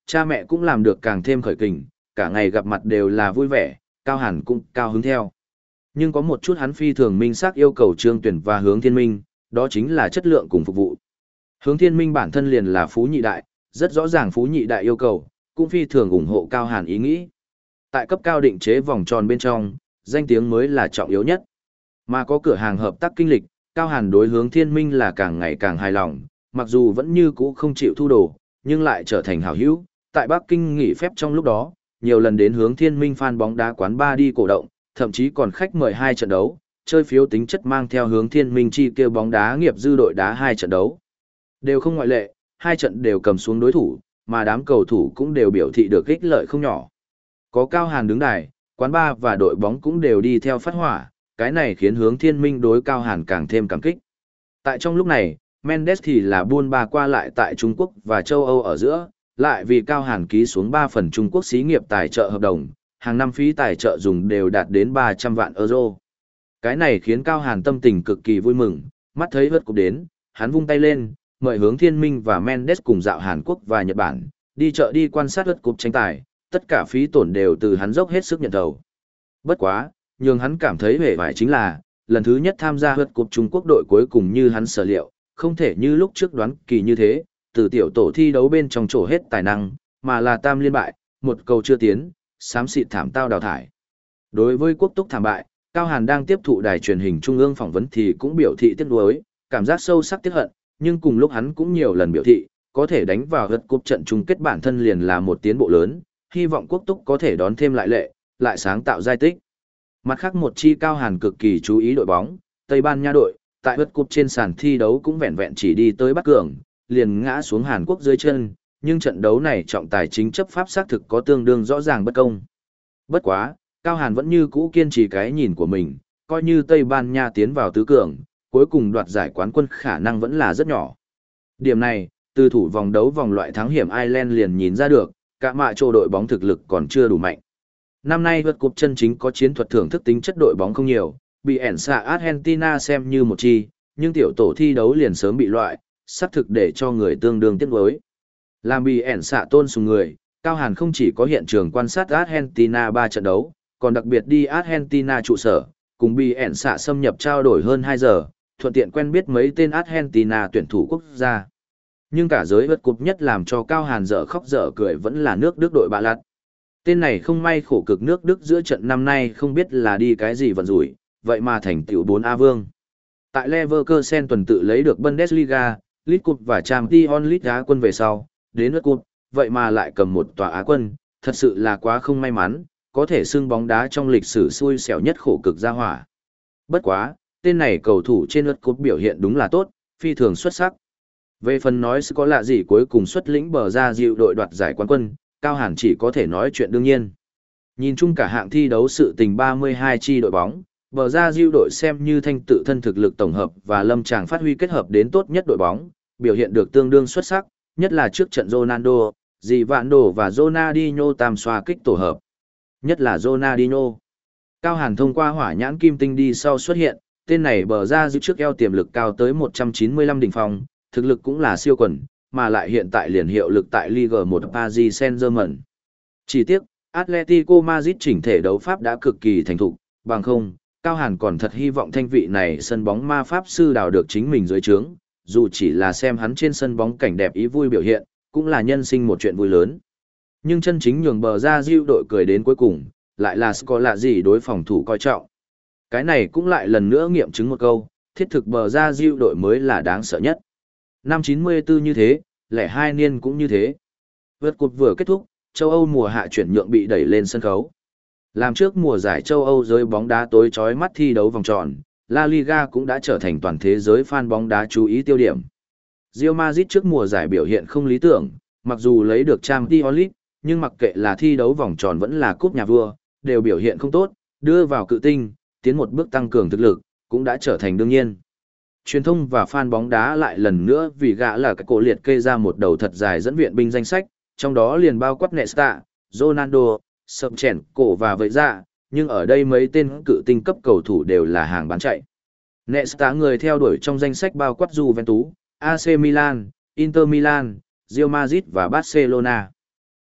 cha mẹ cũng làm được càng thêm khởi kình, cả ngày gặp mặt đều là vui vẻ, Cao Hàn cũng cao hứng theo. Nhưng có một chút hắn phi thường minh xác yêu cầu Trương Tuyển và Hướng Thiên Minh, đó chính là chất lượng cùng phục vụ. Hướng Thiên Minh bản thân liền là phú nhị đại, rất rõ ràng phú nhị đại yêu cầu, cũng phi thường ủng hộ Cao Hàn ý nghĩ. Tại cấp cao định chế vòng tròn bên trong, danh tiếng mới là trọng yếu nhất. Mà có cửa hàng hợp tác kinh lịch, Cao Hàn đối Hướng Thiên Minh là càng ngày càng hài lòng, mặc dù vẫn như cũ không chịu thu đồ, nhưng lại trở thành hảo hữu. Tại Bắc Kinh nghỉ phép trong lúc đó, nhiều lần đến Hướng Thiên Minh fan bóng đá quán ba đi cổ động, thậm chí còn khách mời hai trận đấu, chơi phiếu tính chất mang theo Hướng Thiên Minh chi kêu bóng đá nghiệp dư đội đá hai trận đấu. Đều không ngoại lệ, hai trận đều cầm xuống đối thủ, mà đám cầu thủ cũng đều biểu thị được ích lợi không nhỏ. Có Cao Hàn đứng đài, quán ba và đội bóng cũng đều đi theo phát hỏa, cái này khiến Hướng Thiên Minh đối Cao Hàn càng thêm cảm kích. Tại trong lúc này, Mendes thì là buôn ba qua lại tại Trung Quốc và châu Âu ở giữa, lại vì Cao Hàn ký xuống ba phần Trung Quốc xí nghiệp tài trợ hợp đồng, hàng năm phí tài trợ dùng đều đạt đến ba trăm vạn euro. Cái này khiến Cao Hàn tâm tình cực kỳ vui mừng, mắt thấy vớt cục đến, hắn vung tay lên, mời Hướng Thiên Minh và Mendes cùng dạo Hàn Quốc và Nhật Bản, đi chợ đi quan sát vớt cục tranh tài, tất cả phí tổn đều từ hắn dốc hết sức nhận thầu. Bất quá, nhưng hắn cảm thấy vẻ vải chính là, lần thứ nhất tham gia vớt cục Trung Quốc đội cuối cùng như hắn sở liệu, không thể như lúc trước đoán kỳ như thế, từ tiểu tổ thi đấu bên trong trổ hết tài năng, mà là tam liên bại, một cầu chưa tiến, xám xịt thảm tao đào thải. Đối với quốc túc thảm bại, Cao Hàn đang tiếp thụ đài truyền hình trung ương phỏng vấn thì cũng biểu thị tiếc nuối, cảm giác sâu sắc tiếc hận, nhưng cùng lúc hắn cũng nhiều lần biểu thị, có thể đánh vào gật cúp trận chung kết bản thân liền là một tiến bộ lớn, hy vọng quốc túc có thể đón thêm lại lệ, lại sáng tạo giai tích. Mặt khác một chi Cao Hàn cực kỳ chú ý đội bóng, Tây Ban Nha đội, tại gật cúp trên sàn thi đấu cũng vẹn vẹn chỉ đi tới bắt cường, liền ngã xuống Hàn Quốc dưới chân, nhưng trận đấu này trọng tài chính chấp pháp xác thực có tương đương rõ ràng bất công. Bất quá, Cao Hàn vẫn như cũ kiên trì cái nhìn của mình, coi như Tây Ban Nha tiến vào tứ cường, cuối cùng đoạt giải quán quân khả năng vẫn là rất nhỏ. Điểm này, từ thủ vòng đấu vòng loại thắng hiểm Ireland liền nhìn ra được, cả mạ trô đội bóng thực lực còn chưa đủ mạnh. Năm nay vượt cúp chân chính có chiến thuật thưởng thức tính chất đội bóng không nhiều, bị ẻn xạ Argentina xem như một chi, nhưng tiểu tổ thi đấu liền sớm bị loại, xác thực để cho người tương đương tiếc nuối. Làm bị ẻn xạ tôn sùng người, Cao Hàn không chỉ có hiện trường quan sát Argentina ba trận đấu, còn đặc biệt đi Argentina trụ sở, cùng bị ẻn xạ xâm nhập trao đổi hơn hai giờ, thuận tiện quen biết mấy tên Argentina tuyển thủ quốc gia. Nhưng cả giới vượt cúp nhất làm cho Cao Hàn dở khóc dở cười vẫn là nước Đức đội bạ lặt. Tên này không may khổ cực nước Đức giữa trận năm nay không biết là đi cái gì vận rủi, vậy mà thành tựu bốn A vương. Tại Leverkusen tuần tự lấy được Bundesliga, League Cup và Champions League Á quân về sau, đến World Cup, vậy mà lại cầm một tòa Á quân, thật sự là quá không may mắn, có thể xưng bóng đá trong lịch sử xui xẻo nhất khổ cực ra hỏa. Bất quá, tên này cầu thủ trên World Cup biểu hiện đúng là tốt, phi thường xuất sắc. Về phần nói có lạ gì cuối cùng xuất lĩnh bờ ra dịu đội đoạt giải quán quân, Cao Hàn chỉ có thể nói chuyện đương nhiên. Nhìn chung cả hạng thi đấu sự tình ba mươi hai chi đội bóng, bờ ra dịu đội xem như thanh tự thân thực lực tổng hợp và lâm tràng phát huy kết hợp đến tốt nhất đội bóng, biểu hiện được tương đương xuất sắc, nhất là trước trận Ronaldo, Givando và Ronaldinho tam xoa kích tổ hợp. Nhất là Ronaldinho. Cao Hàn thông qua hỏa nhãn kim tinh đi sau xuất hiện, tên này bờ ra dịu trước eo tiềm lực cao tới một trăm chín mươi lăm đỉnh phong, thực lực cũng là siêu quần, mà lại hiện tại liền hiệu lực tại Ligue một Paris Saint-Germain. Chỉ tiếc, Atletico Madrid chỉnh thể đấu pháp đã cực kỳ thành thục, bằng không, Cao Hàn còn thật hy vọng thanh vị này sân bóng ma pháp sư đào được chính mình dưới trướng, dù chỉ là xem hắn trên sân bóng cảnh đẹp ý vui biểu hiện, cũng là nhân sinh một chuyện vui lớn. Nhưng chân chính nhường bờ ra diêu đội cười đến cuối cùng, lại là có lạ gì đối phòng thủ coi trọng. Cái này cũng lại lần nữa nghiệm chứng một câu, thiết thực bờ ra diêu đội mới là đáng sợ nhất. Năm chín mươi tư như thế, lẻ hai niên cũng như thế. Vượt cột vừa kết thúc, châu Âu mùa hạ chuyển nhượng bị đẩy lên sân khấu. Làm trước mùa giải châu Âu giới bóng đá tối chói mắt thi đấu vòng tròn, La Liga cũng đã trở thành toàn thế giới fan bóng đá chú ý tiêu điểm. Real Madrid trước mùa giải biểu hiện không lý tưởng, mặc dù lấy được Champions League, nhưng mặc kệ là thi đấu vòng tròn vẫn là cúp nhà vua, đều biểu hiện không tốt, đưa vào cự tinh, tiến một bước tăng cường thực lực, cũng đã trở thành đương nhiên. Truyền thông và fan bóng đá lại lần nữa vì gã là cái cổ liệt kê ra một đầu thật dài dẫn viện binh danh sách, trong đó liền bao quát Nesta, Ronaldo, Sập Chèn, Cổ và vậy ra, nhưng ở đây mấy tên cự tinh cấp cầu thủ đều là hàng bán chạy. Nesta người theo đuổi trong danh sách bao quát Juventus, a xê Milan, Inter Milan, Real Madrid và Barcelona.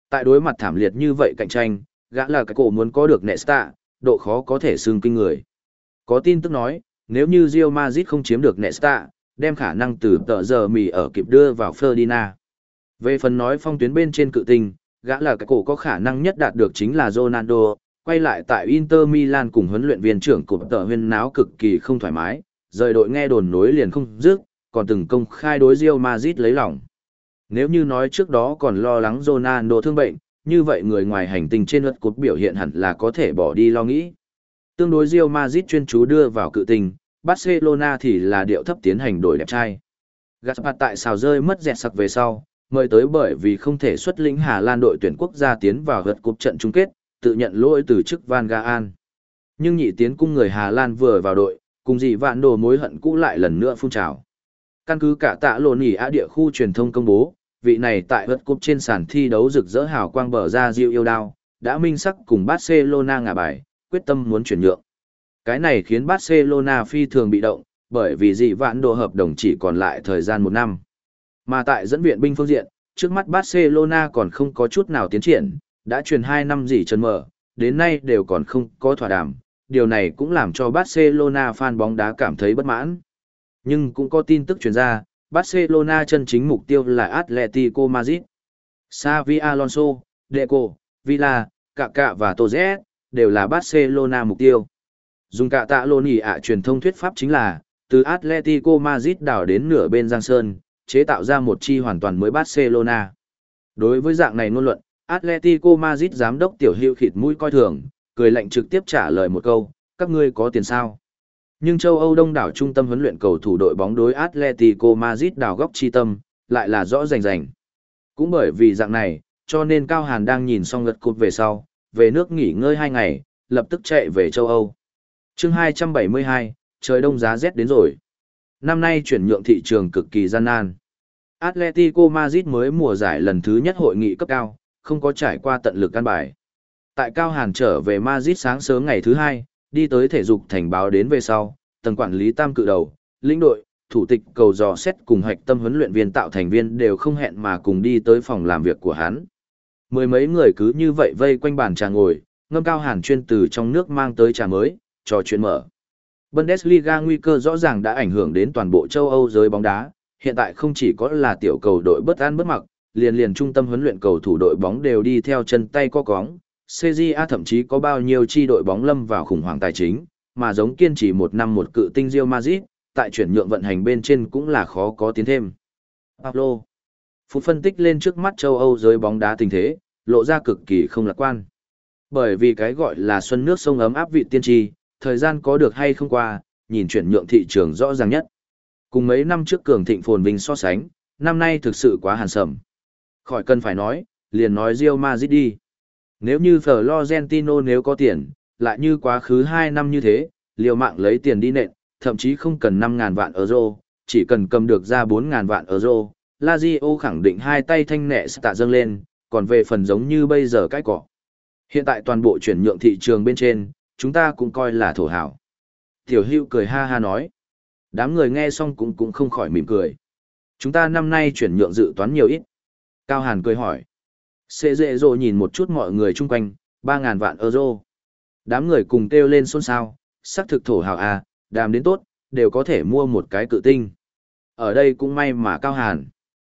Tại đối mặt thảm liệt như vậy cạnh tranh, gã là cái cổ muốn có được Nesta, độ khó có thể xương kinh người. Có tin tức nói, nếu như Real Madrid không chiếm được Nesta, đem khả năng từ tờ giờ mì ở kịp đưa vào Ferdinand. Về phần nói phong tuyến bên trên cự tinh, gã là cái cổ có khả năng nhất đạt được chính là Ronaldo, quay lại tại Inter Milan cùng huấn luyện viên trưởng của tờ huyên náo cực kỳ không thoải mái, rời đội nghe đồn nối liền không dứt, còn từng công khai đối Real Madrid lấy lòng. Nếu như nói trước đó còn lo lắng Ronaldo thương bệnh, như vậy người ngoài hành tinh trên lượt cột biểu hiện hẳn là có thể bỏ đi lo nghĩ. Tương đối Real Madrid chuyên chú đưa vào cự tinh, Barcelona thì là điệu thấp tiến hành đổi đẹp trai. Gaspar tại xào rơi mất dẹt sặc về sau, mời tới bởi vì không thể xuất lĩnh Hà Lan đội tuyển quốc gia tiến vào gật cúp trận chung kết, tự nhận lỗi từ chức Van Gaal. Nhưng nhị tiến cung người Hà Lan vừa vào đội, cùng dị vạn đồ mối hận cũ lại lần nữa phun trào. Căn cứ cả tạ lộn ỉ á địa khu truyền thông công bố, vị này tại gật cúp trên sàn thi đấu rực rỡ hào quang bờ ra Diêu yêu đao, đã minh sắc cùng Barcelona ngả bài, quyết tâm muốn chuyển nhượng. Cái này khiến Barcelona phi thường bị động, bởi vì dị vạn đồ hợp đồng chỉ còn lại thời gian một năm. Mà tại dẫn viện binh phương diện, trước mắt Barcelona còn không có chút nào tiến triển, đã truyền hai năm gì chân mở, đến nay đều còn không có thỏa đàm, điều này cũng làm cho Barcelona fan bóng đá cảm thấy bất mãn. Nhưng cũng có tin tức truyền ra, Barcelona chân chính mục tiêu là Atletico Madrid. Xavi Alonso, Deco, Villa, Kaká và Torres đều là Barcelona mục tiêu. Dùng cả tạ lộn ỉ ạ truyền thông thuyết pháp chính là, từ Atletico Madrid đảo đến nửa bên Giang Sơn, chế tạo ra một chi hoàn toàn mới Barcelona. Đối với dạng này ngôn luận, Atletico Madrid giám đốc tiểu hữu khịt mũi coi thường, cười lạnh trực tiếp trả lời một câu, các ngươi có tiền sao? Nhưng châu Âu đông đảo trung tâm huấn luyện cầu thủ đội bóng đối Atletico Madrid đào góc chi tâm, lại là rõ rành rành. Cũng bởi vì dạng này, cho nên Cao Hàn đang nhìn xong lượt cột về sau, về nước nghỉ ngơi hai ngày, lập tức chạy về châu Âu. Chương hai trăm bảy mươi hai, trời đông giá rét đến rồi. Năm nay chuyển nhượng thị trường cực kỳ gian nan. Atletico Madrid mới mùa giải lần thứ nhất hội nghị cấp cao, không có trải qua tận lực căn bài. Tại Cao Hàn trở về Madrid sáng sớm ngày thứ hai, đi tới thể dục thành báo đến về sau, tầng quản lý tam cự đầu, lĩnh đội, thủ tịch cầu dò xét cùng hạch tâm huấn luyện viên tạo thành viên đều không hẹn mà cùng đi tới phòng làm việc của hắn. Mười mấy người cứ như vậy vây quanh bàn trà ngồi, ngâm Cao Hàn chuyên từ trong nước mang tới trà mới, trò chuyện mở. Bundesliga nguy cơ rõ ràng đã ảnh hưởng đến toàn bộ châu Âu giới bóng đá, hiện tại không chỉ có là tiểu cầu đội bất an bất mặc, liền liền trung tâm huấn luyện cầu thủ đội bóng đều đi theo chân tay co cóng, xê giê a thậm chí có bao nhiêu chi đội bóng lâm vào khủng hoảng tài chính, mà giống kiên trì một năm một cự tinh Real Madrid, tại chuyển nhượng vận hành bên trên cũng là khó có tiến thêm. Pablo Phút phân tích lên trước mắt châu Âu giới bóng đá tình thế, lộ ra cực kỳ không lạc quan. Bởi vì cái gọi là xuân nước sông ấm áp vị tiên tri, thời gian có được hay không qua, nhìn chuyển nhượng thị trường rõ ràng nhất. Cùng mấy năm trước cường thịnh phồn vinh so sánh, năm nay thực sự quá hàn sầm. Khỏi cần phải nói, liền nói Real Madrid đi. Nếu như Florentino nếu có tiền, lại như quá khứ hai năm như thế, liều mạng lấy tiền đi nện, thậm chí không cần năm ngàn vạn euro, chỉ cần cầm được ra bốn ngàn vạn euro, Lazio khẳng định hai tay thanh nẹ tạ dâng lên, còn về phần giống như bây giờ cái cỏ. Hiện tại toàn bộ chuyển nhượng thị trường bên trên, chúng ta cũng coi là thổ hảo. Tiểu Hữu cười ha ha nói. Đám người nghe xong cũng cũng không khỏi mỉm cười. Chúng ta năm nay chuyển nhượng dự toán nhiều ít. Cao Hàn cười hỏi. Xê dệ rồi nhìn một chút mọi người chung quanh, ba ngàn vạn euro. Đám người cùng kêu lên xôn xao, sắc thực thổ hào à, đàm đến tốt, đều có thể mua một cái cự tinh. Ở đây cũng may mà Cao Hàn.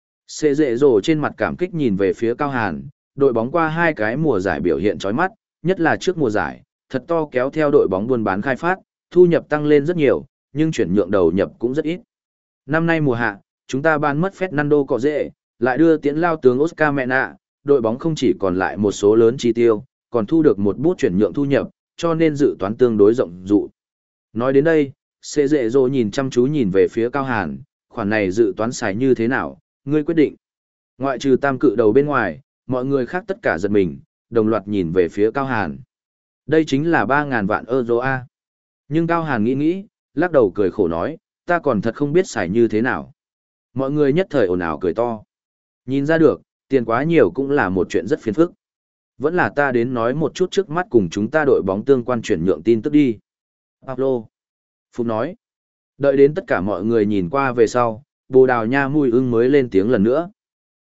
Xê dệ rồi trên mặt cảm kích nhìn về phía Cao Hàn, đội bóng qua hai cái mùa giải biểu hiện chói mắt, nhất là trước mùa giải, thật to kéo theo đội bóng buôn bán khai phát, thu nhập tăng lên rất nhiều, nhưng chuyển nhượng đầu nhập cũng rất ít. Năm nay mùa hạ, chúng ta bán mất Fernando cọ dễ, lại đưa tiễn lao tướng Oscar Mena, đội bóng không chỉ còn lại một số lớn chi tiêu, còn thu được một bút chuyển nhượng thu nhập, cho nên dự toán tương đối rộng rụ. Nói đến đây, Xê Dệ Dô nhìn chăm chú nhìn về phía Cao Hàn, khoản này dự toán xài như thế nào, ngươi quyết định. Ngoại trừ tam cự đầu bên ngoài, mọi người khác tất cả giật mình, đồng loạt nhìn về phía Cao Hàn. Đây chính là ba ngàn vạn euro A. Nhưng Cao Hàn nghĩ nghĩ, lắc đầu cười khổ nói, ta còn thật không biết xài như thế nào. Mọi người nhất thời ồn ào cười to. Nhìn ra được, tiền quá nhiều cũng là một chuyện rất phiền phức. Vẫn là ta đến nói một chút trước mắt cùng chúng ta đội bóng tương quan chuyển nhượng tin tức đi. Pablo Phúc nói. Đợi đến tất cả mọi người nhìn qua về sau, Bồ Đào Nha Mùi ưng mới lên tiếng lần nữa.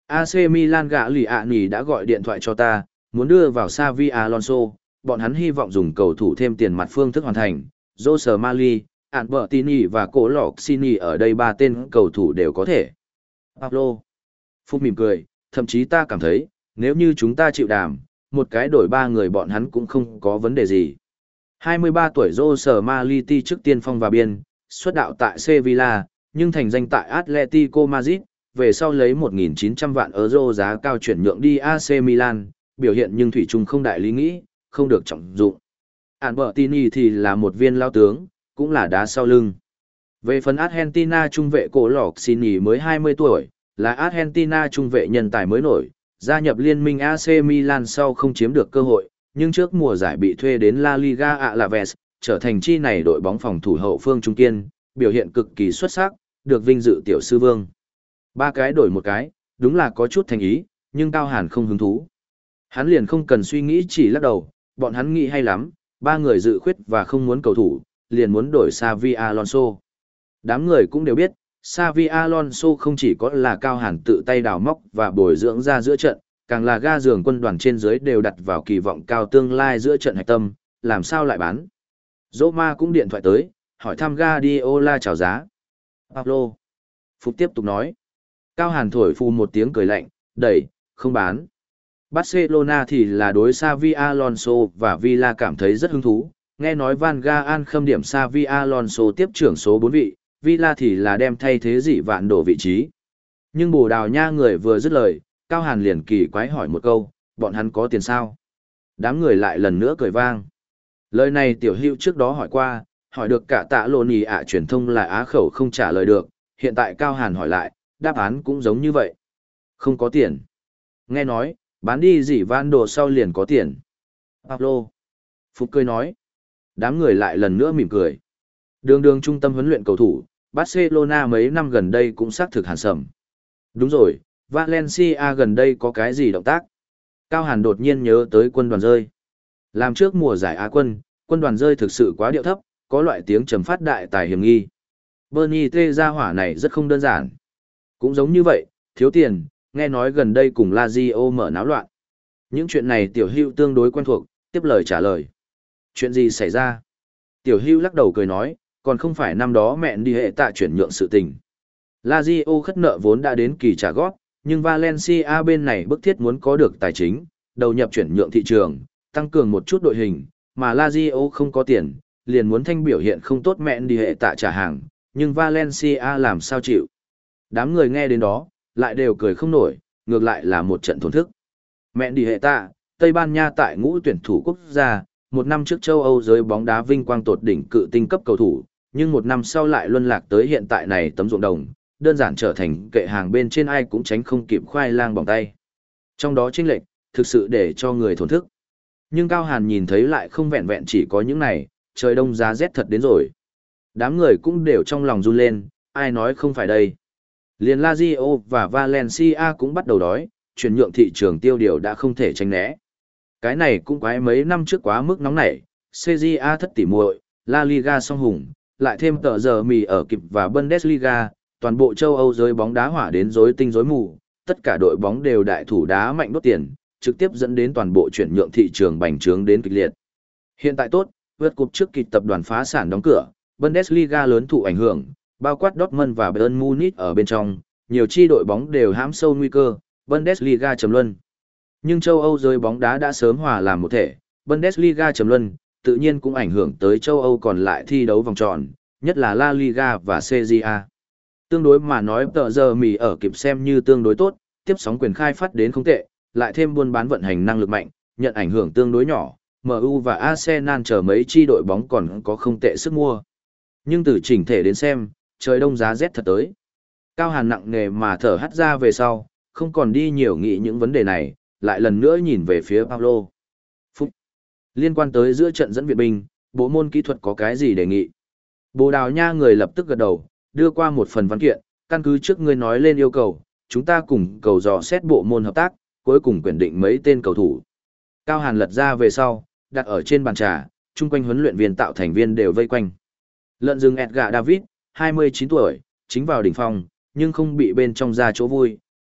a xê Milan gã lì ạ nỉ đã gọi điện thoại cho ta, muốn đưa vào Xavi Alonso, bọn hắn hy vọng dùng cầu thủ thêm tiền mặt phương thức hoàn thành. Jose Mali, Albertini và Cổ Lọc Sini ở đây ba tên cầu thủ đều có thể. Pablo. Phúc mỉm cười, thậm chí ta cảm thấy, nếu như chúng ta chịu đàm, một cái đổi ba người bọn hắn cũng không có vấn đề gì. hai mươi ba tuổi Jose Mali ti trước tiên phong và biên, xuất đạo tại Sevilla, nhưng thành danh tại Atletico Madrid, về sau lấy một nghìn chín trăm vạn euro giá cao chuyển nhượng đi a xê Milan, biểu hiện nhưng thủy chung không đại lý nghĩ, không được trọng dụng. Albertini thì là một viên lao tướng, cũng là đá sau lưng. Về phần Argentina trung vệ Cổ Lọc Sini mới hai mươi tuổi, là Argentina trung vệ nhân tài mới nổi, gia nhập liên minh a xê Milan sau không chiếm được cơ hội, nhưng trước mùa giải bị thuê đến La Liga Alaves, trở thành chi này đội bóng phòng thủ hậu phương trung kiên, biểu hiện cực kỳ xuất sắc, được vinh dự tiểu sư vương. Ba cái đổi một cái, đúng là có chút thành ý, nhưng Cao Hàn không hứng thú. Hắn liền không cần suy nghĩ chỉ lắc đầu, bọn hắn nghĩ hay lắm, ba người dự khuyết và không muốn cầu thủ, liền muốn đổi Xavi Alonso. Đám người cũng đều biết, Xavi Alonso không chỉ có là Cao Hàn tự tay đào móc và bồi dưỡng ra giữa trận, càng là ga giường quân đoàn trên dưới đều đặt vào kỳ vọng cao tương lai giữa trận hạch tâm, làm sao lại bán. Roma cũng điện thoại tới, hỏi thăm Guardiola chào giá. Pablo. Phúc tiếp tục nói. Cao Hàn thổi phù một tiếng cười lạnh, đẩy, không bán. Barcelona thì là đối Xavi Alonso và Villa cảm thấy rất hứng thú, nghe nói Van Gaal khâm điểm Xavi Alonso tiếp trưởng số bốn vị, Villa thì là đem thay thế dị vạn đổ vị trí. Nhưng Bồ Đào Nha người vừa dứt lời, Cao Hàn liền kỳ quái hỏi một câu, bọn hắn có tiền sao? Đám người lại lần nữa cười vang. Lời này Tiểu Hữu trước đó hỏi qua, hỏi được cả tạ lộn ý ạ truyền thông là á khẩu không trả lời được, hiện tại Cao Hàn hỏi lại, đáp án cũng giống như vậy. Không có tiền. Nghe nói, bán đi dị vạn đồ sau liền có tiền. Pablo. Phúc cười nói. Đám người lại lần nữa mỉm cười. Đường đường trung tâm huấn luyện cầu thủ, Barcelona mấy năm gần đây cũng xác thực hàn sầm. Đúng rồi, Valencia gần đây có cái gì động tác? Cao Hàn đột nhiên nhớ tới quân đoàn rơi. Làm trước mùa giải Á quân, quân đoàn rơi thực sự quá điệu thấp, có loại tiếng trầm phát đại tài hiểm nghi. Bernie T gia hỏa này rất không đơn giản. Cũng giống như vậy, thiếu tiền, nghe nói gần đây cùng Lazio mở náo loạn. Những chuyện này Tiểu Hữu tương đối quen thuộc, tiếp lời trả lời. Chuyện gì xảy ra? Tiểu Hữu lắc đầu cười nói, còn không phải năm đó mẹ đi hệ tạ chuyển nhượng sự tình. Lazio khất nợ vốn đã đến kỳ trả góp, nhưng Valencia bên này bức thiết muốn có được tài chính, đầu nhập chuyển nhượng thị trường, tăng cường một chút đội hình, mà Lazio không có tiền, liền muốn thanh biểu hiện không tốt mẹ đi hệ tạ trả hàng, nhưng Valencia làm sao chịu. Đám người nghe đến đó, lại đều cười không nổi, ngược lại là một trận thổn thức. Mẹ đi hệ tạ, Tây Ban Nha tại ngũ tuyển thủ quốc gia, một năm trước châu Âu giới bóng đá vinh quang tột đỉnh cự tinh cấp cầu thủ, nhưng một năm sau lại luân lạc tới hiện tại này tấm ruộng đồng, đơn giản trở thành kệ hàng bên trên ai cũng tránh không kịp khoai lang bỏng tay. Trong đó chênh lệch, thực sự để cho người thổn thức. Nhưng Cao Hàn nhìn thấy lại không vẹn vẹn chỉ có những này, trời đông giá rét thật đến rồi. Đám người cũng đều trong lòng run lên, ai nói không phải đây. Liền Lazio và Valencia cũng bắt đầu đói, chuyển nhượng thị trường tiêu điều đã không thể tránh né. Cái này cũng quái mấy năm trước quá mức nóng nảy, xê giê a thất tỉ muội, La Liga song hùng, lại thêm tờ giờ mì ở kịp và Bundesliga, toàn bộ châu Âu giới bóng đá hỏa đến rối tinh rối mù, tất cả đội bóng đều đại thủ đá mạnh đốt tiền, trực tiếp dẫn đến toàn bộ chuyển nhượng thị trường bành trướng đến kịch liệt. Hiện tại tốt, vượt cúp trước kịch tập đoàn phá sản đóng cửa, Bundesliga lớn thụ ảnh hưởng, bao quát Dortmund và Bayern Munich ở bên trong, nhiều chi đội bóng đều hãm sâu nguy cơ, Bundesliga trầm luân. Nhưng châu Âu giới bóng đá đã sớm hòa làm một thể, Bundesliga trầm luân, tự nhiên cũng ảnh hưởng tới châu Âu còn lại thi đấu vòng tròn, nhất là La Liga và xê giê a. Tương đối mà nói tờ giờ mì ở kịp xem như tương đối tốt, tiếp sóng quyền khai phát đến không tệ, lại thêm buôn bán vận hành năng lực mạnh, nhận ảnh hưởng tương đối nhỏ, em u và Arsenal chờ mấy chi đội bóng còn có không tệ sức mua. Nhưng từ chỉnh thể đến xem, trời đông giá rét thật tới. Cao Hàn nặng nề mà thở hắt ra về sau, không còn đi nhiều nghĩ những vấn đề này, lại lần nữa nhìn về phía Pablo. Phúc. Liên quan tới giữa trận dẫn viện binh, bộ môn kỹ thuật có cái gì đề nghị? Bồ Đào Nha người lập tức gật đầu, đưa qua một phần văn kiện, căn cứ trước ngươi nói lên yêu cầu, chúng ta cùng cầu dò xét bộ môn hợp tác, cuối cùng quyết định mấy tên cầu thủ. Cao Hàn lật ra về sau, đặt ở trên bàn trà, chung quanh huấn luyện viên tạo thành viên đều vây quanh. Lợn rừng Edgar David, hai mươi chín tuổi, chính vào đỉnh phong, nhưng không bị bên trong ra chỗ vui,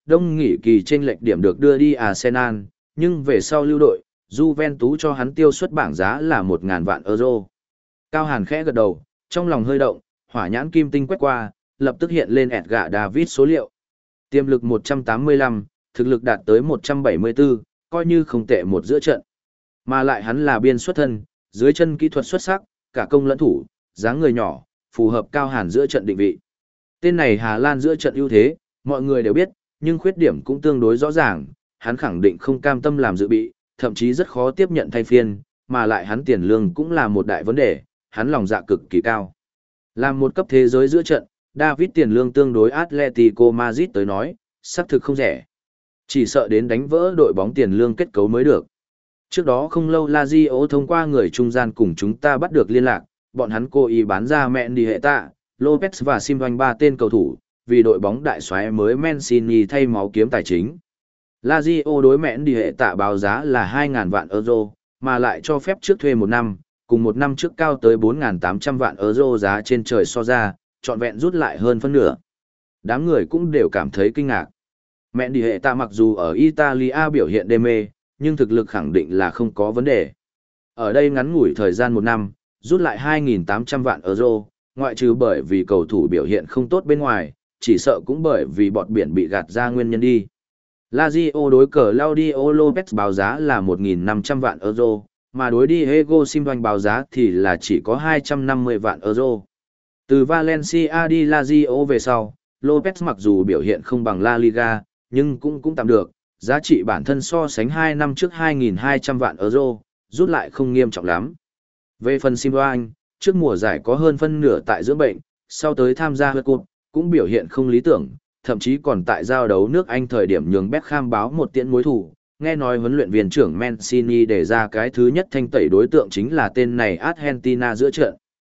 đông nghỉ kỳ trên lệch điểm được đưa đi Arsenal, nhưng về sau lưu đội, Juventus cho hắn tiêu suất bảng giá là một nghìn vạn euro. Cao Hàn khẽ gật đầu, trong lòng hơi động, hỏa nhãn kim tinh quét qua, lập tức hiện lên Edgar David số liệu. Tiềm lực một trăm tám mươi lăm, thực lực đạt tới một trăm bảy mươi tư, coi như không tệ một giữa trận. Mà lại hắn là biên xuất thân, dưới chân kỹ thuật xuất sắc, cả công lẫn thủ, dáng người nhỏ, phù hợp Cao Hàn giữa trận định vị. Tên này Hà Lan giữa trận ưu thế, mọi người đều biết, nhưng khuyết điểm cũng tương đối rõ ràng, hắn khẳng định không cam tâm làm dự bị, thậm chí rất khó tiếp nhận thay phiên, mà lại hắn tiền lương cũng là một đại vấn đề, hắn lòng dạ cực kỳ cao. Làm một cấp thế giới giữa trận, David tiền lương tương đối Atletico Madrid tới nói, xác thực không rẻ. Chỉ sợ đến đánh vỡ đội bóng tiền lương kết cấu mới được. Trước đó không lâu Lazio thông qua người trung gian cùng chúng ta bắt được liên lạc, bọn hắn cố ý bán ra Mendy hệ tạ, Lopez và Simvanh ba tên cầu thủ, vì đội bóng đại soái mới Mancini thay máu kiếm tài chính. Lazio đối Mendy hệ tạ báo giá là hai nghìn vạn euro, mà lại cho phép trước thuê một năm, cùng một năm trước cao tới bốn nghìn tám trăm vạn euro giá trên trời so ra, trọn vẹn rút lại hơn phân nửa. Đám người cũng đều cảm thấy kinh ngạc. Mendy hệ tạ mặc dù ở Italia biểu hiện đê mê, nhưng thực lực khẳng định là không có vấn đề. Ở đây ngắn ngủi thời gian một năm, rút lại hai nghìn tám trăm vạn euro, ngoại trừ bởi vì cầu thủ biểu hiện không tốt bên ngoài, chỉ sợ cũng bởi vì bọt biển bị gạt ra nguyên nhân đi. Lazio đối cờ Claudio Lopez báo giá là một nghìn năm trăm vạn euro, mà đối Diego Simvanh báo giá thì là chỉ có hai trăm năm mươi vạn euro. Từ Valencia đi Lazio về sau, Lopez mặc dù biểu hiện không bằng La Liga, nhưng cũng cũng tạm được, giá trị bản thân so sánh hai năm trước hai nghìn hai trăm vạn euro, rút lại không nghiêm trọng lắm. Về phần Simvanh, trước mùa giải có hơn phân nửa tại dưỡng bệnh, sau tới tham gia World Cup, cũng biểu hiện không lý tưởng, thậm chí còn tại giao đấu nước Anh thời điểm nhường Beckham báo một tiễn mối thủ. Nghe nói huấn luyện viên trưởng Mancini đề ra cái thứ nhất thanh tẩy đối tượng chính là tên này Argentina giữa trận.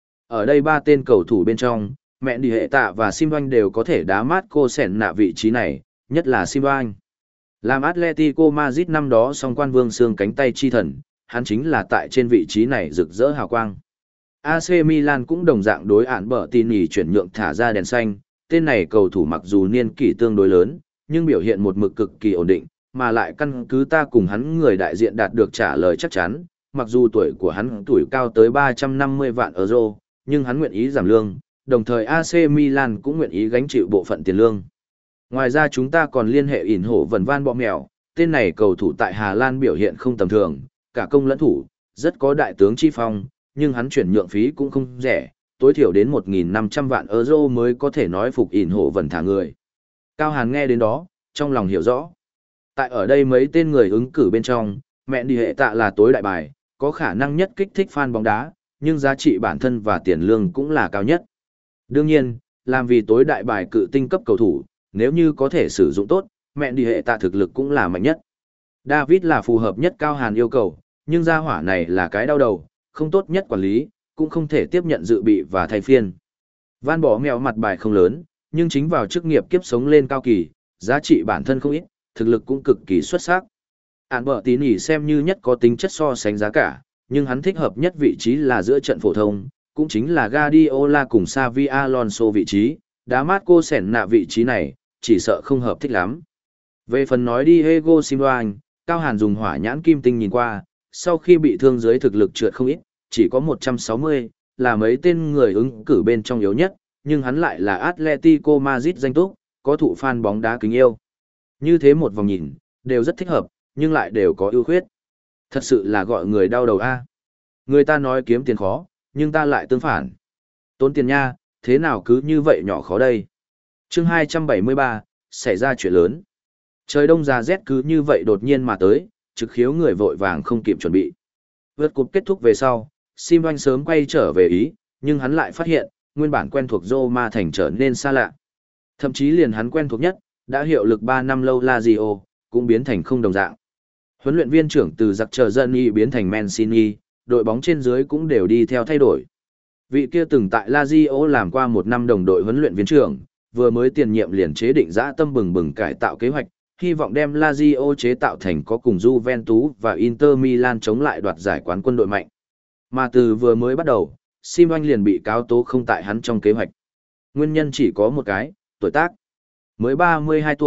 Ở đây ba tên cầu thủ bên trong, Mendy hệ tạ và Simvanh đều có thể đá mát cô sẻn nạ vị trí này, nhất là Simvanh. Làm Atletico Madrid năm đó song quan vương xương cánh tay chi thần, hắn chính là tại trên vị trí này rực rỡ hào quang. a xê Milan cũng đồng dạng đối án bở tin nhì chuyển nhượng thả ra đèn xanh, tên này cầu thủ mặc dù niên kỷ tương đối lớn, nhưng biểu hiện một mực cực kỳ ổn định, mà lại căn cứ ta cùng hắn người đại diện đạt được trả lời chắc chắn, mặc dù tuổi của hắn tuổi cao tới ba trăm năm mươi vạn euro, nhưng hắn nguyện ý giảm lương, đồng thời a xê Milan cũng nguyện ý gánh chịu bộ phận tiền lương. Ngoài ra chúng ta còn liên hệ ỉn hổ vần van bọ mèo, tên này cầu thủ tại Hà Lan biểu hiện không tầm thường, cả công lẫn thủ, rất có đại tướng chi phong, nhưng hắn chuyển nhượng phí cũng không rẻ, tối thiểu đến một nghìn năm trăm vạn euro mới có thể nói phục ỉn hổ vần thả người. Cao Hàn nghe đến đó, trong lòng hiểu rõ. Tại ở đây mấy tên người ứng cử bên trong, Mendy hệ tạ là tối đại bài, có khả năng nhất kích thích fan bóng đá, nhưng giá trị bản thân và tiền lương cũng là cao nhất. Đương nhiên, làm vì tối đại bài cự tinh cấp cầu thủ, nếu như có thể sử dụng tốt, Mendy hệ tạ thực lực cũng là mạnh nhất. David là phù hợp nhất Cao Hàn yêu cầu, nhưng gia hỏa này là cái đau đầu, không tốt nhất quản lý, cũng không thể tiếp nhận dự bị và thay phiên. Van bỏ mèo mặt bài không lớn, nhưng chính vào chức nghiệp kiếp sống lên cao kỳ, giá trị bản thân không ít, thực lực cũng cực kỳ xuất sắc. Án bở tín ỉ xem như nhất có tính chất so sánh giá cả, nhưng hắn thích hợp nhất vị trí là giữa trận phổ thông, cũng chính là Guardiola cùng Xavi Alonso vị trí, đá mát cô sẻn nạ vị trí này, chỉ sợ không hợp thích lắm. Về phần nói đi Diego Simvanh, Cao Hàn dùng hỏa nhãn kim tinh nhìn qua, sau khi bị thương dưới thực lực trượt không ít, chỉ có một trăm sáu mươi, là mấy tên người ứng cử bên trong yếu nhất, nhưng hắn lại là Atletico Madrid danh túc, có thụ fan bóng đá kính yêu. Như thế một vòng nhìn, đều rất thích hợp, nhưng lại đều có ưu khuyết. Thật sự là gọi người đau đầu a. Người ta nói kiếm tiền khó, nhưng ta lại tương phản. Tốn tiền nha, thế nào cứ như vậy nhỏ khó đây. Chương hai trăm bảy mươi ba, xảy ra chuyện lớn. Trời đông giá rét cứ như vậy đột nhiên mà tới, trực khiếu người vội vàng không kịp chuẩn bị. Vượt cúp kết thúc về sau, Simvanh sớm quay trở về Ý, nhưng hắn lại phát hiện, nguyên bản quen thuộc Roma thành trở nên xa lạ. Thậm chí liền hắn quen thuộc nhất, đã hiệu lực ba năm lâu Lazio, cũng biến thành không đồng dạng. Huấn luyện viên trưởng từ giặc chờ dân y biến thành Mancini, đội bóng trên dưới cũng đều đi theo thay đổi. Vị kia từng tại Lazio làm qua một năm đồng đội huấn luyện viên trưởng, vừa mới tiền nhiệm liền chế định dã tâm bừng bừng cải tạo kế hoạch, hy vọng đem Lazio chế tạo thành có cùng Juventus và Inter Milan chống lại đoạt giải quán quân đội mạnh. Mà từ vừa mới bắt đầu, Simvanh liền bị cáo tố không tại hắn trong kế hoạch. Nguyên nhân chỉ có một cái, tuổi tác. Mới ba mươi hai tuổi,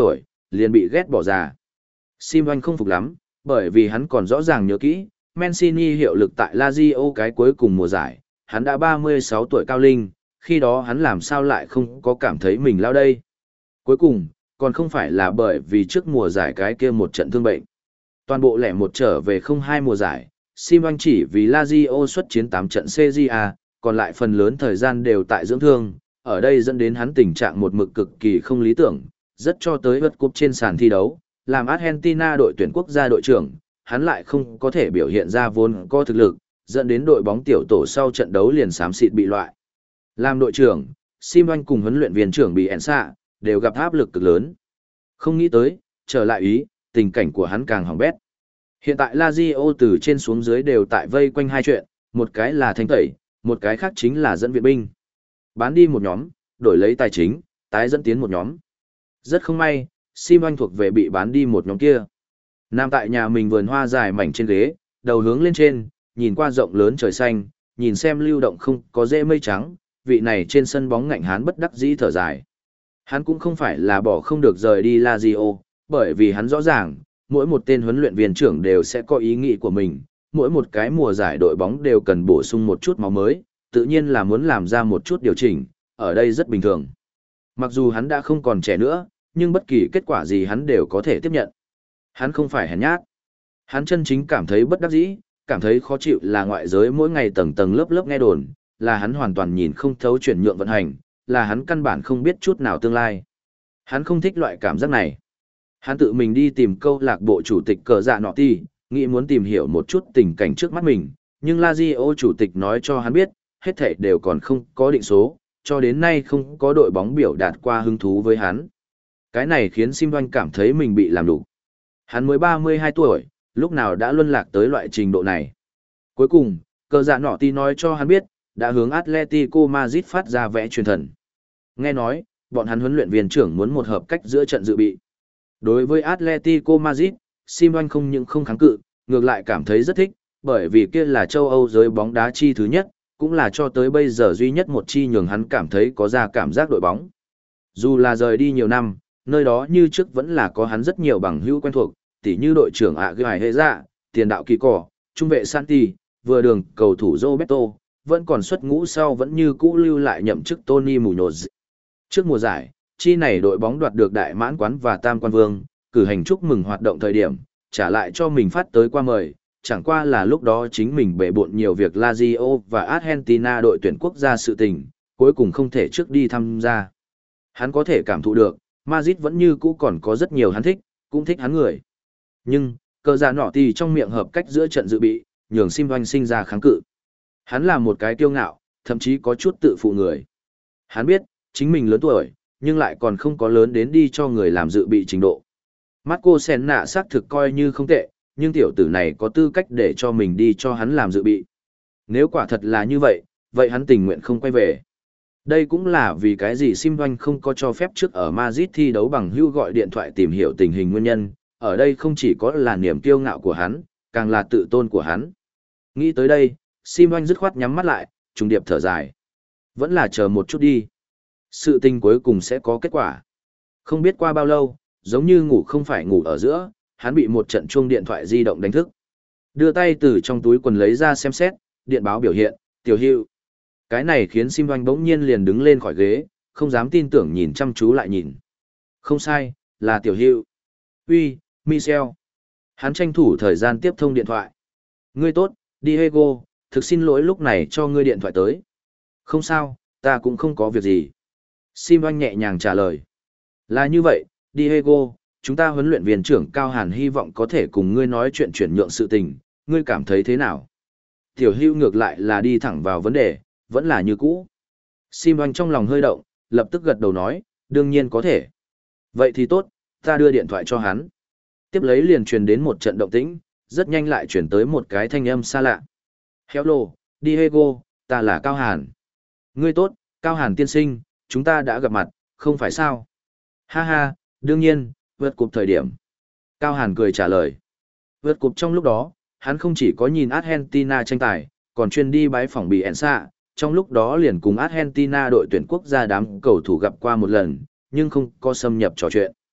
liền bị ghét bỏ ra. Sim Oanh không phục lắm, bởi vì hắn còn rõ ràng nhớ kỹ, Mancini hiệu lực tại Lazio cái cuối cùng mùa giải, hắn đã ba mươi sáu tuổi cao linh, khi đó hắn làm sao lại không có cảm thấy mình lao đây. Cuối cùng, còn không phải là bởi vì trước mùa giải cái kia một trận thương bệnh. Toàn bộ lẻ một trở về không hai mùa giải, Sim Oanh chỉ vì Lazio xuất chiến tám trận xê giê a, còn lại phần lớn thời gian đều tại dưỡng thương, ở đây dẫn đến hắn tình trạng một mực cực kỳ không lý tưởng, rất cho tới vượt cúp trên sàn thi đấu, làm Argentina đội tuyển quốc gia đội trưởng, hắn lại không có thể biểu hiện ra vốn có thực lực, dẫn đến đội bóng tiểu tổ sau trận đấu liền xám xịt bị loại. Làm đội trưởng, Sim Oanh cùng huấn luyện viên trưởng bị ẻn xạ, đều gặp áp lực cực lớn. Không nghĩ tới, trở lại ý, tình cảnh của hắn càng hỏng bét. Hiện tại Lazio từ trên xuống dưới đều tại vây quanh hai chuyện, một cái là thanh tẩy, một cái khác chính là dẫn viện binh. Bán đi một nhóm, đổi lấy tài chính, tái dẫn tiến một nhóm. Rất không may, Sim Oanh thuộc về bị bán đi một nhóm kia. Nằm tại nhà mình vườn hoa dài mảnh trên ghế, đầu hướng lên trên, nhìn qua rộng lớn trời xanh, nhìn xem lưu động không có rễ mây trắng, vị này trên sân bóng ngạnh hán bất đắc dĩ thở dài. Hắn cũng không phải là bỏ không được rời đi Lazio, bởi vì hắn rõ ràng, mỗi một tên huấn luyện viên trưởng đều sẽ có ý nghĩ của mình, mỗi một cái mùa giải đội bóng đều cần bổ sung một chút máu mới, tự nhiên là muốn làm ra một chút điều chỉnh, ở đây rất bình thường. Mặc dù hắn đã không còn trẻ nữa, nhưng bất kỳ kết quả gì hắn đều có thể tiếp nhận. Hắn không phải hèn nhát. Hắn chân chính cảm thấy bất đắc dĩ, cảm thấy khó chịu là ngoại giới mỗi ngày tầng tầng lớp lớp nghe đồn, là hắn hoàn toàn nhìn không thấu chuyển nhượng vận hành, là hắn căn bản không biết chút nào tương lai. Hắn không thích loại cảm giác này. Hắn tự mình đi tìm câu lạc bộ chủ tịch cờ dạ nọ ti, nghĩ muốn tìm hiểu một chút tình cảnh trước mắt mình, nhưng Lazio chủ tịch nói cho hắn biết, hết thảy đều còn không có định số, cho đến nay không có đội bóng biểu đạt qua hứng thú với hắn. Cái này khiến Sim Oanh cảm thấy mình bị làm đủ. Hắn mới ba mươi hai tuổi, lúc nào đã luân lạc tới loại trình độ này. Cuối cùng, cờ dạ nọ ti nói cho hắn biết, đã hướng Atletico Madrid phát ra vẽ truyền thần. Nghe nói, bọn hắn huấn luyện viên trưởng muốn một hợp cách giữa trận dự bị. Đối với Atletico Madrid, Sim Oanh không những không kháng cự, ngược lại cảm thấy rất thích, bởi vì kia là châu Âu giới bóng đá chi thứ nhất, cũng là cho tới bây giờ duy nhất một chi nhường hắn cảm thấy có ra cảm giác đội bóng. Dù là rời đi nhiều năm, nơi đó như trước vẫn là có hắn rất nhiều bằng hữu quen thuộc, tỉ như đội trưởng ạ Gài Hệ Dạ, tiền đạo Kỳ Cỏ, trung vệ Santi, vừa đường cầu thủ Roberto, vẫn còn xuất ngũ sau vẫn như cũ lưu lại nhậm chức Tony Munoz. Trước mùa giải, chi này đội bóng đoạt được đại mãn quán và tam quan vương, cử hành chúc mừng hoạt động thời điểm, trả lại cho mình phát tới qua mời, chẳng qua là lúc đó chính mình bể bộn nhiều việc Lazio và Argentina đội tuyển quốc gia sự tình, cuối cùng không thể trước đi tham gia. Hắn có thể cảm thụ được, Madrid vẫn như cũ còn có rất nhiều hắn thích, cũng thích hắn người. Nhưng, cờ giả nọ thì trong miệng hợp cách giữa trận dự bị, nhường Sim Oanh sinh ra kháng cự. Hắn là một cái kiêu ngạo, thậm chí có chút tự phụ người. Hắn biết, chính mình lớn tuổi, nhưng lại còn không có lớn đến đi cho người làm dự bị trình độ. Marco Senna xác thực coi như không tệ, nhưng tiểu tử này có tư cách để cho mình đi cho hắn làm dự bị. Nếu quả thật là như vậy, vậy hắn tình nguyện không quay về. Đây cũng là vì cái gì Sim Oanh không có cho phép trước ở Madrid thi đấu bằng hưu gọi điện thoại tìm hiểu tình hình nguyên nhân, ở đây không chỉ có là niềm kiêu ngạo của hắn, càng là tự tôn của hắn. Nghĩ tới đây, Sim Oanh dứt khoát nhắm mắt lại, trùng điệp thở dài. Vẫn là chờ một chút đi. Sự tình cuối cùng sẽ có kết quả. Không biết qua bao lâu, giống như ngủ không phải ngủ ở giữa, hắn bị một trận chuông điện thoại di động đánh thức. Đưa tay từ trong túi quần lấy ra xem xét, điện báo biểu hiện, Tiểu Hữu. Cái này khiến Sim Oanh bỗng nhiên liền đứng lên khỏi ghế, không dám tin tưởng nhìn chăm chú lại nhìn. Không sai, là Tiểu Hữu. Uy, Michel. Hắn tranh thủ thời gian tiếp thông điện thoại. Ngươi tốt, Diego, thực xin lỗi lúc này cho ngươi điện thoại tới. Không sao, ta cũng không có việc gì. Sim Oanh nhẹ nhàng trả lời. Là như vậy, Diego, chúng ta huấn luyện viên trưởng Cao Hàn hy vọng có thể cùng ngươi nói chuyện chuyển nhượng sự tình, ngươi cảm thấy thế nào? Tiểu Hữu ngược lại là đi thẳng vào vấn đề, vẫn là như cũ. Sim Oanh trong lòng hơi động, lập tức gật đầu nói, đương nhiên có thể. Vậy thì tốt, ta đưa điện thoại cho hắn. Tiếp lấy liền truyền đến một trận động tĩnh, rất nhanh lại chuyển tới một cái thanh âm xa lạ. Hello, Diego, ta là Cao Hàn. Ngươi tốt, Cao Hàn tiên sinh, chúng ta đã gặp mặt, không phải sao? Ha ha, đương nhiên, vượt cục thời điểm. Cao Hàn cười trả lời. Vượt cục trong lúc đó, hắn không chỉ có nhìn Argentina tranh tài, còn chuyên đi bái phỏng bị ẻn xạ, trong lúc đó liền cùng Argentina đội tuyển quốc gia đám cầu thủ gặp qua một lần, nhưng không có xâm nhập trò chuyện.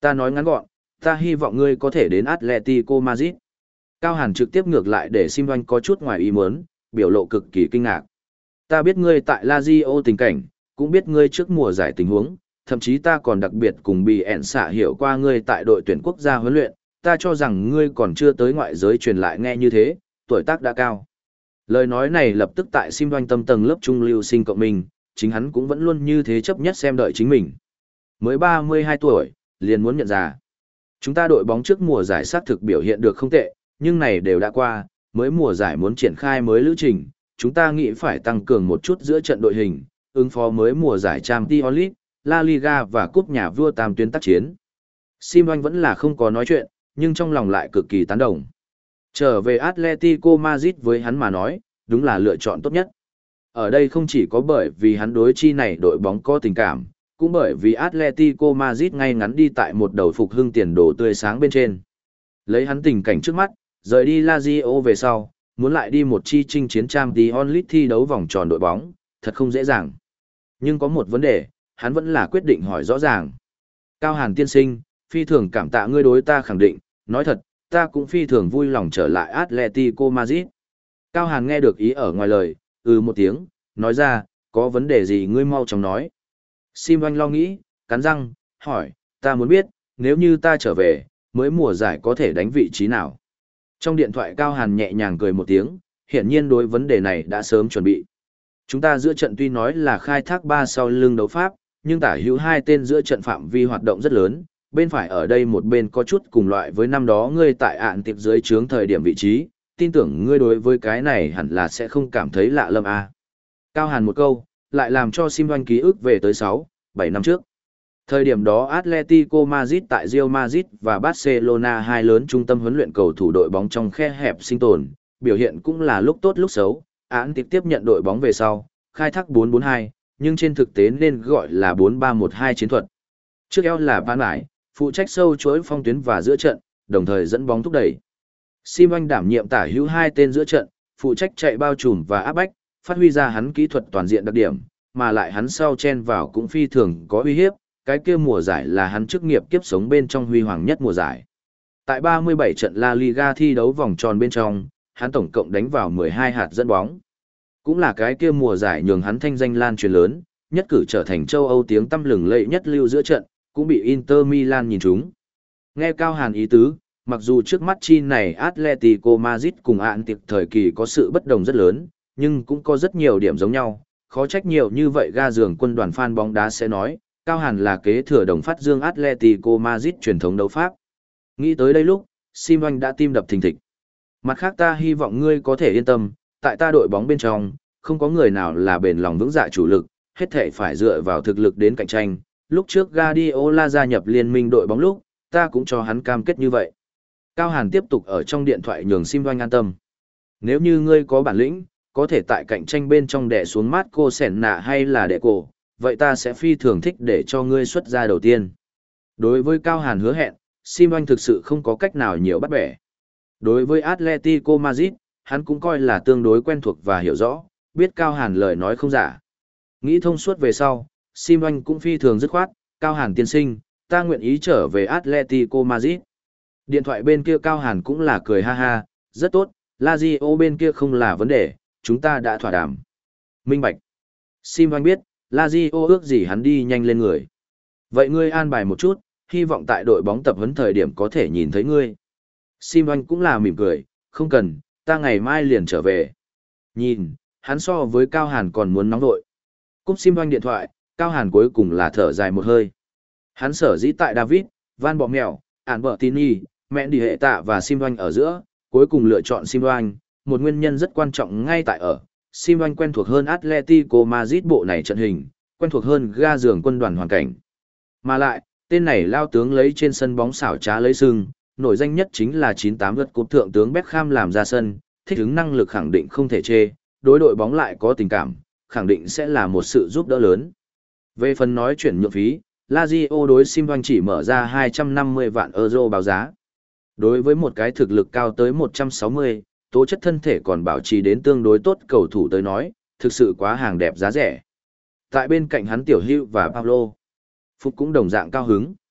Ta nói ngắn gọn, ta hy vọng ngươi có thể đến Atletico Madrid. Cao Hàn trực tiếp ngược lại để Sim Oanh có chút ngoài ý muốn, biểu lộ cực kỳ kinh ngạc. Ta biết ngươi tại Lazio tình cảnh, cũng biết ngươi trước mùa giải tình huống, thậm chí ta còn đặc biệt cùng bị ẻn xạ hiểu qua ngươi tại đội tuyển quốc gia huấn luyện, ta cho rằng ngươi còn chưa tới ngoại giới truyền lại nghe như thế, tuổi tác đã cao. Lời nói này lập tức tại Sim Oanh tâm tầng lớp trung lưu sinh cộng mình, chính hắn cũng vẫn luôn như thế chấp nhất xem đợi chính mình. Mới ba mươi hai tuổi, liền muốn nhận ra. Chúng ta đội bóng trước mùa giải xác thực biểu hiện được không tệ, nhưng này đều đã qua, mới mùa giải muốn triển khai mới lữ trình, chúng ta nghĩ phải tăng cường một chút giữa trận đội hình, ứng phó mới mùa giải Champions League, La Liga và cúp nhà vua tam tuyến tác chiến. Sim Oanh vẫn là không có nói chuyện, nhưng trong lòng lại cực kỳ tán đồng. Trở về Atletico Madrid với hắn mà nói, đúng là lựa chọn tốt nhất. Ở đây không chỉ có bởi vì hắn đối chi này đội bóng có tình cảm, cũng bởi vì Atletico Madrid ngay ngắn đi tại một đầu phục hưng tiền đồ tươi sáng bên trên. Lấy hắn tình cảnh trước mắt, rời đi Lazio về sau, muốn lại đi một chi chinh chiến Champions League thi đấu vòng tròn đội bóng, thật không dễ dàng. Nhưng có một vấn đề, hắn vẫn là quyết định hỏi rõ ràng. Cao Hàn tiên sinh, phi thường cảm tạ ngươi đối ta khẳng định, nói thật, ta cũng phi thường vui lòng trở lại Atletico Madrid. Cao Hàn nghe được ý ở ngoài lời, ừ một tiếng, nói ra, có vấn đề gì ngươi mau chóng nói. Sim Oanh lo nghĩ, cắn răng, hỏi, ta muốn biết, nếu như ta trở về, mới mùa giải có thể đánh vị trí nào. Trong điện thoại Cao Hàn nhẹ nhàng cười một tiếng, hiển nhiên đối vấn đề này đã sớm chuẩn bị. Chúng ta giữa trận tuy nói là khai thác ba sau lưng đấu pháp, nhưng tả hữu hai tên giữa trận phạm vi hoạt động rất lớn, bên phải ở đây một bên có chút cùng loại với năm đó ngươi tại ạn tiệp dưới trướng thời điểm vị trí, tin tưởng ngươi đối với cái này hẳn là sẽ không cảm thấy lạ lâm a. Cao Hàn một câu, lại làm cho Sim Oanh ký ức về tới sáu, bảy năm trước. Thời điểm đó Atletico Madrid tại Real Madrid và Barcelona hai lớn trung tâm huấn luyện cầu thủ đội bóng trong khe hẹp sinh tồn, biểu hiện cũng là lúc tốt lúc xấu, án tiếp tiếp nhận đội bóng về sau, khai thác bốn bốn hai, nhưng trên thực tế nên gọi là bốn ba một hai chiến thuật. Trước eo là Ban Mải, phụ trách sâu chuỗi phong tuyến và giữa trận, đồng thời dẫn bóng thúc đẩy. Sim Oanh đảm nhiệm tả hữu hai tên giữa trận, phụ trách chạy bao trùm và áp bách, phát huy ra hắn kỹ thuật toàn diện đặc điểm, mà lại hắn sau chen vào cũng phi thường có uy hiếp, cái kia mùa giải là hắn chức nghiệp kiếp sống bên trong huy hoàng nhất mùa giải. Tại ba mươi bảy trận La Liga thi đấu vòng tròn bên trong, hắn tổng cộng đánh vào mười hai hạt dẫn bóng. Cũng là cái kia mùa giải nhường hắn thanh danh lan truyền lớn, nhất cử trở thành châu Âu tiếng tăm lừng lẫy nhất lưu giữa trận, cũng bị Inter Milan nhìn trúng. Nghe Cao Hàn ý tứ, mặc dù trước mắt chi này Atletico Madrid cùng ạn tiệp thời kỳ có sự bất đồng rất lớn, nhưng cũng có rất nhiều điểm giống nhau, khó trách nhiều như vậy ga giường quân đoàn fan bóng đá sẽ nói, Cao Hàn là kế thừa đồng phát dương Atletico Madrid truyền thống đấu pháp. Nghĩ tới đây lúc, Sim Oanh đã tim đập thình thịch. Mặt khác ta hy vọng ngươi có thể yên tâm, tại ta đội bóng bên trong, không có người nào là bền lòng vững dạ chủ lực, hết thể phải dựa vào thực lực đến cạnh tranh. Lúc trước Guardiola gia nhập liên minh đội bóng lúc, ta cũng cho hắn cam kết như vậy. Cao Hàn tiếp tục ở trong điện thoại nhường Sim Oanh an tâm. Nếu như ngươi có bản lĩnh, có thể tại cạnh tranh bên trong đè xuống Marco Senna hay là đệ cổ, vậy ta sẽ phi thường thích để cho ngươi xuất ra đầu tiên. Đối với Cao Hàn hứa hẹn, Sim Oanh thực sự không có cách nào nhiều bắt bẻ. Đối với Atletico Madrid, hắn cũng coi là tương đối quen thuộc và hiểu rõ, biết Cao Hàn lời nói không giả. Nghĩ thông suốt về sau, Sim Oanh cũng phi thường dứt khoát, Cao Hàn tiên sinh, ta nguyện ý trở về Atletico Madrid. Điện thoại bên kia Cao Hàn cũng là cười ha ha, rất tốt, Lazio bên kia không là vấn đề, chúng ta đã thỏa đàm. Minh bạch. Sim Oanh biết, Lazio ước gì hắn đi nhanh lên người. Vậy ngươi an bài một chút, hy vọng tại đội bóng tập huấn thời điểm có thể nhìn thấy ngươi. Sim Oanh cũng là mỉm cười, không cần, ta ngày mai liền trở về. Nhìn, hắn so với Cao Hàn còn muốn nóng vội. Cúp Sim Oanh điện thoại, Cao Hàn cuối cùng là thở dài một hơi. Hắn sở dĩ tại David, Van Bọ Mèo, Ản Bợ Tini, Mẹ Đi Hệ Tạ và Sim Oanh ở giữa, cuối cùng lựa chọn Sim Oanh, một nguyên nhân rất quan trọng ngay tại ở. Sim Oanh quen thuộc hơn Atletico Madrid bộ này trận hình, quen thuộc hơn ga giường quân đoàn hoàn cảnh. Mà lại, tên này lao tướng lấy trên sân bóng xảo trá lấy sưng, nổi danh nhất chính là chín tám lượt cúp thượng tướng Beckham làm ra sân, thích ứng năng lực khẳng định không thể chê, đối đội bóng lại có tình cảm, khẳng định sẽ là một sự giúp đỡ lớn. Về phần nói chuyển nhượng phí, Lazio đối Sim Oanh chỉ mở ra hai trăm năm mươi vạn euro báo giá. Đối với một cái thực lực cao tới một trăm sáu mươi, tố chất thân thể còn bảo trì đến tương đối tốt cầu thủ tới nói, thực sự quá hàng đẹp giá rẻ. Tại bên cạnh hắn Tiểu Hữu và Paulo, Phúc cũng đồng dạng cao hứng.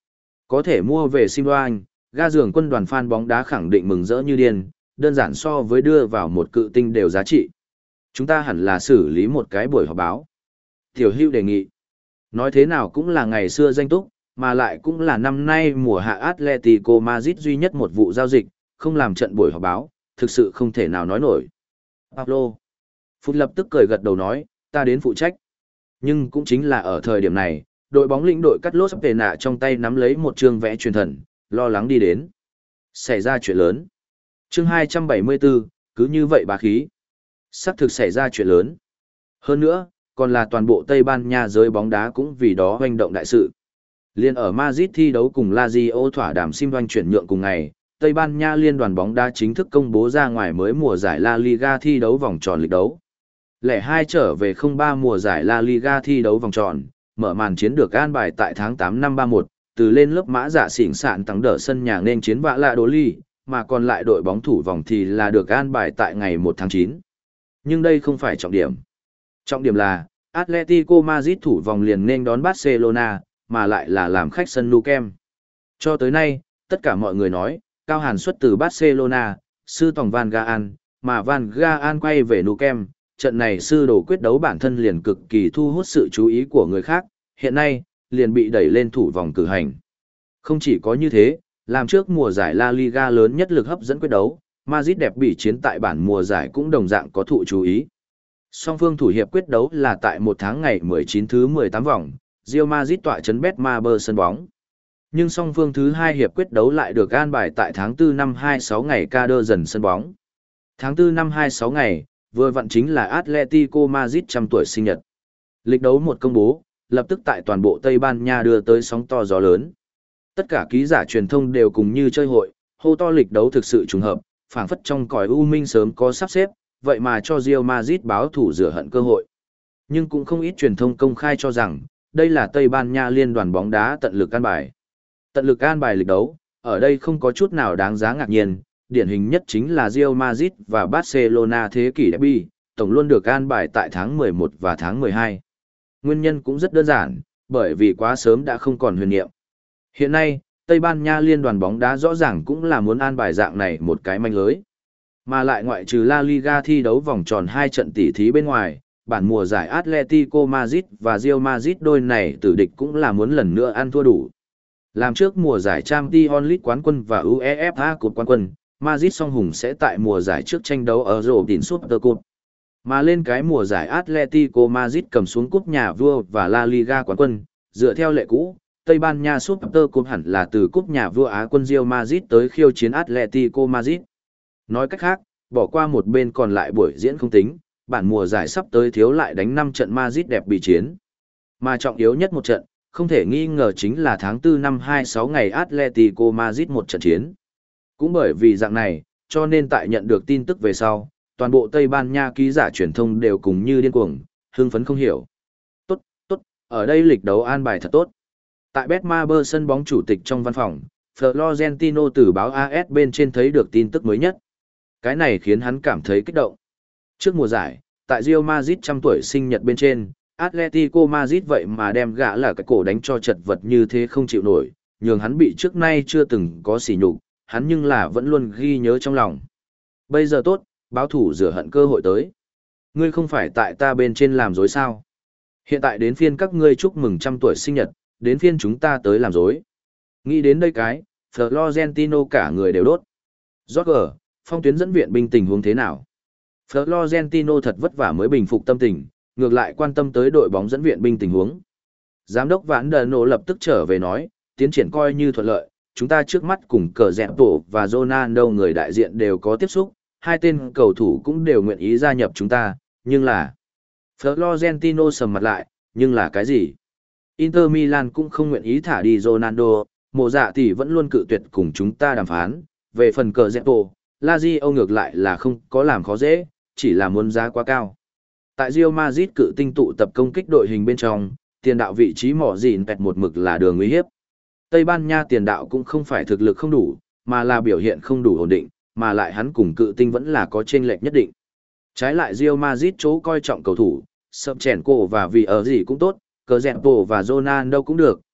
Có thể mua về Simdoan, ga giường quân đoàn fan bóng đá khẳng định mừng rỡ như điên, đơn giản so với đưa vào một cự tinh đều giá trị. Chúng ta hẳn là xử lý một cái buổi họp báo. Tiểu Hưu đề nghị. Nói thế nào cũng là ngày xưa danh túc, mà lại cũng là năm nay mùa hạ Atletico Madrid duy nhất một vụ giao dịch, không làm trận buổi họp báo, thực sự không thể nào nói nổi. Pablo. Phút lập tức cười gật đầu nói, ta đến phụ trách. Nhưng cũng chính là ở thời điểm này, đội bóng lĩnh đội cắt lốt sắp tề nạ trong tay nắm lấy một chương vẽ truyền thần, lo lắng đi đến. Xảy ra chuyện lớn. Chương hai trăm bảy mươi tư, cứ như vậy bá khí. Sắp thực xảy ra chuyện lớn. Hơn nữa, còn là toàn bộ Tây Ban Nha giới bóng đá cũng vì đó hoành động đại sự. Liên ở Madrid thi đấu cùng Lazio thỏa đàm sim doanh chuyển nhượng cùng ngày, Tây Ban Nha liên đoàn bóng đá chính thức công bố ra ngoài mới mùa giải La Liga thi đấu vòng tròn lịch đấu. Lẻ hai trở về không ba mùa giải La Liga thi đấu vòng tròn, mở màn chiến được an bài tại tháng tám năm ba mốt, từ lên lớp mã dạ xỉn sạn tăng đỡ sân nhà nên chiến vạ lạ đố ly, mà còn lại đội bóng thủ vòng thì là được an bài tại ngày một tháng chín. Nhưng đây không phải trọng điểm. Trọng điểm là, Atletico Madrid thủ vòng liền nên đón Barcelona, mà lại là làm khách sân Nou Camp. Cho tới nay, tất cả mọi người nói, Cao Hàn xuất từ Barcelona, sư tòng Van Gaal, mà Van Gaal quay về Nou Camp, trận này sư đồ quyết đấu bản thân liền cực kỳ thu hút sự chú ý của người khác, hiện nay, liền bị đẩy lên thủ vòng cử hành. Không chỉ có như thế, làm trước mùa giải La Liga lớn nhất lực hấp dẫn quyết đấu, Madrid đẹp bị chiến tại bản mùa giải cũng đồng dạng có thụ chú ý. Song phương thủ hiệp quyết đấu là tại một tháng ngày mười chín thứ mười tám vòng, Real Madrid tọa trấn Betmaber sân bóng. Nhưng song phương thứ hai hiệp quyết đấu lại được an bài tại tháng tư năm hai mươi sáu ngày Cader dần sân bóng. Tháng tư năm hai mươi sáu ngày, vừa vặn chính là Atletico Madrid trăm tuổi sinh nhật. Lịch đấu một công bố, lập tức tại toàn bộ Tây Ban Nha đưa tới sóng to gió lớn. Tất cả ký giả truyền thông đều cùng như chơi hội, hô to lịch đấu thực sự trùng hợp, phảng phất trong cõi u minh sớm có sắp xếp, vậy mà cho Real Madrid báo thủ rửa hận cơ hội. Nhưng cũng không ít truyền thông công khai cho rằng, đây là Tây Ban Nha liên đoàn bóng đá tận lực an bài. Tận lực an bài lịch đấu, ở đây không có chút nào đáng giá ngạc nhiên, điển hình nhất chính là Real Madrid và Barcelona thế kỷ derby, tổng luôn được an bài tại tháng mười một và tháng mười hai. Nguyên nhân cũng rất đơn giản, bởi vì quá sớm đã không còn huyền niệm. Hiện nay, Tây Ban Nha liên đoàn bóng đá rõ ràng cũng là muốn an bài dạng này một cái manh lưới. Mà lại ngoại trừ La Liga thi đấu vòng tròn hai trận tỷ thí bên ngoài, bản mùa giải Atletico Madrid và Real Madrid đôi này tử địch cũng là muốn lần nữa ăn thua đủ. Làm trước mùa giải Champions League quán quân và UEFA Cup quán quân, Madrid song hùng sẽ tại mùa giải trước tranh đấu ở rổ đỉnh Super Cup. Mà lên cái mùa giải Atletico Madrid cầm xuống cúp nhà vua và La Liga quán quân, dựa theo lệ cũ, Tây Ban Nha Super Cup hẳn là từ cúp nhà vua Á quân Real Madrid tới khiêu chiến Atletico Madrid. Nói cách khác, bỏ qua một bên còn lại buổi diễn không tính, bản mùa giải sắp tới thiếu lại đánh năm trận Madrid đẹp bị chiến. Mà trọng yếu nhất một trận, không thể nghi ngờ chính là tháng tư năm hai mươi sáu ngày Atletico Madrid một trận chiến. Cũng bởi vì dạng này, cho nên tại nhận được tin tức về sau, toàn bộ Tây Ban Nha ký giả truyền thông đều cùng như điên cuồng, hưng phấn không hiểu. Tốt, tốt, ở đây lịch đấu an bài thật tốt. Tại Betmaber sân bóng chủ tịch trong văn phòng, Florentino từ báo a ét bên trên thấy được tin tức mới nhất. Cái này khiến hắn cảm thấy kích động. Trước mùa giải, tại Real Madrid trăm tuổi sinh nhật bên trên, Atletico Madrid vậy mà đem gã là cái cổ đánh cho chật vật như thế không chịu nổi, nhường hắn bị trước nay chưa từng có sỉ nhục, hắn nhưng là vẫn luôn ghi nhớ trong lòng. Bây giờ tốt, báo thủ rửa hận cơ hội tới. Ngươi không phải tại ta bên trên làm dối sao? Hiện tại đến phiên các ngươi chúc mừng trăm tuổi sinh nhật, đến phiên chúng ta tới làm dối. Nghĩ đến đây cái, Florentino cả người đều đốt. Roger, phong tuyến dẫn viện binh tình huống thế nào? Florentino thật vất vả mới bình phục tâm tình, ngược lại quan tâm tới đội bóng dẫn viện binh tình huống. Giám đốc Vãn Đờ Nổ lập tức trở về nói, tiến triển coi như thuận lợi, chúng ta trước mắt cùng cờ dẹp tổ và Ronaldo người đại diện đều có tiếp xúc, hai tên cầu thủ cũng đều nguyện ý gia nhập chúng ta, nhưng là... Florentino sầm mặt lại, nhưng là cái gì? Inter Milan cũng không nguyện ý thả đi Ronaldo, mộ dạ thì vẫn luôn cự tuyệt cùng chúng ta đàm phán, về phần cờ dẹp tổ, Lazio ngược lại là không có làm khó dễ, chỉ là muốn giá quá cao. Tại Real Madrid cự tinh tụ tập công kích đội hình bên trong, tiền đạo vị trí mỏ dịn pẹt một mực là đường nguy hiếp. Tây Ban Nha tiền đạo cũng không phải thực lực không đủ, mà là biểu hiện không đủ ổn định, mà lại hắn cùng cự tinh vẫn là có chênh lệch nhất định. Trái lại Real Madrid chỗ coi trọng cầu thủ, sập chèn cổ và vì ở gì cũng tốt, cờ dẹp tổ và Ronaldo cũng được,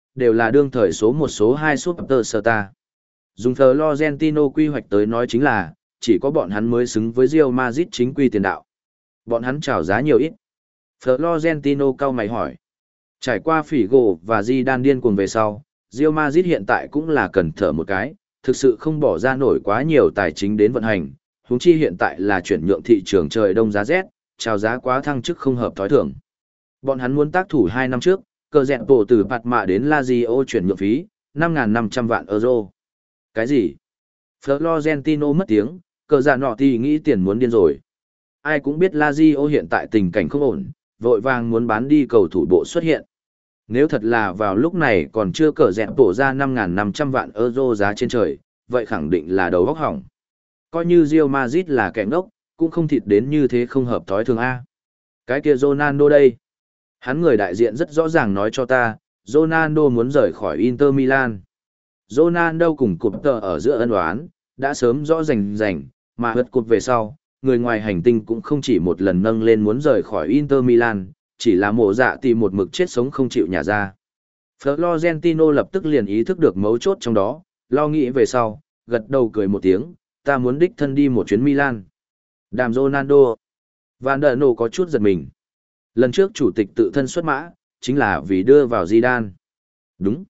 đều là đương thời số một số hai Superstar. Dùng Florentino quy hoạch tới nói chính là, chỉ có bọn hắn mới xứng với Real Madrid chính quy tiền đạo. Bọn hắn chào giá nhiều ít. Florentino cau mày hỏi. Trải qua Figo và Zidane điên cuồng về sau, Real Madrid hiện tại cũng là cần thở một cái, thực sự không bỏ ra nổi quá nhiều tài chính đến vận hành, huống chi hiện tại là chuyển nhượng thị trường trời đông giá rét, chào giá quá thăng chức không hợp thói thường. Bọn hắn muốn tác thủ hai năm trước, cờ dẹn tổ từ Bạt Mạ đến Lazio chuyển nhượng phí, năm nghìn năm trăm vạn euro. Cái gì? Florentino mất tiếng, cờ dạ nọ thì nghĩ tiền muốn điên rồi. Ai cũng biết Lazio hiện tại tình cảnh không ổn, vội vàng muốn bán đi cầu thủ bộ xuất hiện. Nếu thật là vào lúc này còn chưa cờ dẹn tổ ra năm nghìn năm trăm vạn euro giá trên trời, vậy khẳng định là đầu góc hỏng. Coi như Real Madrid là kẻ ngốc, cũng không thịt đến như thế không hợp thói thường A. Cái kia Ronaldo đây. Hắn người đại diện rất rõ ràng nói cho ta, Ronaldo muốn rời khỏi Inter Milan. Ronaldo cùng cụp tờ ở giữa ân oán, đã sớm rõ rành rành, mà hất cụp về sau, người ngoài hành tinh cũng không chỉ một lần nâng lên muốn rời khỏi Inter Milan, chỉ là mổ dạ tìm một mực chết sống không chịu nhả ra. Florentino lập tức liền ý thức được mấu chốt trong đó, lo nghĩ về sau, gật đầu cười một tiếng, ta muốn đích thân đi một chuyến Milan. Đàm Ronaldo. Van der Nô có chút giật mình. Lần trước chủ tịch tự thân xuất mã, chính là vì đưa vào Zidane. Đúng.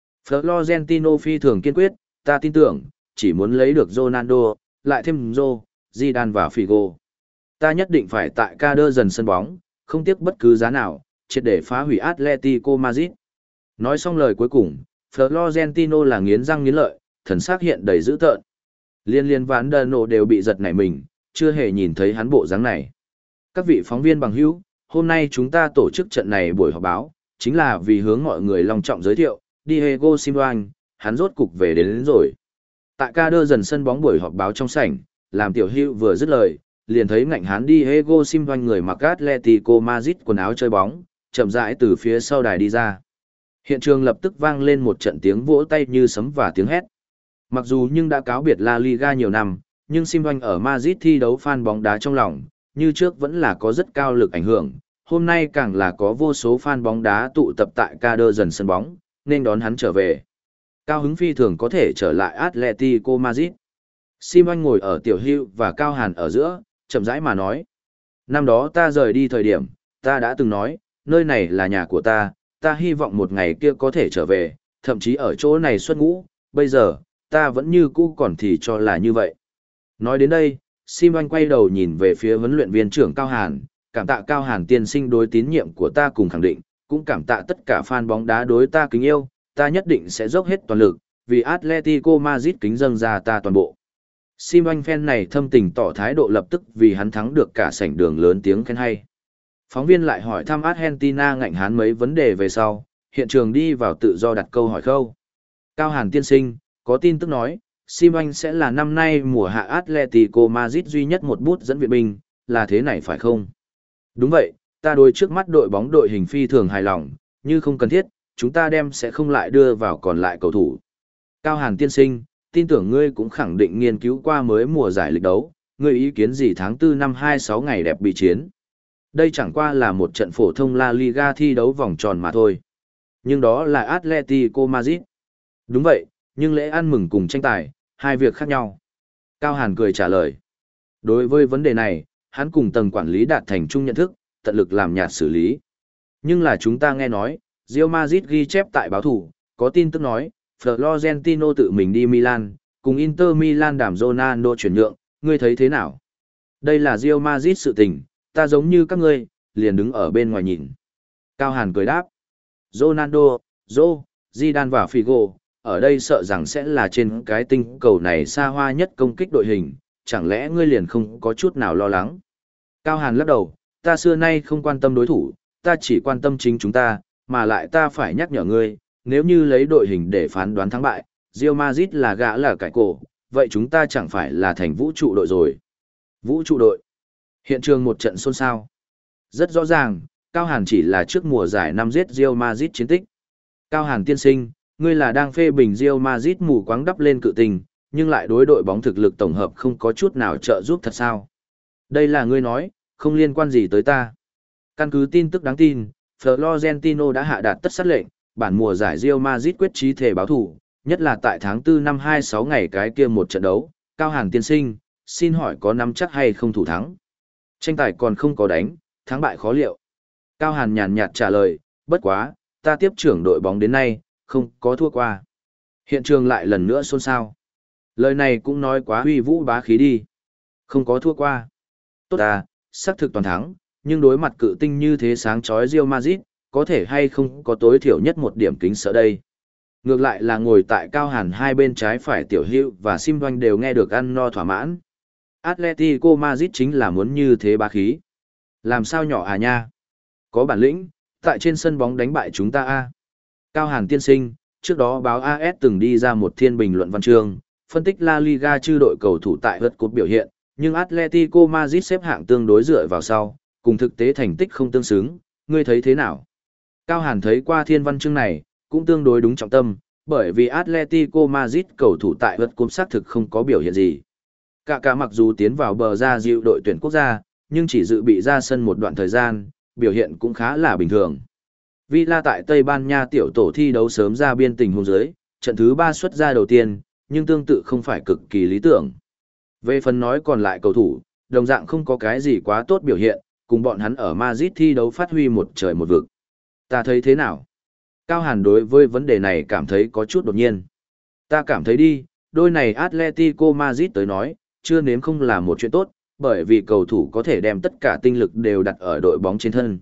Florentino phi thường kiên quyết, ta tin tưởng, chỉ muốn lấy được Ronaldo, lại thêm Zô, Zidane và Figo. Ta nhất định phải tại ca đơ dần sân bóng, không tiếc bất cứ giá nào, triệt để phá hủy Atletico Madrid. Nói xong lời cuối cùng, Florentino là nghiến răng nghiến lợi, thần sắc hiện đầy dữ tợn. Liên liên Van der Nô đều bị giật nảy mình, chưa hề nhìn thấy hắn bộ dáng này. Các vị phóng viên bằng hữu, hôm nay chúng ta tổ chức trận này buổi họp báo, chính là vì hướng mọi người long trọng giới thiệu, Diego Simeone, hắn rốt cục về đến, đến rồi. Tại ca đơ dần sân bóng buổi họp báo trong sảnh, làm tiểu hữu vừa dứt lời, liền thấy ngạnh hắn Diego Simeone người mặc Atletico Madrid quần áo chơi bóng, chậm rãi từ phía sau đài đi ra. Hiện trường lập tức vang lên một trận tiếng vỗ tay như sấm và tiếng hét. Mặc dù nhưng đã cáo biệt La Liga nhiều năm, nhưng Simeone ở Madrid thi đấu fan bóng đá trong lòng, như trước vẫn là có rất cao lực ảnh hưởng. Hôm nay càng là có vô số fan bóng đá tụ tập tại ca đơ dần sân bóng, nên đón hắn trở về. Cao hứng phi thường có thể trở lại Atletico Madrid. Simeone ngồi ở tiểu hữu và Cao Hàn ở giữa, chậm rãi mà nói. Năm đó ta rời đi thời điểm, ta đã từng nói, nơi này là nhà của ta, ta hy vọng một ngày kia có thể trở về, thậm chí ở chỗ này xuất ngũ, bây giờ, ta vẫn như cũ còn thì cho là như vậy. Nói đến đây, Simeone quay đầu nhìn về phía huấn luyện viên trưởng Cao Hàn, cảm tạ Cao Hàn tiên sinh đối tín nhiệm của ta cùng khẳng định, cũng cảm tạ tất cả fan bóng đá đối ta kính yêu, ta nhất định sẽ dốc hết toàn lực, vì Atletico Madrid kính dâng ra ta toàn bộ. Simeone fan này thâm tình tỏ thái độ lập tức vì hắn thắng được cả sảnh đường lớn tiếng khen hay. Phóng viên lại hỏi thăm Argentina ngạnh hán mấy vấn đề về sau, hiện trường đi vào tự do đặt câu hỏi khâu. Cao Hàn tiên sinh, có tin tức nói, Simeone sẽ là năm nay mùa hạ Atletico Madrid duy nhất một bút dẫn viện binh, là thế này phải không? Đúng vậy, ta đối trước mắt đội bóng đội hình phi thường hài lòng, như không cần thiết, chúng ta đem sẽ không lại đưa vào còn lại cầu thủ. Cao Hàn tiên sinh, tin tưởng ngươi cũng khẳng định nghiên cứu qua mới mùa giải lịch đấu, ngươi ý kiến gì tháng tư năm hai mươi sáu ngày đẹp bị chiến. Đây chẳng qua là một trận phổ thông La Liga thi đấu vòng tròn mà thôi. Nhưng đó là Atletico Madrid. Đúng vậy, nhưng lễ ăn mừng cùng tranh tài, hai việc khác nhau. Cao Hàn cười trả lời. Đối với vấn đề này, hắn cùng tầng quản lý đạt thành chung nhận thức, tận lực làm nhạt xử lý. Nhưng là chúng ta nghe nói, Real Madrid ghi chép tại báo thủ, có tin tức nói, Florentino tự mình đi Milan, cùng Inter Milan đàm Ronaldo chuyển nhượng, ngươi thấy thế nào? Đây là Real Madrid sự tình, ta giống như các ngươi, liền đứng ở bên ngoài nhìn. Cao Hàn cười đáp. Ronaldo, Zô, Zidane và Figo, ở đây sợ rằng sẽ là trên cái tinh cầu này xa hoa nhất công kích đội hình, chẳng lẽ ngươi liền không có chút nào lo lắng? Cao Hàn lắc đầu, ta xưa nay không quan tâm đối thủ, ta chỉ quan tâm chính chúng ta, mà lại ta phải nhắc nhở ngươi, nếu như lấy đội hình để phán đoán thắng bại, Real Madrid là gã là cải cổ, vậy chúng ta chẳng phải là thành vũ trụ đội rồi. Vũ trụ đội. Hiện trường một trận xôn xao. Rất rõ ràng, Cao Hàn chỉ là trước mùa giải năm giết Real Madrid chiến tích. Cao Hàn tiên sinh, ngươi là đang phê bình Real Madrid mù quáng đắp lên cự tình, nhưng lại đối đội bóng thực lực tổng hợp không có chút nào trợ giúp thật sao? Đây là ngươi nói, không liên quan gì tới ta. Căn cứ tin tức đáng tin, Florentino đã hạ đạt tất sát lệnh, bản mùa giải Real Madrid quyết chí thể báo thủ, nhất là tại tháng tư năm hai sáu ngày cái kia một trận đấu, Cao Hàn tiên sinh, xin hỏi có nắm chắc hay không thủ thắng? Tranh tài còn không có đánh, thắng bại khó liệu. Cao Hàn nhàn nhạt trả lời, bất quá, ta tiếp trưởng đội bóng đến nay, không có thua qua. Hiện trường lại lần nữa xôn xao. Lời này cũng nói quá uy vũ bá khí đi. Không có thua qua. Tốt à, xác thực toàn thắng, nhưng đối mặt cự tinh như thế sáng chói Real Madrid, có thể hay không có tối thiểu nhất một điểm kính sợ đây. Ngược lại là ngồi tại Cao Hàn hai bên trái phải Tiểu Hữu và Sim Doanh đều nghe được ăn no thỏa mãn. Atletico Madrid chính là muốn như thế bá khí. Làm sao nhỏ à nha? Có bản lĩnh, tại trên sân bóng đánh bại chúng ta a. Cao Hàn tiên sinh, trước đó báo a ét từng đi ra một thiên bình luận văn chương, phân tích La Liga chư đội cầu thủ tại lượt cúp biểu hiện, nhưng Atletico Madrid xếp hạng tương đối dựa vào sau, cùng thực tế thành tích không tương xứng, ngươi thấy thế nào? Cao Hàn thấy qua thiên văn chương này, cũng tương đối đúng trọng tâm, bởi vì Atletico Madrid cầu thủ tại lượt cúp xác thực không có biểu hiện gì. Cả cả mặc dù tiến vào bờ ra dịu đội tuyển quốc gia, nhưng chỉ dự bị ra sân một đoạn thời gian, biểu hiện cũng khá là bình thường. Villa tại Tây Ban Nha tiểu tổ thi đấu sớm ra biên tình huống dưới, trận thứ ba xuất ra đầu tiên, nhưng tương tự không phải cực kỳ lý tưởng. Về phần nói còn lại cầu thủ, đồng dạng không có cái gì quá tốt biểu hiện, cùng bọn hắn ở Madrid thi đấu phát huy một trời một vực. Ta thấy thế nào? Cao Hàn đối với vấn đề này cảm thấy có chút đột nhiên. Ta cảm thấy đi, đôi này Atletico Madrid tới nói, chưa nếm không là một chuyện tốt, bởi vì cầu thủ có thể đem tất cả tinh lực đều đặt ở đội bóng trên thân.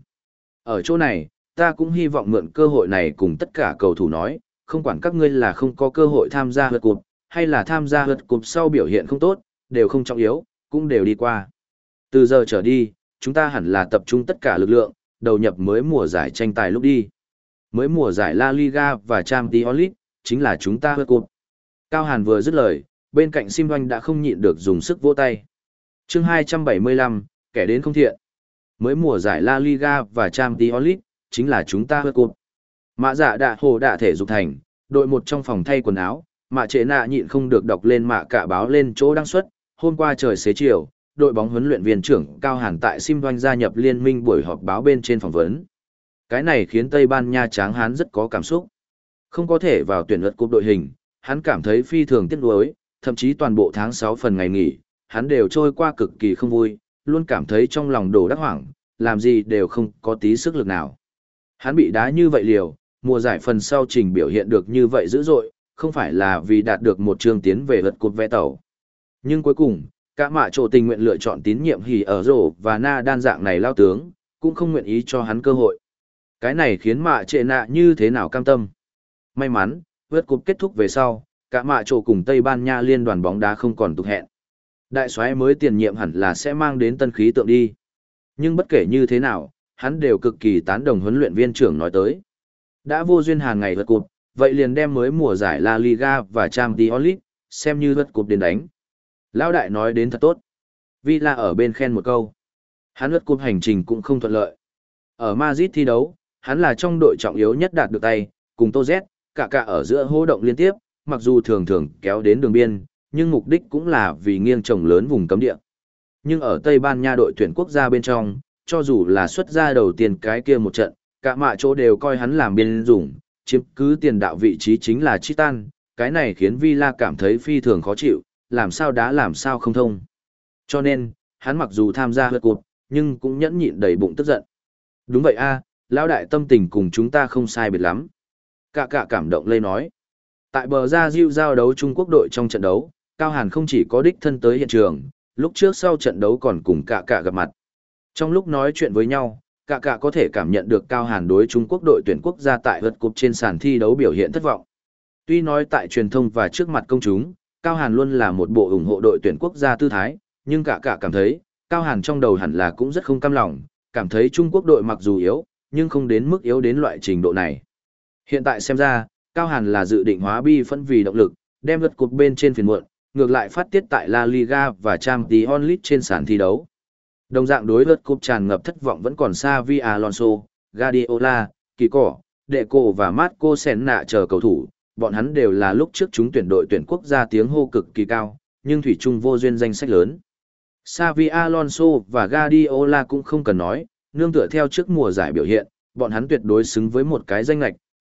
Ở chỗ này, ta cũng hy vọng mượn cơ hội này cùng tất cả cầu thủ nói, không quản các ngươi là không có cơ hội tham gia lượt cúp, hay là tham gia lượt cúp sau biểu hiện không tốt, đều không trọng yếu, cũng đều đi qua. Từ giờ trở đi, chúng ta hẳn là tập trung tất cả lực lượng, đầu nhập mới mùa giải tranh tài lúc đi. Mới mùa giải La Liga và Champions League, chính là chúng ta lượt cúp. Cao Hàn vừa dứt lời, bên cạnh Sim Doanh đã không nhịn được dùng sức vỗ tay. Chương hai trăm bảy mươi lăm, kẻ đến không thiện. Mới mùa giải La Liga và Champions League, chính là chúng ta lượt cúp. Mạ dạ đạ hồ đạ thể dục thành, đội một trong phòng thay quần áo, mạ trệ nạ nhịn không được đọc lên mạ cả báo lên chỗ đăng xuất. Hôm qua trời xế chiều, đội bóng huấn luyện viên trưởng Cao Hàn tại Sim Doanh gia nhập liên minh buổi họp báo bên trên phỏng vấn. Cái này khiến Tây Ban Nha tráng hán rất có cảm xúc. Không có thể vào tuyển lượt cúp đội hình, hắn cảm thấy phi thường tiếc nuối, thậm chí toàn bộ tháng sáu phần ngày nghỉ, hắn đều trôi qua cực kỳ không vui, luôn cảm thấy trong lòng đổ đắc hoảng, làm gì đều không có tí sức lực nào. Hắn bị đá như vậy liều, mùa giải phần sau trình biểu hiện được như vậy dữ dội, không phải là vì đạt được một chương tiến về lượt cúp vé tàu. Nhưng cuối cùng, cả mạ trộ tình nguyện lựa chọn tín nhiệm hỉ ở rổ và na đan dạng này lao tướng, cũng không nguyện ý cho hắn cơ hội. Cái này khiến mạ trệ nạ như thế nào cam tâm. May mắn, lượt cúp kết thúc về sau, cả mạ trộ cùng Tây Ban Nha liên đoàn bóng đá không còn tục hẹn. Đại soái mới tiền nhiệm hẳn là sẽ mang đến tân khí tượng đi. Nhưng bất kể như thế nào, hắn đều cực kỳ tán đồng huấn luyện viên trưởng nói tới. Đã vô duyên hàng ngày lượt cúp, vậy liền đem mới mùa giải La Liga và Champions League, xem như lượt cúp đến đánh. Lão đại nói đến thật tốt. Villa ở bên khen một câu. Hắn lượt cúp hành trình cũng không thuận lợi. Ở Madrid thi đấu, hắn là trong đội trọng yếu nhất đạt được tay, cùng Tô Z, cả cả ở giữa hô động liên tiếp, mặc dù thường thường kéo đến đường biên, nhưng mục đích cũng là vì nghiêng trồng lớn vùng cấm địa. Nhưng ở Tây Ban Nha đội tuyển quốc gia bên trong, cho dù là xuất ra đầu tiên cái kia một trận, cả mạ chỗ đều coi hắn làm biên dùng, chiếm cứ tiền đạo vị trí chính là Chitan, cái này khiến Villa cảm thấy phi thường khó chịu, làm sao đá làm sao không thông. Cho nên, hắn mặc dù tham gia lượt cúp, nhưng cũng nhẫn nhịn đầy bụng tức giận. Đúng vậy a, lão đại tâm tình cùng chúng ta không sai biệt lắm. Cả cả cảm động lây nói. Tại bờ ra diệu giao đấu Trung Quốc đội trong trận đấu, Cao Hàn không chỉ có đích thân tới hiện trường, lúc trước sau trận đấu còn cùng cả cả gặp mặt. Trong lúc nói chuyện với nhau, cả cả có thể cảm nhận được Cao Hàn đối Trung Quốc đội tuyển quốc gia tại lượt cúp trên sàn thi đấu biểu hiện thất vọng. Tuy nói tại truyền thông và trước mặt công chúng, Cao Hàn luôn là một bộ ủng hộ đội tuyển quốc gia tư thái, nhưng cả cả cảm thấy, Cao Hàn trong đầu hẳn là cũng rất không cam lòng, cảm thấy Trung Quốc đội mặc dù yếu, nhưng không đến mức yếu đến loại trình độ này. Hiện tại xem ra, Cao Hàn là dự định hóa bi phẫn vì động lực, đem lượt cúp bên trên phiền muộn, ngược lại phát tiết tại La Liga và Champions League trên sàn thi đấu. Đồng dạng đối lượt cúp tràn ngập thất vọng vẫn còn Xavi Alonso, Guardiola, Kỳ Cỏ, Deco và Marco Senna chờ cầu thủ, bọn hắn đều là lúc trước chúng tuyển đội tuyển quốc gia tiếng hô cực kỳ cao, nhưng thủy chung vô duyên danh sách lớn. Xavi Alonso và Guardiola cũng không cần nói, nương tựa theo trước mùa giải biểu hiện, bọn hắn tuyệt đối xứng với một cái danh lệch,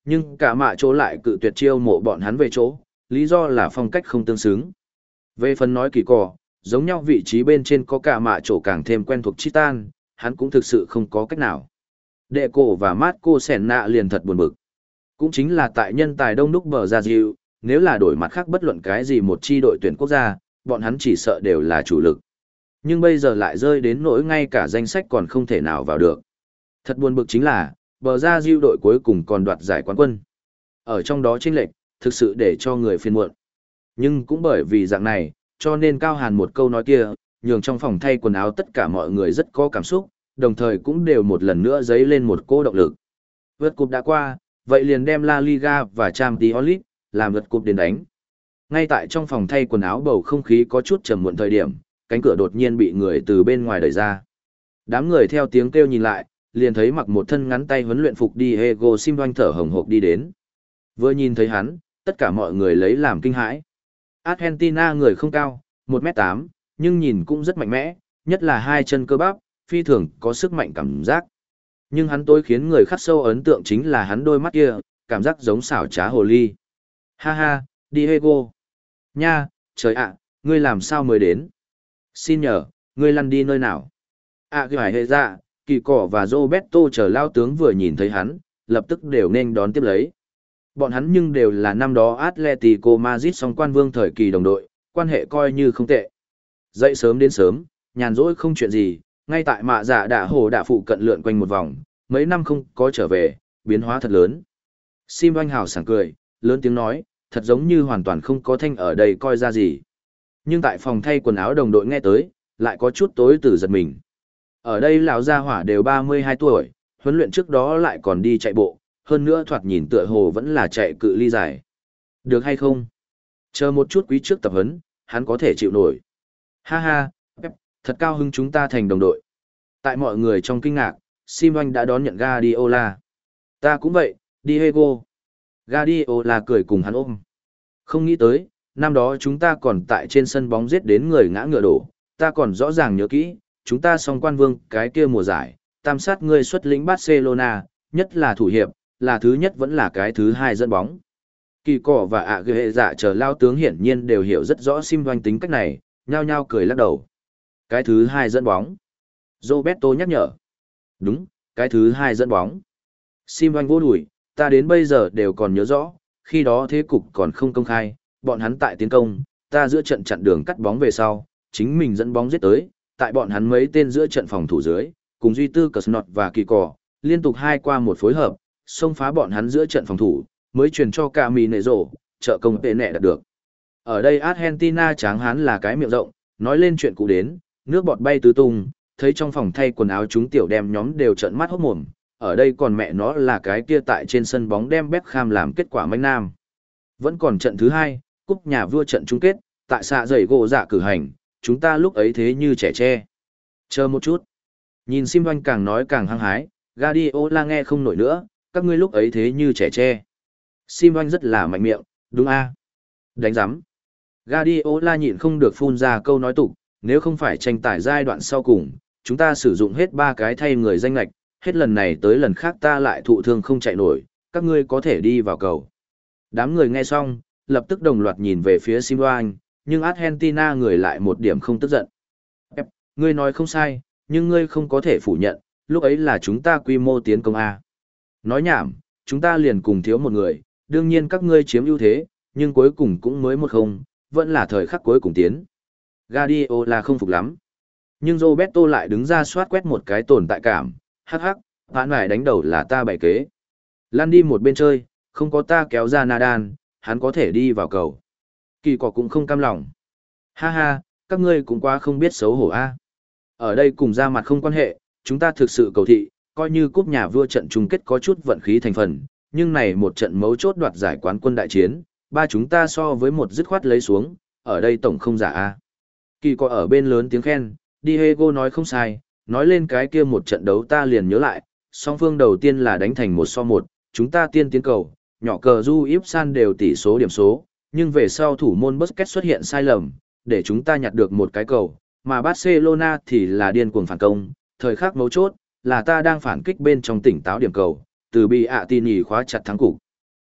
nhưng cả mạ chỗ lại cự tuyệt chiêu mộ bọn hắn về chỗ, lý do là phong cách không tương xứng. Về phần nói kỳ cỏ, giống nhau vị trí bên trên có cả mạ chỗ càng thêm quen thuộc Chitan, hắn cũng thực sự không có cách nào. Đệ cổ và mát cô sẻn nạ liền thật buồn bực. Cũng chính là tại nhân tài đông đúc bờ ra dịu, nếu là đổi mặt khác bất luận cái gì một chi đội tuyển quốc gia, bọn hắn chỉ sợ đều là chủ lực. Nhưng bây giờ lại rơi đến nỗi ngay cả danh sách còn không thể nào vào được. Thật buồn bực chính là, bờ ra dịu đội cuối cùng còn đoạt giải quán quân. Ở trong đó chênh lệch, thực sự để cho người phiền muộn. Nhưng cũng bởi vì dạng này, cho nên Cao Hàn một câu nói kia, nhường trong phòng thay quần áo tất cả mọi người rất có cảm xúc, đồng thời cũng đều một lần nữa dấy lên một cô động lực. Vượt cúp đã qua, vậy liền đem La Liga và Champions League làm vượt cúp đến đánh. Ngay tại trong phòng thay quần áo bầu không khí có chút trầm muộn thời điểm, cánh cửa đột nhiên bị người từ bên ngoài đẩy ra. Đám người theo tiếng kêu nhìn lại, liền thấy mặc một thân ngắn tay huấn luyện phục Diego Simeone thở hổn hộc đi đến. Vừa nhìn thấy hắn, tất cả mọi người lấy làm kinh hãi. Argentina người không cao, một mét tám, nhưng nhìn cũng rất mạnh mẽ, nhất là hai chân cơ bắp, phi thường có sức mạnh cảm giác. Nhưng hắn tối khiến người khắc sâu ấn tượng chính là hắn đôi mắt kia, cảm giác giống xảo trá hồ ly. Ha ha, Diego. Nha, trời ạ, ngươi làm sao mới đến? Xin nhờ, ngươi lăn đi nơi nào? À cái hải hệ ra, kỳ cỏ và Roberto chờ lao tướng vừa nhìn thấy hắn, lập tức đều nên đón tiếp lấy. Bọn hắn nhưng đều là năm đó Atletico Madrid song quan vương thời kỳ đồng đội, quan hệ coi như không tệ. Dậy sớm đến sớm, nhàn rỗi không chuyện gì, ngay tại mạ dạ đạ hồ đạ phụ cận lượn quanh một vòng, mấy năm không có trở về, biến hóa thật lớn. Sim Oanh hào sảng cười, lớn tiếng nói, thật giống như hoàn toàn không có thanh ở đây coi ra gì. Nhưng tại phòng thay quần áo đồng đội nghe tới, lại có chút tối từ giật mình. Ở đây lão gia hỏa đều ba mươi hai tuổi, huấn luyện trước đó lại còn đi chạy bộ, hơn nữa thoạt nhìn tựa hồ vẫn là chạy cự ly dài. Được hay không? Chờ một chút quý trước tập huấn, hắn có thể chịu nổi. Ha ha, Pep, thật cao hứng chúng ta thành đồng đội. Tại mọi người trong kinh ngạc, Sim Oanh đã đón nhận Guardiola. Ta cũng vậy, Diego. Guardiola cười cùng hắn ôm. Không nghĩ tới, năm đó chúng ta còn tại trên sân bóng giết đến người ngã ngựa đổ, ta còn rõ ràng nhớ kỹ, chúng ta song quan vương cái kia mùa giải, tam sát ngươi xuất lĩnh Barcelona, nhất là thủ hiệp, là thứ nhất vẫn là cái thứ hai dẫn bóng. Kỳ cỏ và ạ ghệ hệ dạ chờ lao tướng hiển nhiên đều hiểu rất rõ Sim Oanh tính cách này, nhao nhao cười lắc đầu. Cái thứ hai dẫn bóng. Roberto nhắc nhở. Đúng, cái thứ hai dẫn bóng. Sim Oanh vô đuổi, ta đến bây giờ đều còn nhớ rõ, khi đó thế cục còn không công khai, bọn hắn tại tiến công, ta giữa trận chặn đường cắt bóng về sau, chính mình dẫn bóng giết tới, tại bọn hắn mấy tên giữa trận phòng thủ dưới, cùng Duy Tư Cờ và Kỳ Cỏ, liên tục hai qua một phối hợp, xông phá bọn hắn giữa trận phòng thủ, mới truyền cho Caminero, trợ công tệ nẹ đạt được. Ở đây Argentina tráng hán là cái miệng rộng, nói lên chuyện cũ đến, nước bọt bay tứ tung, thấy trong phòng thay quần áo chúng tiểu đem nhóm đều trợn mắt hốt mồm, ở đây còn mẹ nó là cái kia tại trên sân bóng đem Beckham làm kết quả manh nam. Vẫn còn trận thứ hai, cúp nhà vua trận chung kết, tại xạ dày gỗ dạ cử hành, chúng ta lúc ấy thế như trẻ tre. Chờ một chút. Nhìn Sim Oanh càng nói càng hăng hái, Guardiola nghe không nổi nữa, các ngươi lúc ấy thế như trẻ tre. Sim Oanh rất là mạnh miệng, đúng a? Đánh giám. Guardiola nhịn không được phun ra câu nói tục, nếu không phải tranh tài giai đoạn sau cùng, chúng ta sử dụng hết ba cái thay người danh lạch, hết lần này tới lần khác ta lại thụ thương không chạy nổi, các ngươi có thể đi vào cầu. Đám người nghe xong, lập tức đồng loạt nhìn về phía Sim Oanh, nhưng Argentina người lại một điểm không tức giận. Pep, ngươi nói không sai, nhưng ngươi không có thể phủ nhận, lúc ấy là chúng ta quy mô tiến công A. Nói nhảm, chúng ta liền cùng thiếu một người, đương nhiên các ngươi chiếm ưu thế, nhưng cuối cùng cũng mới một không, vẫn là thời khắc cuối cùng tiến. Guardiola không phục lắm. Nhưng Roberto lại đứng ra soát quét một cái tồn tại cảm, hắc hắc, vãn lại đánh đầu là ta bày kế. Lan đi một bên chơi, không có ta kéo ra Nadal, hắn có thể đi vào cầu. Kỳ cỏ cũng không cam lòng. Ha ha, các ngươi cũng quá không biết xấu hổ a. Ở đây cùng ra mặt không quan hệ, chúng ta thực sự cầu thị, coi như cúp nhà vua trận chung kết có chút vận khí thành phần, nhưng này một trận mấu chốt đoạt giải quán quân đại chiến, ba chúng ta so với một dứt khoát lấy xuống, ở đây tổng không giả a. Kỳ cỏ ở bên lớn tiếng khen, Diego nói không sai, nói lên cái kia một trận đấu ta liền nhớ lại, song phương đầu tiên là đánh thành một so một, chúng ta tiên tiến cầu, nhỏ cờ du íp san đều tỷ số điểm số, nhưng về sau thủ môn Busquets xuất hiện sai lầm, để chúng ta nhặt được một cái cầu, mà Barcelona thì là điên cuồng phản công, thời khắc mấu chốt, là ta đang phản kích bên trong tỉnh táo điểm cầu, từ bị ạ tin nhì khóa chặt thắng cục.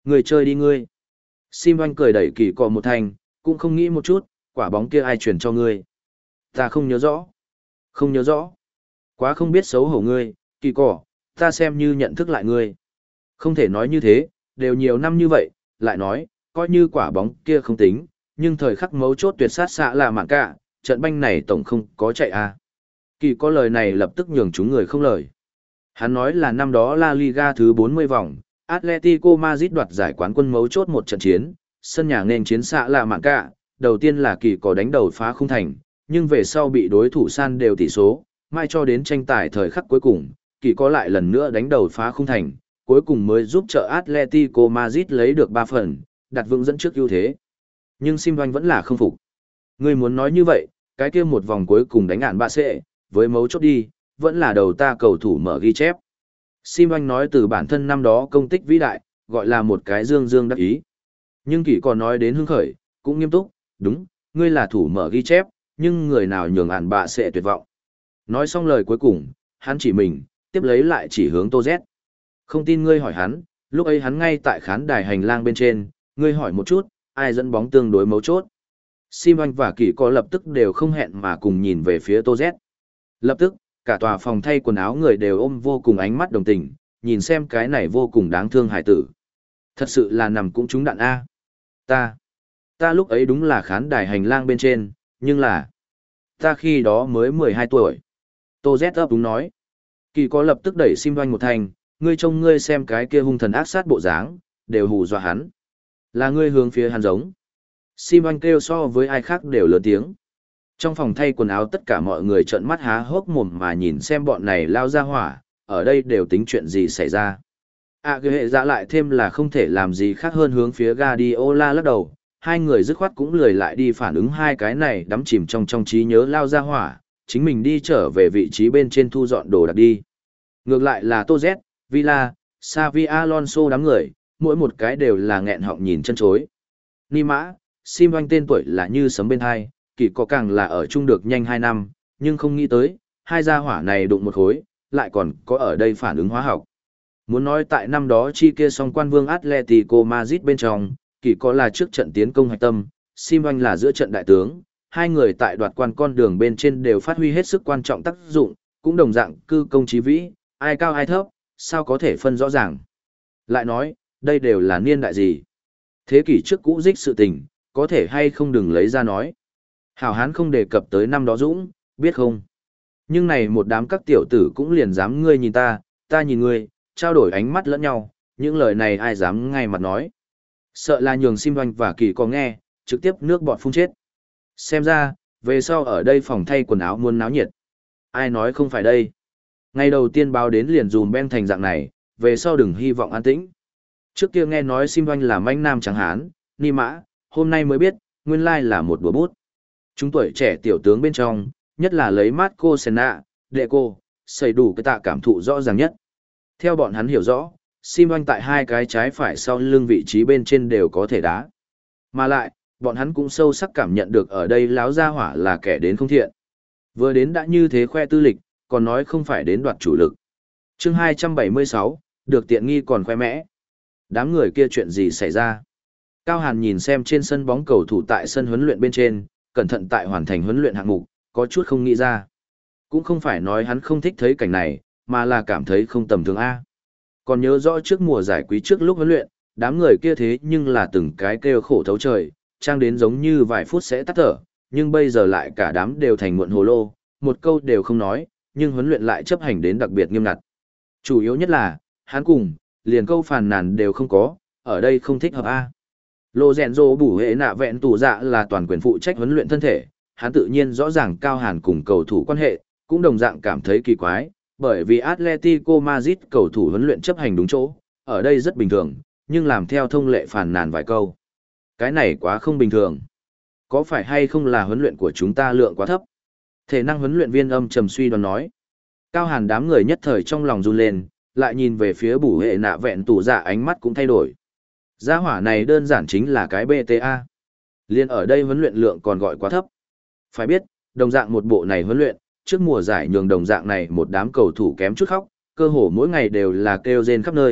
Người chơi đi ngươi. Sim Oanh cười đẩy kỳ cọ một thành, cũng không nghĩ một chút, quả bóng kia ai truyền cho ngươi. Ta không nhớ rõ. Không nhớ rõ. Quá không biết xấu hổ ngươi, kỳ cọ, ta xem như nhận thức lại ngươi. Không thể nói như thế, đều nhiều năm như vậy, lại nói, coi như quả bóng kia không tính, nhưng thời khắc mấu chốt tuyệt sát xạ là mạng cả, trận banh này tổng không có chạy à. Kỳ có lời này lập tức nhường chúng người không lời. Hắn nói là năm đó La Liga thứ bốn mươi vòng, Atletico Madrid đoạt giải quán quân mấu chốt một trận chiến, sân nhà nên chiến xạ là mạng cả, đầu tiên là kỳ có đánh đầu phá khung thành, nhưng về sau bị đối thủ san đều tỷ số, mai cho đến tranh tài thời khắc cuối cùng, kỳ có lại lần nữa đánh đầu phá khung thành, cuối cùng mới giúp trợ Atletico Madrid lấy được ba phần, đặt vững dẫn trước ưu thế. Nhưng Sim Oanh vẫn là không phục. Ngươi muốn nói như vậy, cái kia một vòng cuối cùng đánh ản bạ sệ, với mấu chốt đi, vẫn là đầu ta cầu thủ mở ghi chép. Sim Oanh nói từ bản thân năm đó công tích vĩ đại, gọi là một cái dương dương đắc ý. Nhưng kỳ còn nói đến hưng khởi, cũng nghiêm túc, đúng, ngươi là thủ mở ghi chép, nhưng người nào nhường ản bạ sệ tuyệt vọng. Nói xong lời cuối cùng, hắn chỉ mình, tiếp lấy lại chỉ hướng Tô Z. Không tin ngươi hỏi hắn, lúc ấy hắn ngay tại khán đài hành lang bên trên, ngươi hỏi một chút, ai dẫn bóng tương đối mấu chốt. Sim Anh và Kỳ có lập tức đều không hẹn mà cùng nhìn về phía Tô Z. Lập tức, cả tòa phòng thay quần áo người đều ôm vô cùng ánh mắt đồng tình, nhìn xem cái này vô cùng đáng thương hải tử. Thật sự là nằm cũng trúng đạn A. Ta, ta lúc ấy đúng là khán đài hành lang bên trên, nhưng là, ta khi đó mới mười hai tuổi. Tô Z ấp đúng nói. Kỳ có lập tức đẩy Sim Anh một thành, ngươi trông ngươi xem cái kia hung thần ác sát bộ dáng, đều hù dọa hắn. Là ngươi hướng phía hắn giống. Sim Anh kêu so với ai khác đều lớn tiếng. Trong phòng thay quần áo tất cả mọi người trợn mắt há hốc mồm mà nhìn xem bọn này lao ra hỏa, ở đây đều tính chuyện gì xảy ra. À cái hệ dạ lại thêm là không thể làm gì khác hơn hướng phía Guardiola lắc đầu, hai người dứt khoát cũng lười lại đi phản ứng hai cái này đắm chìm trong trong trí nhớ lao ra hỏa, chính mình đi trở về vị trí bên trên thu dọn đồ đạc đi. Ngược lại là Tô Z, Villa, Xavi Alonso đám người, mỗi một cái đều là nghẹn họng nhìn chân chối. Ni mã, Sim Oanh tên tuổi là như sấm bên hai, kỳ có càng là ở chung được nhanh hai năm, nhưng không nghĩ tới, hai gia hỏa này đụng một khối, lại còn có ở đây phản ứng hóa học. Muốn nói tại năm đó chi kia song quan vương Atletico Madrid bên trong, kỳ có là trước trận tiến công hạch tâm, Sim Oanh là giữa trận đại tướng, hai người tại đoạt quan con đường bên trên đều phát huy hết sức quan trọng tác dụng, cũng đồng dạng cư công trí vĩ, ai cao ai thấp, sao có thể phân rõ ràng. Lại nói, đây đều là niên đại gì? Thế kỷ trước cũ dích sự tình, có thể hay không đừng lấy ra nói. Hảo hán không đề cập tới năm đó Dũng, biết không? Nhưng này một đám các tiểu tử cũng liền dám ngươi nhìn ta, ta nhìn ngươi, trao đổi ánh mắt lẫn nhau, những lời này ai dám ngay mặt nói. Sợ là nhường Sim Oanh và Kỳ có nghe, trực tiếp nước bọt phun chết. Xem ra, về sau ở đây phòng thay quần áo muốn náo nhiệt. Ai nói không phải đây? Ngày đầu tiên báo đến liền dùm ben thành dạng này, về sau đừng hy vọng an tĩnh. Trước kia nghe nói Sim Oanh là manh nam trắng hán, ni mã, hôm nay mới biết, nguyên lai là một đùa bút. Chúng tuổi trẻ tiểu tướng bên trong, nhất là lấy Marco Senna, Deco, xây đủ cái tạ cảm thụ rõ ràng nhất. Theo bọn hắn hiểu rõ, Sim Oanh tại hai cái trái phải sau lưng vị trí bên trên đều có thể đá. Mà lại, bọn hắn cũng sâu sắc cảm nhận được ở đây láo gia hỏa là kẻ đến không thiện. Vừa đến đã như thế khoe tư lịch, còn nói không phải đến đoạt chủ lực. Chương hai trăm bảy mươi sáu, được tiện nghi còn khoe mẽ. Đám người kia chuyện gì xảy ra? Cao Hàn nhìn xem trên sân bóng cầu thủ tại sân huấn luyện bên trên, cẩn thận tại hoàn thành huấn luyện hạng mục, có chút không nghĩ ra. Cũng không phải nói hắn không thích thấy cảnh này, mà là cảm thấy không tầm thường A. Còn nhớ rõ trước mùa giải quý trước lúc huấn luyện, đám người kia thế nhưng là từng cái kêu khổ thấu trời, trang đến giống như vài phút sẽ tắt thở, nhưng bây giờ lại cả đám đều thành muộn hồ lô, một câu đều không nói, nhưng huấn luyện lại chấp hành đến đặc biệt nghiêm ngặt. Chủ yếu nhất là, hắn cùng, liền câu phàn nàn đều không có, ở đây không thích hợp A. Lô rèn rô bủ hệ nạ vẹn tù dạ là toàn quyền phụ trách huấn luyện thân thể, hắn tự nhiên rõ ràng Cao Hàn cùng cầu thủ quan hệ, cũng đồng dạng cảm thấy kỳ quái, bởi vì Atletico Madrid cầu thủ huấn luyện chấp hành đúng chỗ, ở đây rất bình thường, nhưng làm theo thông lệ phàn nàn vài câu. Cái này quá không bình thường. Có phải hay không là huấn luyện của chúng ta lượng quá thấp? Thể năng huấn luyện viên âm trầm suy đoán nói. Cao Hàn đám người nhất thời trong lòng run lên, lại nhìn về phía bủ hệ nạ vẹn tù dạ ánh mắt cũng thay đổi. Gia hỏa này đơn giản chính là cái bê tê a. Liên ở đây huấn luyện lượng còn gọi quá thấp. Phải biết, đồng dạng một bộ này huấn luyện, trước mùa giải nhường đồng dạng này một đám cầu thủ kém chút khóc, cơ hồ mỗi ngày đều là kêu rên khắp nơi,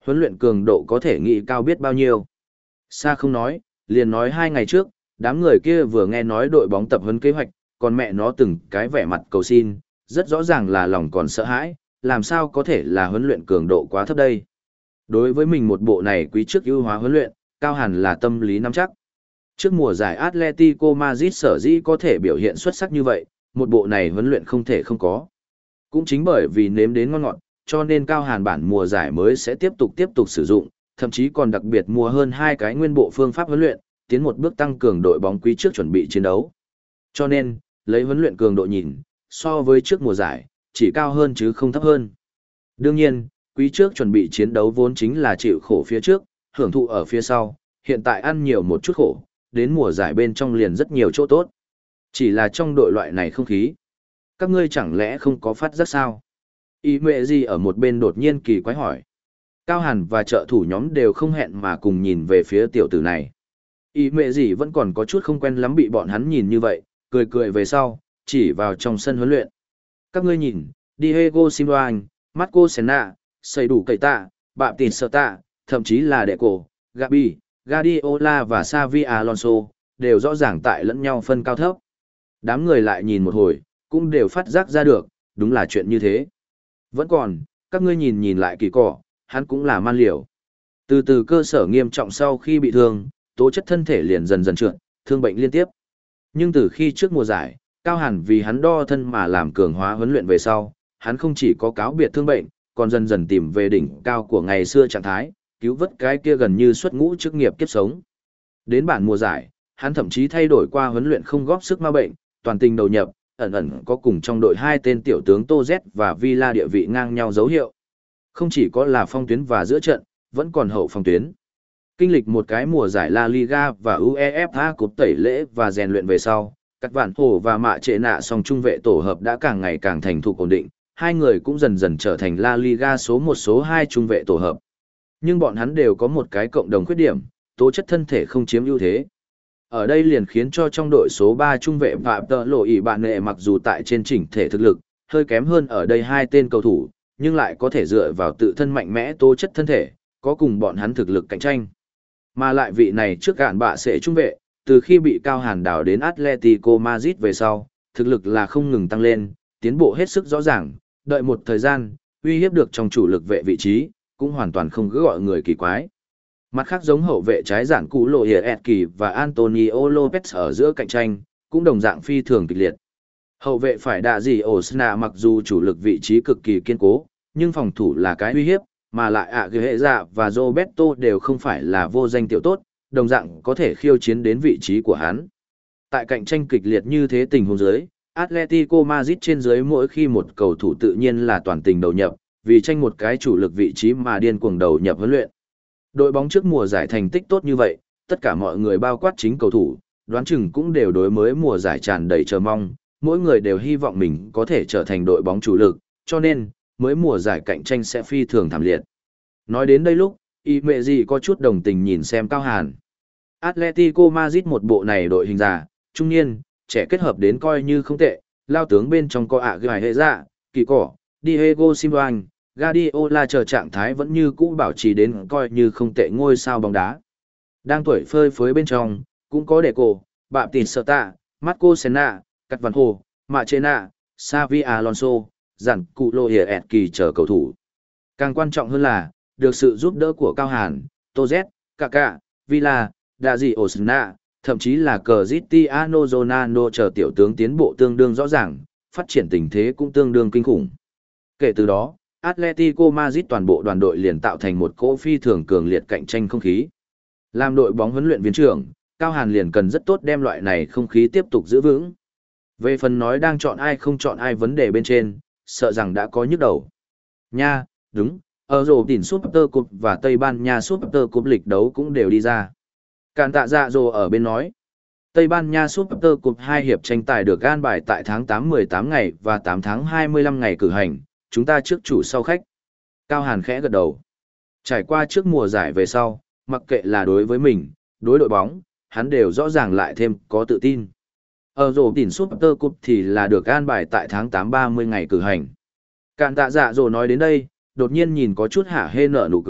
Huấn luyện cường độ có thể nghĩ cao biết bao nhiêu. Xa không nói, liền nói hai ngày trước, đám người kia vừa nghe nói đội bóng tập huấn kế hoạch, còn mẹ nó từng cái vẻ mặt cầu xin, rất rõ ràng là lòng còn sợ hãi, làm sao có thể là huấn luyện cường độ quá thấp đây. Đối với mình một bộ này quý trước ưu hóa huấn luyện, Cao Hàn là tâm lý nắm chắc. Trước mùa giải Atletico Madrid sở dĩ có thể biểu hiện xuất sắc như vậy, một bộ này huấn luyện không thể không có. Cũng chính bởi vì nếm đến ngon ngọt, cho nên Cao Hàn bản mùa giải mới sẽ tiếp tục tiếp tục sử dụng, thậm chí còn đặc biệt mua hơn hai cái nguyên bộ phương pháp huấn luyện, tiến một bước tăng cường đội bóng quý trước chuẩn bị chiến đấu. Cho nên, lấy huấn luyện cường độ nhìn, so với trước mùa giải, chỉ cao hơn chứ không thấp hơn. Đương nhiên, quý trước chuẩn bị chiến đấu vốn chính là chịu khổ phía trước, hưởng thụ ở phía sau, hiện tại ăn nhiều một chút khổ, đến mùa giải bên trong liền rất nhiều chỗ tốt. Chỉ là trong đội loại này không khí. Các ngươi chẳng lẽ không có phát giác sao? Ý mẹ gì ở một bên đột nhiên kỳ quái hỏi. Cao Hàn và trợ thủ nhóm đều không hẹn mà cùng nhìn về phía tiểu tử này. Ý mẹ gì vẫn còn có chút không quen lắm bị bọn hắn nhìn như vậy, cười cười về sau, chỉ vào trong sân huấn luyện. Các ngươi nhìn, Diego Simeone, Marco Senna, xây đủ cậy tạ, bạm tịt sợ tạ, thậm chí là đệ cổ, Gabi, Guardiola và Xavi Alonso, đều rõ ràng tại lẫn nhau phân cao thấp. Đám người lại nhìn một hồi, cũng đều phát giác ra được, đúng là chuyện như thế. Vẫn còn, các ngươi nhìn nhìn lại kỳ cỏ, hắn cũng là man liều. Từ từ cơ sở nghiêm trọng sau khi bị thương, tố chất thân thể liền dần dần trượt, thương bệnh liên tiếp. Nhưng từ khi trước mùa giải, Cao Hàn vì hắn đo thân mà làm cường hóa huấn luyện về sau, hắn không chỉ có cáo biệt thương bệnh, còn dần dần tìm về đỉnh cao của ngày xưa trạng thái, cứu vớt cái kia gần như xuất ngũ chức nghiệp kiếp sống. Đến bản mùa giải, hắn thậm chí thay đổi qua huấn luyện không góp sức ma bệnh, toàn tình đầu nhập, ẩn ẩn có cùng trong đội hai tên tiểu tướng Tô Z và Villa địa vị ngang nhau dấu hiệu. Không chỉ có là phong tuyến và giữa trận, vẫn còn hậu phong tuyến. Kinh lịch một cái mùa giải La Liga và UEFA Cup tẩy lễ và rèn luyện về sau, Cắt Vạn Hổ và Mạ Trệ Nạ song trung vệ tổ hợp đã càng ngày càng thành thục ổn định, hai người cũng dần dần trở thành La Liga số một số hai trung vệ tổ hợp. Nhưng bọn hắn đều có một cái cộng đồng khuyết điểm, tố chất thân thể không chiếm ưu thế. Ở đây liền khiến cho trong đội số ba trung vệ Phạm Tợ Lộ ỉ bạn nệ mặc dù tại trên chỉnh thể thực lực, hơi kém hơn ở đây hai tên cầu thủ, nhưng lại có thể dựa vào tự thân mạnh mẽ tố chất thân thể, có cùng bọn hắn thực lực cạnh tranh. Mà lại vị này trước cạn bạ sẽ trung vệ, từ khi bị Cao Hàn đào đến Atletico Madrid về sau, thực lực là không ngừng tăng lên, tiến bộ hết sức rõ ràng, đợi một thời gian, uy hiếp được trong chủ lực vệ vị trí, cũng hoàn toàn không cứ gọi người kỳ quái. Mặt khác giống hậu vệ trái giản cũ lộ hiệp Etki và Antonio Lopez ở giữa cạnh tranh, cũng đồng dạng phi thường kịch liệt. Hậu vệ phải đạ gì Osna mặc dù chủ lực vị trí cực kỳ kiên cố, nhưng phòng thủ là cái uy hiếp, mà lại ạ à, hệ dạ và Roberto đều không phải là vô danh tiểu tốt, đồng dạng có thể khiêu chiến đến vị trí của hắn. Tại cạnh tranh kịch liệt như thế tình huống dưới, Atletico Madrid trên dưới mỗi khi một cầu thủ tự nhiên là toàn tình đầu nhập, vì tranh một cái chủ lực vị trí mà điên cuồng đầu nhập huấn luyện. Đội bóng trước mùa giải thành tích tốt như vậy, tất cả mọi người bao quát chính cầu thủ, đoán chừng cũng đều đối mới mùa giải tràn đầy chờ mong, mỗi người đều hy vọng mình có thể trở thành đội bóng chủ lực, cho nên, mới mùa giải cạnh tranh sẽ phi thường thảm liệt. Nói đến đây lúc, y mẹ gì có chút đồng tình nhìn xem Cao Hàn. Atletico Madrid một bộ này đội hình già, trung niên, trẻ kết hợp đến coi như không tệ, lao tướng bên trong có ạ gài hệ dạ, kỳ cỏ, Diego Simeone, Guardiola chờ trạng thái vẫn như cũ bảo trì đến coi như không tệ ngôi sao bóng đá. Đang tuổi phơi phới bên trong, cũng có Deco, Bạm Tịt Sợ Tạ, Marco Senna, Cắt Văn Hồ, Mạ Chê Nạ, Xavi Alonso, Giản Cụ Lô Hiệp Etki chờ cầu thủ. Càng quan trọng hơn là, được sự giúp đỡ của Cao Hàn, Tô Z, Kaká, Villa, Dazi Osna, thậm chí là Cristiano Ronaldo chờ tiểu tướng tiến bộ tương đương rõ ràng, phát triển tình thế cũng tương đương kinh khủng. Kể từ đó, Atletico Madrid toàn bộ đoàn đội liền tạo thành một cỗ phi thường cường liệt cạnh tranh không khí. Làm đội bóng huấn luyện viên trưởng, Cao Hàn liền cần rất tốt đem loại này không khí tiếp tục giữ vững. Về phần nói đang chọn ai không chọn ai vấn đề bên trên, sợ rằng đã có nhức đầu. Nha, đúng, ở rổ tỉnh Super Cup và Tây Ban Nha Super Cup lịch đấu cũng đều đi ra. Càn tạ dạ rồ ở bên nói. Tây Ban Nha Super Cup hai hiệp tranh tài được an bài tại tháng tám mười tám ngày và tám tháng hai mươi lăm ngày cử hành, chúng ta trước chủ sau khách. Cao Hàn khẽ gật đầu. Trải qua trước mùa giải về sau, mặc kệ là đối với mình, đối đội bóng, hắn đều rõ ràng lại thêm có tự tin. Ở rổ tỉnh Super Cup thì là được an bài tại tháng tám ba mươi ngày cử hành. Càn tạ dạ dồ nói đến đây, đột nhiên nhìn có chút hả hê nở nụ cười,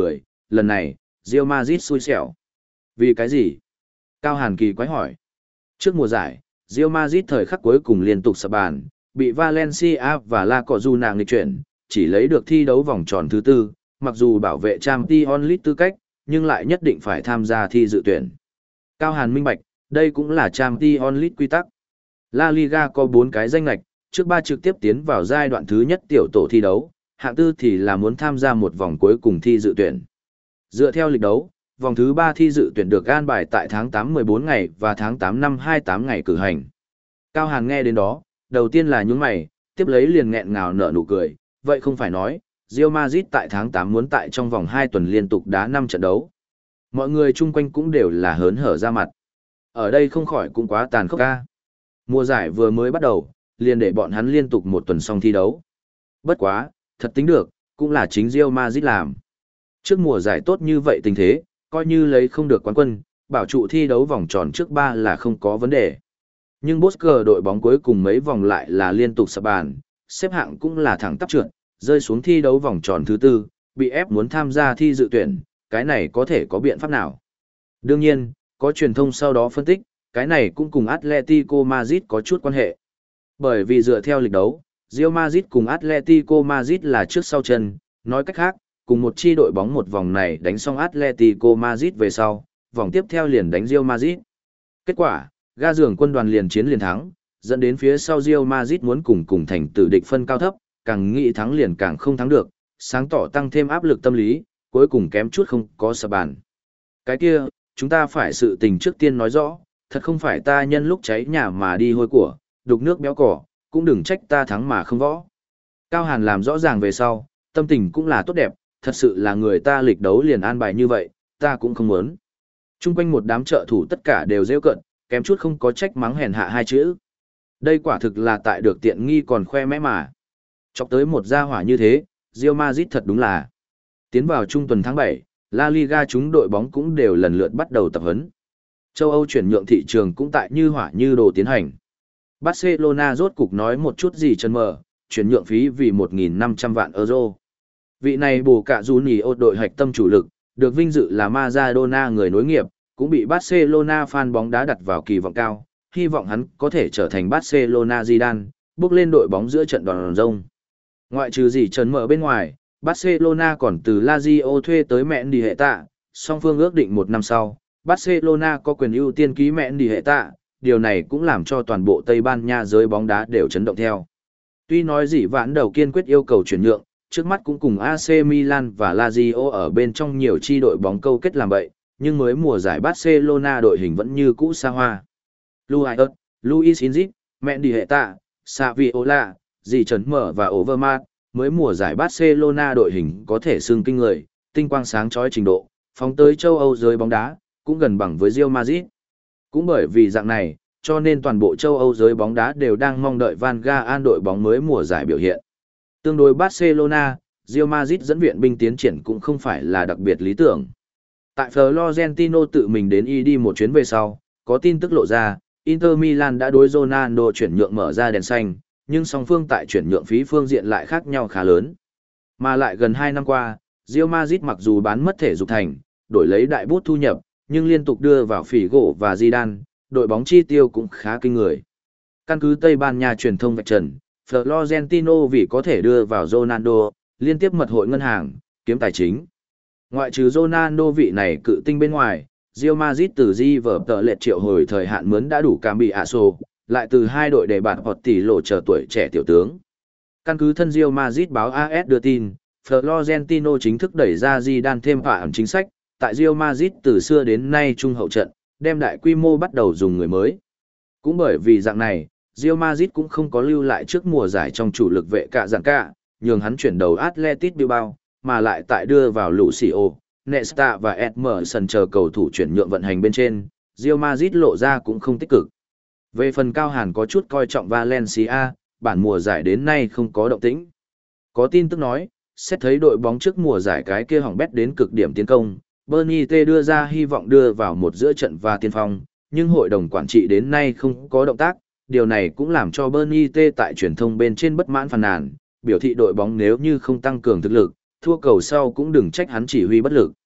lần này, Real Madrid xui xẻo. Vì cái gì? Cao Hàn kỳ quái hỏi. Trước mùa giải, Real Madrid thời khắc cuối cùng liên tục sập bàn, bị Valencia và La Cojuna nghịch chuyển, chỉ lấy được thi đấu vòng tròn thứ tư, mặc dù bảo vệ Champions League tư cách, nhưng lại nhất định phải tham gia thi dự tuyển. Cao Hàn minh bạch, đây cũng là Champions League quy tắc. La Liga có bốn cái danh ngạch, trước ba trực tiếp tiến vào giai đoạn thứ nhất tiểu tổ thi đấu, hạng tư thì là muốn tham gia một vòng cuối cùng thi dự tuyển. Dựa theo lịch đấu, vòng thứ ba thi dự tuyển được an bài tại tháng tám mười bốn ngày và tháng tám năm hai mươi tám ngày cử hành. Cao Hàn nghe đến đó, đầu tiên là nhướng mày, tiếp lấy liền nghẹn ngào nở nụ cười, vậy không phải nói, Real Madrid tại tháng tám muốn tại trong vòng hai tuần liên tục đá năm trận đấu. Mọi người chung quanh cũng đều là hớn hở ra mặt. Ở đây không khỏi cũng quá tàn khốc ca. Mùa giải vừa mới bắt đầu, liền để bọn hắn liên tục một tuần xong thi đấu. Bất quá, thật tính được, cũng là chính Real Madrid làm. Trước mùa giải tốt như vậy tình thế, coi như lấy không được quán quân, bảo trụ thi đấu vòng tròn trước ba là không có vấn đề. Nhưng Bosker đội bóng cuối cùng mấy vòng lại là liên tục sập bàn, xếp hạng cũng là thẳng tắp trượt, rơi xuống thi đấu vòng tròn thứ tư, bị ép muốn tham gia thi dự tuyển, cái này có thể có biện pháp nào? Đương nhiên, có truyền thông sau đó phân tích, cái này cũng cùng Atletico Madrid có chút quan hệ. Bởi vì dựa theo lịch đấu, Real Madrid cùng Atletico Madrid là trước sau chân, nói cách khác, cùng một chi đội bóng một vòng này đánh xong Atletico Madrid về sau, vòng tiếp theo liền đánh Real Madrid. Kết quả, ga giường quân đoàn liền chiến liền thắng, dẫn đến phía sau Real Madrid muốn cùng cùng thành tử địch phân cao thấp, càng nghĩ thắng liền càng không thắng được, sáng tỏ tăng thêm áp lực tâm lý, cuối cùng kém chút không có sập bàn. Cái kia, chúng ta phải sự tình trước tiên nói rõ, thật không phải ta nhân lúc cháy nhà mà đi hôi của, đục nước béo cỏ, cũng đừng trách ta thắng mà không võ. Cao Hàn làm rõ ràng về sau, tâm tình cũng là tốt đẹp, thật sự là người ta lịch đấu liền an bài như vậy, ta cũng không muốn. Trung quanh một đám trợ thủ tất cả đều rêu cận, kém chút không có trách mắng hèn hạ hai chữ. Đây quả thực là tại được tiện nghi còn khoe mẽ mà. Chọc tới một gia hỏa như thế, Real Madrid thật đúng là. Tiến vào trung tuần tháng bảy, La Liga chúng đội bóng cũng đều lần lượt bắt đầu tập huấn. Châu Âu chuyển nhượng thị trường cũng tại như hỏa như đồ tiến hành. Barcelona rốt cục nói một chút gì chân mờ, chuyển nhượng phí vì một nghìn năm trăm vạn euro. Vị này bù cả Junior đội hạch tâm chủ lực, được vinh dự là Maradona người nối nghiệp, cũng bị Barcelona fan bóng đá đặt vào kỳ vọng cao, hy vọng hắn có thể trở thành Barcelona Zidane, bước lên đội bóng giữa trận đòn rông. Ngoại trừ gì trần mở bên ngoài, Barcelona còn từ Lazio thuê tới Mendy hệ tạ, song phương ước định một năm sau, Barcelona có quyền ưu tiên ký Mendy hệ tạ, điều này cũng làm cho toàn bộ Tây Ban Nha giới bóng đá đều chấn động theo. Tuy nói gì vãn đầu kiên quyết yêu cầu chuyển nhượng, trước mắt cũng cùng a xê Milan và Lazio ở bên trong nhiều chi đội bóng câu kết làm vậy, nhưng mới mùa giải Barcelona đội hình vẫn như cũ xa hoa. Luis, Luis Inzit, Mendy hệ tạ, Saviola, dì trấn mở và Overmars, mới mùa giải Barcelona đội hình có thể xưng kinh người, tinh quang sáng chói trình độ, phóng tới châu Âu giới bóng đá, cũng gần bằng với Real Madrid. Cũng bởi vì dạng này, cho nên toàn bộ châu Âu giới bóng đá đều đang mong đợi Van Gaal đội bóng mới mùa giải biểu hiện. Tương đối Barcelona, Real Madrid dẫn viện binh tiến triển cũng không phải là đặc biệt lý tưởng. Tại Florentino tự mình đến y đi một chuyến về sau, có tin tức lộ ra, Inter Milan đã đối Ronaldo chuyển nhượng mở ra đèn xanh, nhưng song phương tại chuyển nhượng phí phương diện lại khác nhau khá lớn. Mà lại gần hai năm qua, Real Madrid mặc dù bán mất thể dục thành, đổi lấy đại bút thu nhập, nhưng liên tục đưa vào Figo và Zidane, đội bóng chi tiêu cũng khá kinh người. Căn cứ Tây Ban Nha truyền thông vạch trần, Florentino vì có thể đưa vào Ronaldo, liên tiếp mật hội ngân hàng, kiếm tài chính. Ngoại trừ Ronaldo vị này cự tinh bên ngoài, Real Madrid từ di vở tờ lệch triệu hồi thời hạn mướn đã đủ cam bị ạ sổ, lại từ hai đội để bạn hoặc tỷ lộ chờ tuổi trẻ tiểu tướng. Căn cứ thân Real Madrid báo a ét đưa tin, Florentino chính thức đẩy ra Zidane thêm phạm chính sách, tại Real Madrid từ xưa đến nay trung hậu trận, đem đại quy mô bắt đầu dùng người mới. Cũng bởi vì dạng này, Real Madrid cũng không có lưu lại trước mùa giải trong chủ lực vệ cả giản cả, nhường hắn chuyển đầu Athletic Bilbao, mà lại tại đưa vào Lucio, Nesta và Emerson chờ cầu thủ chuyển nhượng vận hành bên trên, Real Madrid lộ ra cũng không tích cực. Về phần Cao Hàn có chút coi trọng Valencia, bản mùa giải đến nay không có động tĩnh. Có tin tức nói, xét thấy đội bóng trước mùa giải cái kia hỏng bét đến cực điểm tiến công, Bernie T đưa ra hy vọng đưa vào một giữa trận và tiên phong, nhưng hội đồng quản trị đến nay không có động tác, điều này cũng làm cho Bernie T tại truyền thông bên trên bất mãn phàn nàn, biểu thị đội bóng nếu như không tăng cường thực lực, thua cầu sau cũng đừng trách hắn chỉ huy bất lực.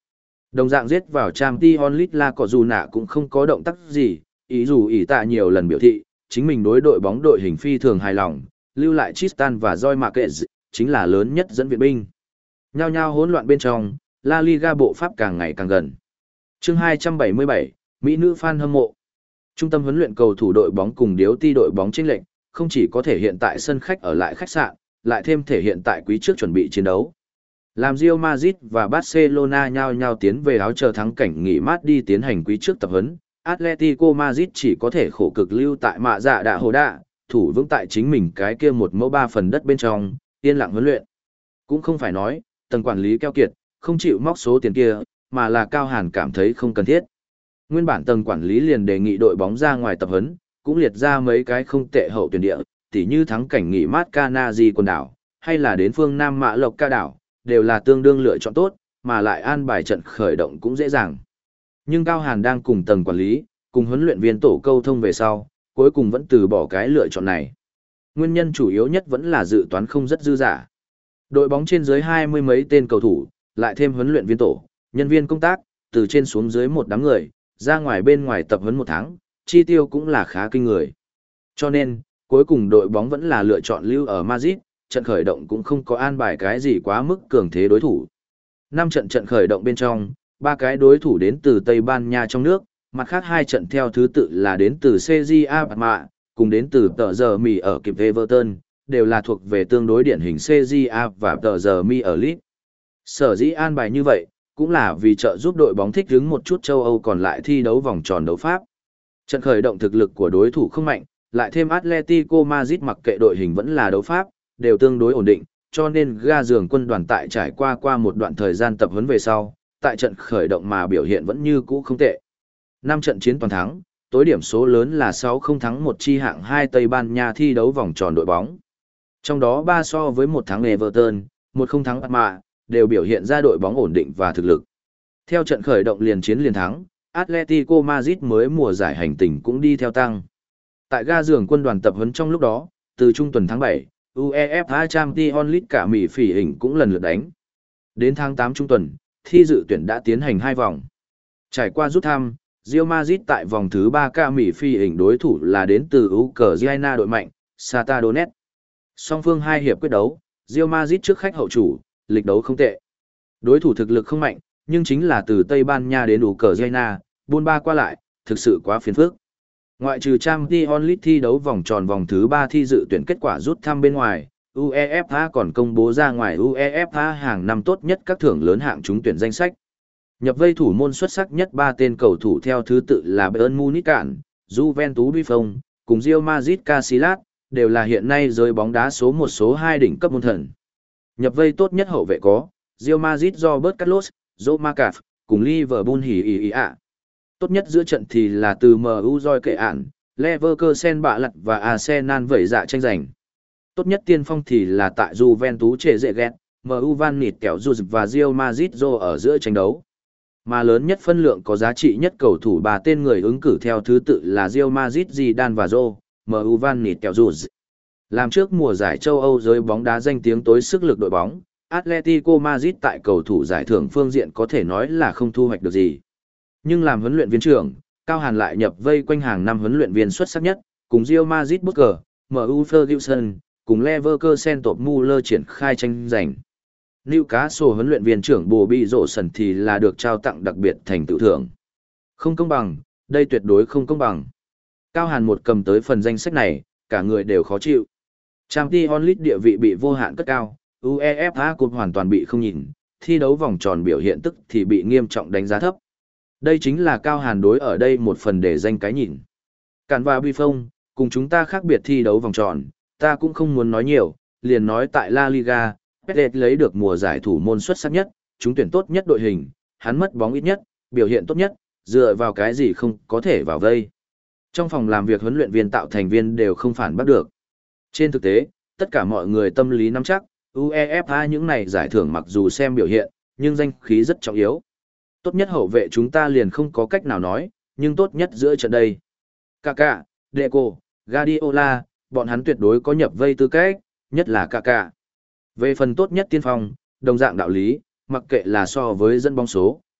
Đồng dạng giết vào Champions League La Cọ dù nạ cũng không có động tác gì, ý dù ý tạ nhiều lần biểu thị, chính mình đối đội bóng đội hình phi thường hài lòng, lưu lại Tristan và Joy Marquez, chính là lớn nhất dẫn viện binh. Nhao nhao hỗn loạn bên trong, La Liga bộ Pháp càng ngày càng gần. Chương hai trăm bảy mươi bảy, Mỹ nữ fan hâm mộ. Trung tâm huấn luyện cầu thủ đội bóng cùng điếu ti đội bóng chênh lệch, không chỉ có thể hiện tại sân khách ở lại khách sạn, lại thêm thể hiện tại quý trước chuẩn bị chiến đấu. Làm Real Madrid và Barcelona nhau nhau tiến về áo chờ thắng cảnh nghỉ mát đi tiến hành quý trước tập huấn, Atletico Madrid chỉ có thể khổ cực lưu tại mạ dạ đạ hồ đạ, thủ vững tại chính mình cái kia một mẫu ba phần đất bên trong, yên lặng huấn luyện. Cũng không phải nói, tầng quản lý keo kiệt, không chịu móc số tiền kia, mà là Cao Hàn cảm thấy không cần thiết. Nguyên bản tầng quản lý liền đề nghị đội bóng ra ngoài tập huấn, cũng liệt ra mấy cái không tệ hậu tuyển địa, tỉ như thắng cảnh nghỉ mát Canary quần đảo, hay là đến phương Nam Mã Lộc ca đảo, đều là tương đương lựa chọn tốt, mà lại an bài trận khởi động cũng dễ dàng. Nhưng Cao Hàn đang cùng tầng quản lý, cùng huấn luyện viên tổ câu thông về sau, cuối cùng vẫn từ bỏ cái lựa chọn này. Nguyên nhân chủ yếu nhất vẫn là dự toán không rất dư dả. Đội bóng trên dưới hai mươi mấy tên cầu thủ, lại thêm huấn luyện viên tổ, nhân viên công tác, từ trên xuống dưới một đám người, ra ngoài bên ngoài tập huấn một tháng, chi tiêu cũng là khá kinh người. Cho nên, cuối cùng đội bóng vẫn là lựa chọn lưu ở Madrid, trận khởi động cũng không có an bài cái gì quá mức cường thế đối thủ. Năm trận trận khởi động bên trong, ba cái đối thủ đến từ Tây Ban Nha trong nước, mặt khác hai trận theo thứ tự là đến từ xê giê a Parma, cùng đến từ tờ giờ mì ở kịp Everton, đều là thuộc về tương đối điển hình xê giê a và tờ giờ mi ở Leeds. Sở dĩ an bài như vậy, cũng là vì trợ giúp đội bóng thích ứng một chút châu Âu còn lại thi đấu vòng tròn đấu Pháp. Trận khởi động thực lực của đối thủ không mạnh, lại thêm Atletico Madrid mặc kệ đội hình vẫn là đấu Pháp, đều tương đối ổn định, cho nên ga giường quân đoàn tại trải qua qua một đoạn thời gian tập huấn về sau, tại trận khởi động mà biểu hiện vẫn như cũ không tệ. năm trận chiến toàn thắng, tối điểm số lớn là sáu không thắng một chi hạng hai Tây Ban Nha thi đấu vòng tròn đội bóng. Trong đó ba so với một thắng Everton, một không thắng Parma, đều biểu hiện ra đội bóng ổn định và thực lực. Theo trận khởi động liền chiến liền thắng, Atletico Madrid mới mùa giải hành tình cũng đi theo tăng. Tại ga giường quân đoàn tập huấn trong lúc đó, từ trung tuần tháng bảy, UEFA Champions League cả Mỹ phỉ hình cũng lần lượt đánh. Đến tháng tám trung tuần, thi dự tuyển đã tiến hành hai vòng. Trải qua rút thăm, Real Madrid tại vòng thứ ba ca Mỹ phi hình đối thủ là đến từ Ukraine đội mạnh, Shakhtar Donetsk. Song phương hai hiệp quyết đấu, Real Madrid trước khách hậu chủ, lịch đấu không tệ. Đối thủ thực lực không mạnh, nhưng chính là từ Tây Ban Nha đến Ukraine, buôn ba qua lại, thực sự quá phiền phức. Ngoại trừ Champions League thi đấu vòng tròn vòng thứ ba thi dự tuyển kết quả rút thăm bên ngoài, UEFA còn công bố ra ngoài UEFA hàng năm tốt nhất các thưởng lớn hạng trúng tuyển danh sách. Nhập vây thủ môn xuất sắc nhất ba tên cầu thủ theo thứ tự là Bayern Munich Cản, Juventus Buffon, cùng Real Madrid Casillas, đều là hiện nay giới bóng đá số một số hai đỉnh cấp môn thần. Nhập vây tốt nhất hậu vệ có Real Madrid Robert Carlos, Joe Marcaf, cùng Liverpool hỉ ý ý ạ. Tốt nhất giữa trận thì là từ em u Roi Kệ Ản, Leverkusen bạ lật và Arsenal vẩy dạ tranh giành. Tốt nhất tiên phong thì là tại Juventus Trệ Dệ Ghét, em u Van Nịt Kẹo Dù và Real Madrid Rô ở giữa tranh đấu. Mà lớn nhất phân lượng có giá trị nhất cầu thủ ba tên người ứng cử theo thứ tự là Real Madrid Zidane và Rô, em u Van Nịt Kẹo Dù. Làm trước mùa giải châu Âu giới bóng đá danh tiếng tối sức lực đội bóng, Atletico Madrid tại cầu thủ giải thưởng phương diện có thể nói là không thu hoạch được gì. Nhưng làm huấn luyện viên trưởng, Cao Hàn lại nhập vây quanh hàng năm huấn luyện viên xuất sắc nhất, cùng Real Madrid Booker, em u Ferguson, cùng Leverkusen Top Muller triển khai tranh giành. Newcastle huấn luyện viên trưởng Bobby Robson thì là được trao tặng đặc biệt thành tựu thưởng. Không công bằng, đây tuyệt đối không công bằng. Cao Hàn một cầm tới phần danh sách này, cả người đều khó chịu. Champions League địa vị bị vô hạn cất cao, UEFA Cup hoàn toàn bị không nhìn, thi đấu vòng tròn biểu hiện tức thì bị nghiêm trọng đánh giá thấp. Đây chính là Cao Hàn đối ở đây một phần để danh cái nhìn. Cản và Buffon, cùng chúng ta khác biệt thi đấu vòng tròn, ta cũng không muốn nói nhiều, liền nói tại La Liga, Pérez lấy được mùa giải thủ môn xuất sắc nhất, trúng tuyển tốt nhất đội hình, hắn mất bóng ít nhất, biểu hiện tốt nhất, dựa vào cái gì không có thể vào vây. Trong phòng làm việc huấn luyện viên tạo thành viên đều không phản bắt được. Trên thực tế, tất cả mọi người tâm lý nắm chắc, UEFA những này giải thưởng mặc dù xem biểu hiện, nhưng danh khí rất trọng yếu. Tốt nhất hậu vệ chúng ta liền không có cách nào nói, nhưng tốt nhất giữa trận đây. Kaká, Deco, Guardiola, bọn hắn tuyệt đối có nhập vây tư cách, nhất là Kaká. Về phần tốt nhất tiên phong, đồng dạng đạo lý, mặc kệ là so với dẫn bóng số,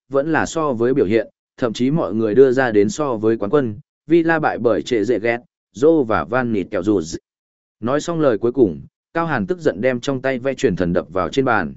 vẫn là so với biểu hiện, thậm chí mọi người đưa ra đến so với quán quân, Villa bại bởi trệ dệ ghét, Joe và Van Nịt kẹo dù. Nói xong lời cuối cùng, Cao Hàn tức giận đem trong tay ve truyền thần đập vào trên bàn.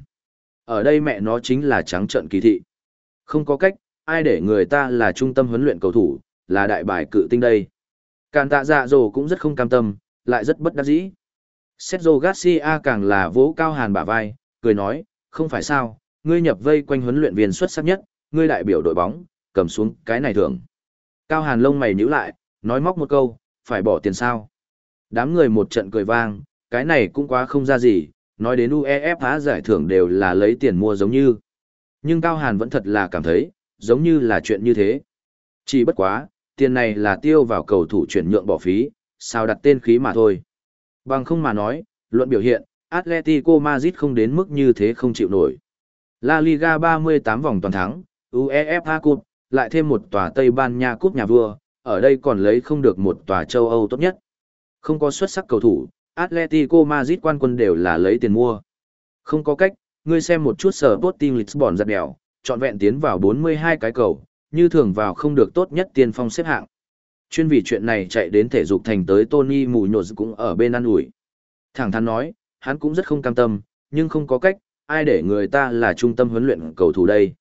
Ở đây mẹ nó chính là trắng trợn kỳ thị. Không có cách, ai để người ta là trung tâm huấn luyện cầu thủ, là đại bài cự tinh đây. Càn tạ dạ dồ cũng rất không cam tâm, lại rất bất đắc dĩ. Sergio Garcia càng là vỗ Cao Hàn bả vai, cười nói, không phải sao, ngươi nhập vây quanh huấn luyện viên xuất sắc nhất, ngươi đại biểu đội bóng, cầm xuống cái này thưởng. Cao Hàn lông mày nhíu lại, nói móc một câu, phải bỏ tiền sao. Đám người một trận cười vang, cái này cũng quá không ra gì, nói đến UEFA giải thưởng đều là lấy tiền mua giống như. Nhưng Cao Hàn vẫn thật là cảm thấy, giống như là chuyện như thế. Chỉ bất quá, tiền này là tiêu vào cầu thủ chuyển nhượng bỏ phí, sao đặt tên khí mà thôi. Bằng không mà nói, luận biểu hiện, Atletico Madrid không đến mức như thế không chịu nổi. La Liga ba mươi tám vòng toàn thắng, UEFA Cup, lại thêm một tòa Tây Ban Nha Cúp nhà vua, ở đây còn lấy không được một tòa châu Âu tốt nhất. Không có xuất sắc cầu thủ, Atletico Madrid quan quân đều là lấy tiền mua. Không có cách, ngươi xem một chút sở Sporting Lisbon giật đèo, trọn vẹn tiến vào bốn mươi hai cái cầu, như thường vào không được tốt nhất tiên phong xếp hạng. Chuyên vì chuyện này chạy đến thể dục thành tới Tony Muñoz cũng ở bên ăn ủi. Thẳng thắn nói, hắn cũng rất không cam tâm, nhưng không có cách, ai để người ta là trung tâm huấn luyện cầu thủ đây.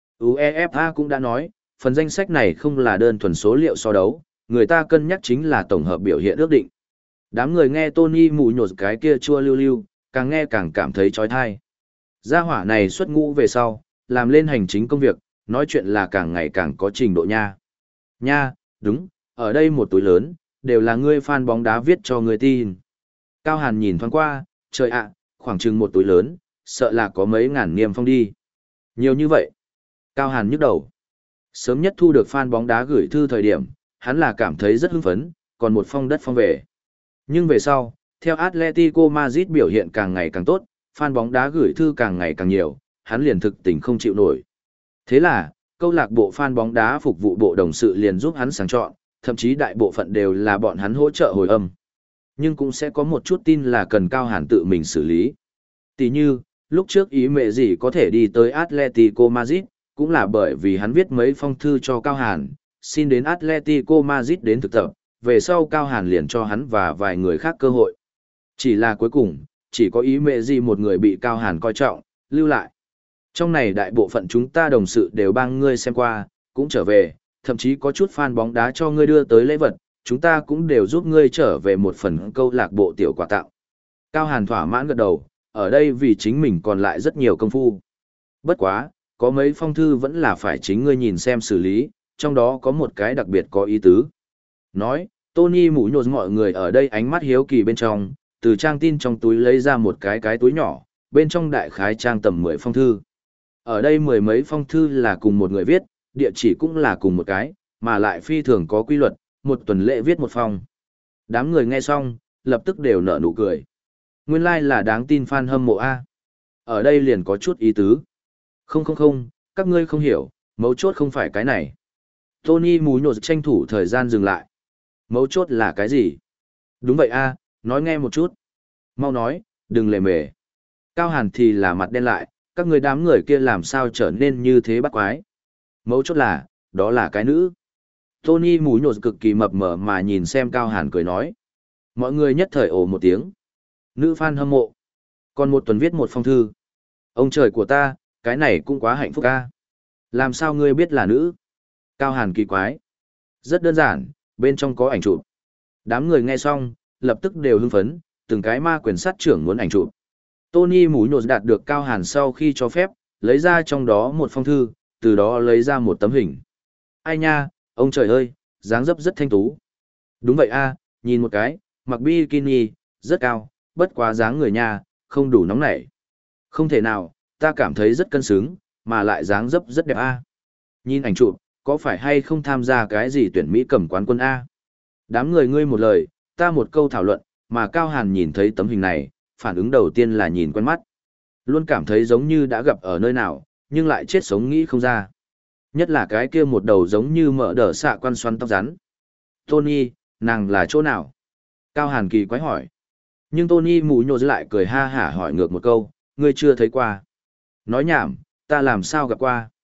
UEFA cũng đã nói, phần danh sách này không là đơn thuần số liệu so đấu, người ta cân nhắc chính là tổng hợp biểu hiện ước định. Đám người nghe Tony Muñoz cái kia chua lưu lưu, càng nghe càng cảm thấy chói tai. Gia hỏa này xuất ngũ về sau, làm lên hành chính công việc, nói chuyện là càng ngày càng có trình độ nha. Nha, đúng, ở đây một túi lớn, đều là ngươi fan bóng đá viết cho người tin. Cao Hàn nhìn thoáng qua, trời ạ, khoảng chừng một túi lớn, sợ là có mấy ngàn niêm phong đi. Nhiều như vậy. Cao Hàn nhức đầu. Sớm nhất thu được fan bóng đá gửi thư thời điểm, hắn là cảm thấy rất hưng phấn, còn một phong đất phong về. Nhưng về sau, theo Atletico Madrid biểu hiện càng ngày càng tốt, fan bóng đá gửi thư càng ngày càng nhiều, hắn liền thực tình không chịu nổi. Thế là, câu lạc bộ fan bóng đá phục vụ bộ đồng sự liền giúp hắn sàng chọn, thậm chí đại bộ phận đều là bọn hắn hỗ trợ hồi âm. Nhưng cũng sẽ có một chút tin là cần Cao Hàn tự mình xử lý. Tỷ như, lúc trước ý mẹ gì có thể đi tới Atletico Madrid, cũng là bởi vì hắn viết mấy phong thư cho Cao Hàn, xin đến Atletico Madrid đến thực tập, về sau Cao Hàn liền cho hắn và vài người khác cơ hội. Chỉ là cuối cùng, chỉ có ý mẹ gì một người bị Cao Hàn coi trọng, lưu lại. Trong này đại bộ phận chúng ta đồng sự đều bang ngươi xem qua, cũng trở về, thậm chí có chút fan bóng đá cho ngươi đưa tới lễ vật, chúng ta cũng đều giúp ngươi trở về một phần câu lạc bộ tiểu quà tặng. Cao Hàn thỏa mãn gật đầu, ở đây vì chính mình còn lại rất nhiều công phu. Bất quá, có mấy phong thư vẫn là phải chính ngươi nhìn xem xử lý, trong đó có một cái đặc biệt có ý tứ. Nói, Tony Muñoz mọi người ở đây ánh mắt hiếu kỳ bên trong, từ trang tin trong túi lấy ra một cái cái túi nhỏ, bên trong đại khái trang tầm mười phong thư. Ở đây mười mấy phong thư là cùng một người viết, địa chỉ cũng là cùng một cái, mà lại phi thường có quy luật, một tuần lễ viết một phong. Đám người nghe xong, lập tức đều nở nụ cười. Nguyên lai like là đáng tin fan hâm mộ A. Ở đây liền có chút ý tứ. Không không không, các ngươi không hiểu, mấu chốt không phải cái này. Tony Muñoz tranh thủ thời gian dừng lại. Mấu chốt là cái gì? Đúng vậy A, nói nghe một chút. Mau nói, đừng lề mề. Cao Hàn thì là mặt đen lại, các người đám người kia làm sao trở nên như thế bắt quái. Mấu chốt là, đó là cái nữ. Tony Muñoz cực kỳ mập mờ mà nhìn xem Cao Hàn cười nói. Mọi người nhất thời ồ một tiếng. Nữ fan hâm mộ. Còn một tuần viết một phong thư. Ông trời của ta, cái này cũng quá hạnh phúc ca. Làm sao ngươi biết là nữ? Cao Hàn kỳ quái. Rất đơn giản, bên trong có ảnh chụp. Đám người nghe xong, lập tức đều hưng phấn, từng cái ma quyền sát trưởng muốn ảnh chụp. Tony Muñoz đạt được Cao Hàn sau khi cho phép, lấy ra trong đó một phong thư, từ đó lấy ra một tấm hình. Ai nha, ông trời ơi, dáng dấp rất thanh tú. Đúng vậy a, nhìn một cái, mặc bikini, rất cao, bất quá dáng người nha, không đủ nóng nảy. Không thể nào, ta cảm thấy rất cân xứng, mà lại dáng dấp rất đẹp a. Nhìn ảnh chụp, có phải hay không tham gia cái gì tuyển Mỹ cầm quán quân a? Đám người ngươi một lời, ta một câu thảo luận, mà Cao Hàn nhìn thấy tấm hình này, phản ứng đầu tiên là nhìn quen mắt. Luôn cảm thấy giống như đã gặp ở nơi nào, nhưng lại chết sống nghĩ không ra. Nhất là cái kia một đầu giống như mở đờ xạ quan xoắn tóc rắn. Tony, nàng là chỗ nào? Cao Hàn kỳ quái hỏi. Nhưng Tony Muñoz lại cười ha hả hỏi ngược một câu, ngươi chưa thấy qua. Nói nhảm, ta làm sao gặp qua.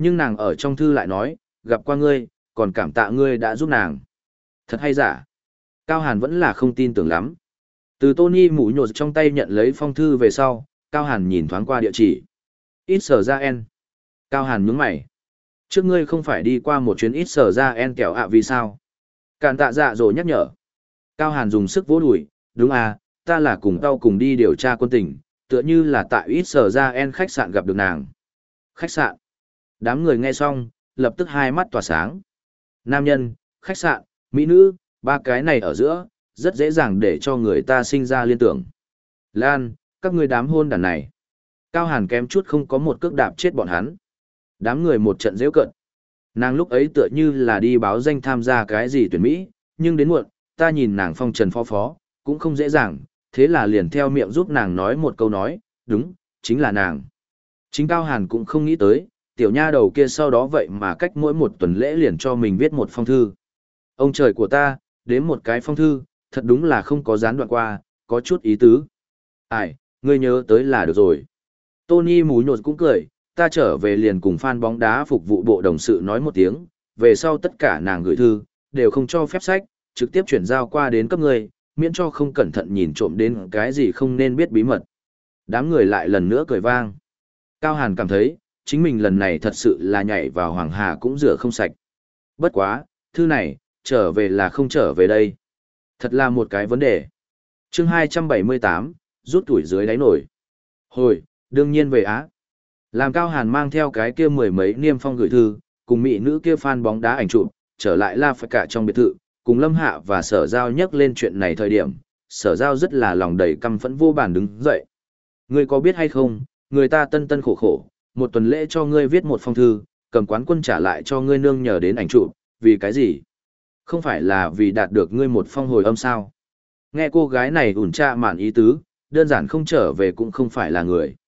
Nhưng nàng ở trong thư lại nói, gặp qua ngươi, còn cảm tạ ngươi đã giúp nàng. Thật hay giả? Cao Hàn vẫn là không tin tưởng lắm. Từ Tony mũ nhột trong tay nhận lấy phong thư về sau, Cao Hàn nhìn thoáng qua địa chỉ. Ít sở ra en. Cao Hàn nhướng mày. Trước ngươi không phải đi qua một chuyến ít sở ra en kẹo ạ vì sao? Càn tạ dạ rồi nhắc nhở. Cao Hàn dùng sức vỗ đùi, đúng à, ta là cùng tao cùng đi điều tra quân tình, tựa như là tại ít sở ra en khách sạn gặp được nàng. Khách sạn. Đám người nghe xong, lập tức hai mắt tỏa sáng. Nam nhân, khách sạn, mỹ nữ, ba cái này ở giữa, rất dễ dàng để cho người ta sinh ra liên tưởng. Lan, các người đám hôn đàn này. Cao Hàn kém chút không có một cước đạp chết bọn hắn. Đám người một trận dễu cận. Nàng lúc ấy tựa như là đi báo danh tham gia cái gì tuyển Mỹ, nhưng đến muộn, ta nhìn nàng phong trần phó phó, cũng không dễ dàng, thế là liền theo miệng giúp nàng nói một câu nói, đúng, chính là nàng. Chính Cao Hàn cũng không nghĩ tới, tiểu nha đầu kia sau đó vậy mà cách mỗi một tuần lễ liền cho mình viết một phong thư. Ông trời của ta, đến một cái phong thư, thật đúng là không có gián đoạn qua, có chút ý tứ. Ai, ngươi nhớ tới là được rồi. Tony mú nhột cũng cười, ta trở về liền cùng fan bóng đá phục vụ bộ đồng sự nói một tiếng, về sau tất cả nàng gửi thư, đều không cho phép sách, trực tiếp chuyển giao qua đến cấp ngươi, miễn cho không cẩn thận nhìn trộm đến cái gì không nên biết bí mật. Đám người lại lần nữa cười vang. Cao Hàn cảm thấy, chính mình lần này thật sự là nhảy vào hoàng hà cũng rửa không sạch. Bất quá, thư này, trở về là không trở về đây. Thật là một cái vấn đề. Chương hai trăm bảy mươi tám, rút tuổi dưới đáy nổi. Hồi, đương nhiên về Á. Làm Cao Hàn mang theo cái kia mười mấy niêm phong gửi thư, cùng mỹ nữ kia fan bóng đá ảnh chụp, trở lại La Phải Cả trong biệt thự, cùng Lâm Hạ và Sở Giao nhắc lên chuyện này thời điểm, Sở Giao rất là lòng đầy căm phẫn vô bản đứng dậy. Ngươi có biết hay không, người ta tân tân khổ khổ, một tuần lễ cho ngươi viết một phong thư, cầm quán quân trả lại cho ngươi nương nhờ đến ảnh chụp, vì cái gì? Không phải là vì đạt được ngươi một phong hồi âm sao? Nghe cô gái này ủn tra mạn ý tứ, đơn giản không trở về cũng không phải là người.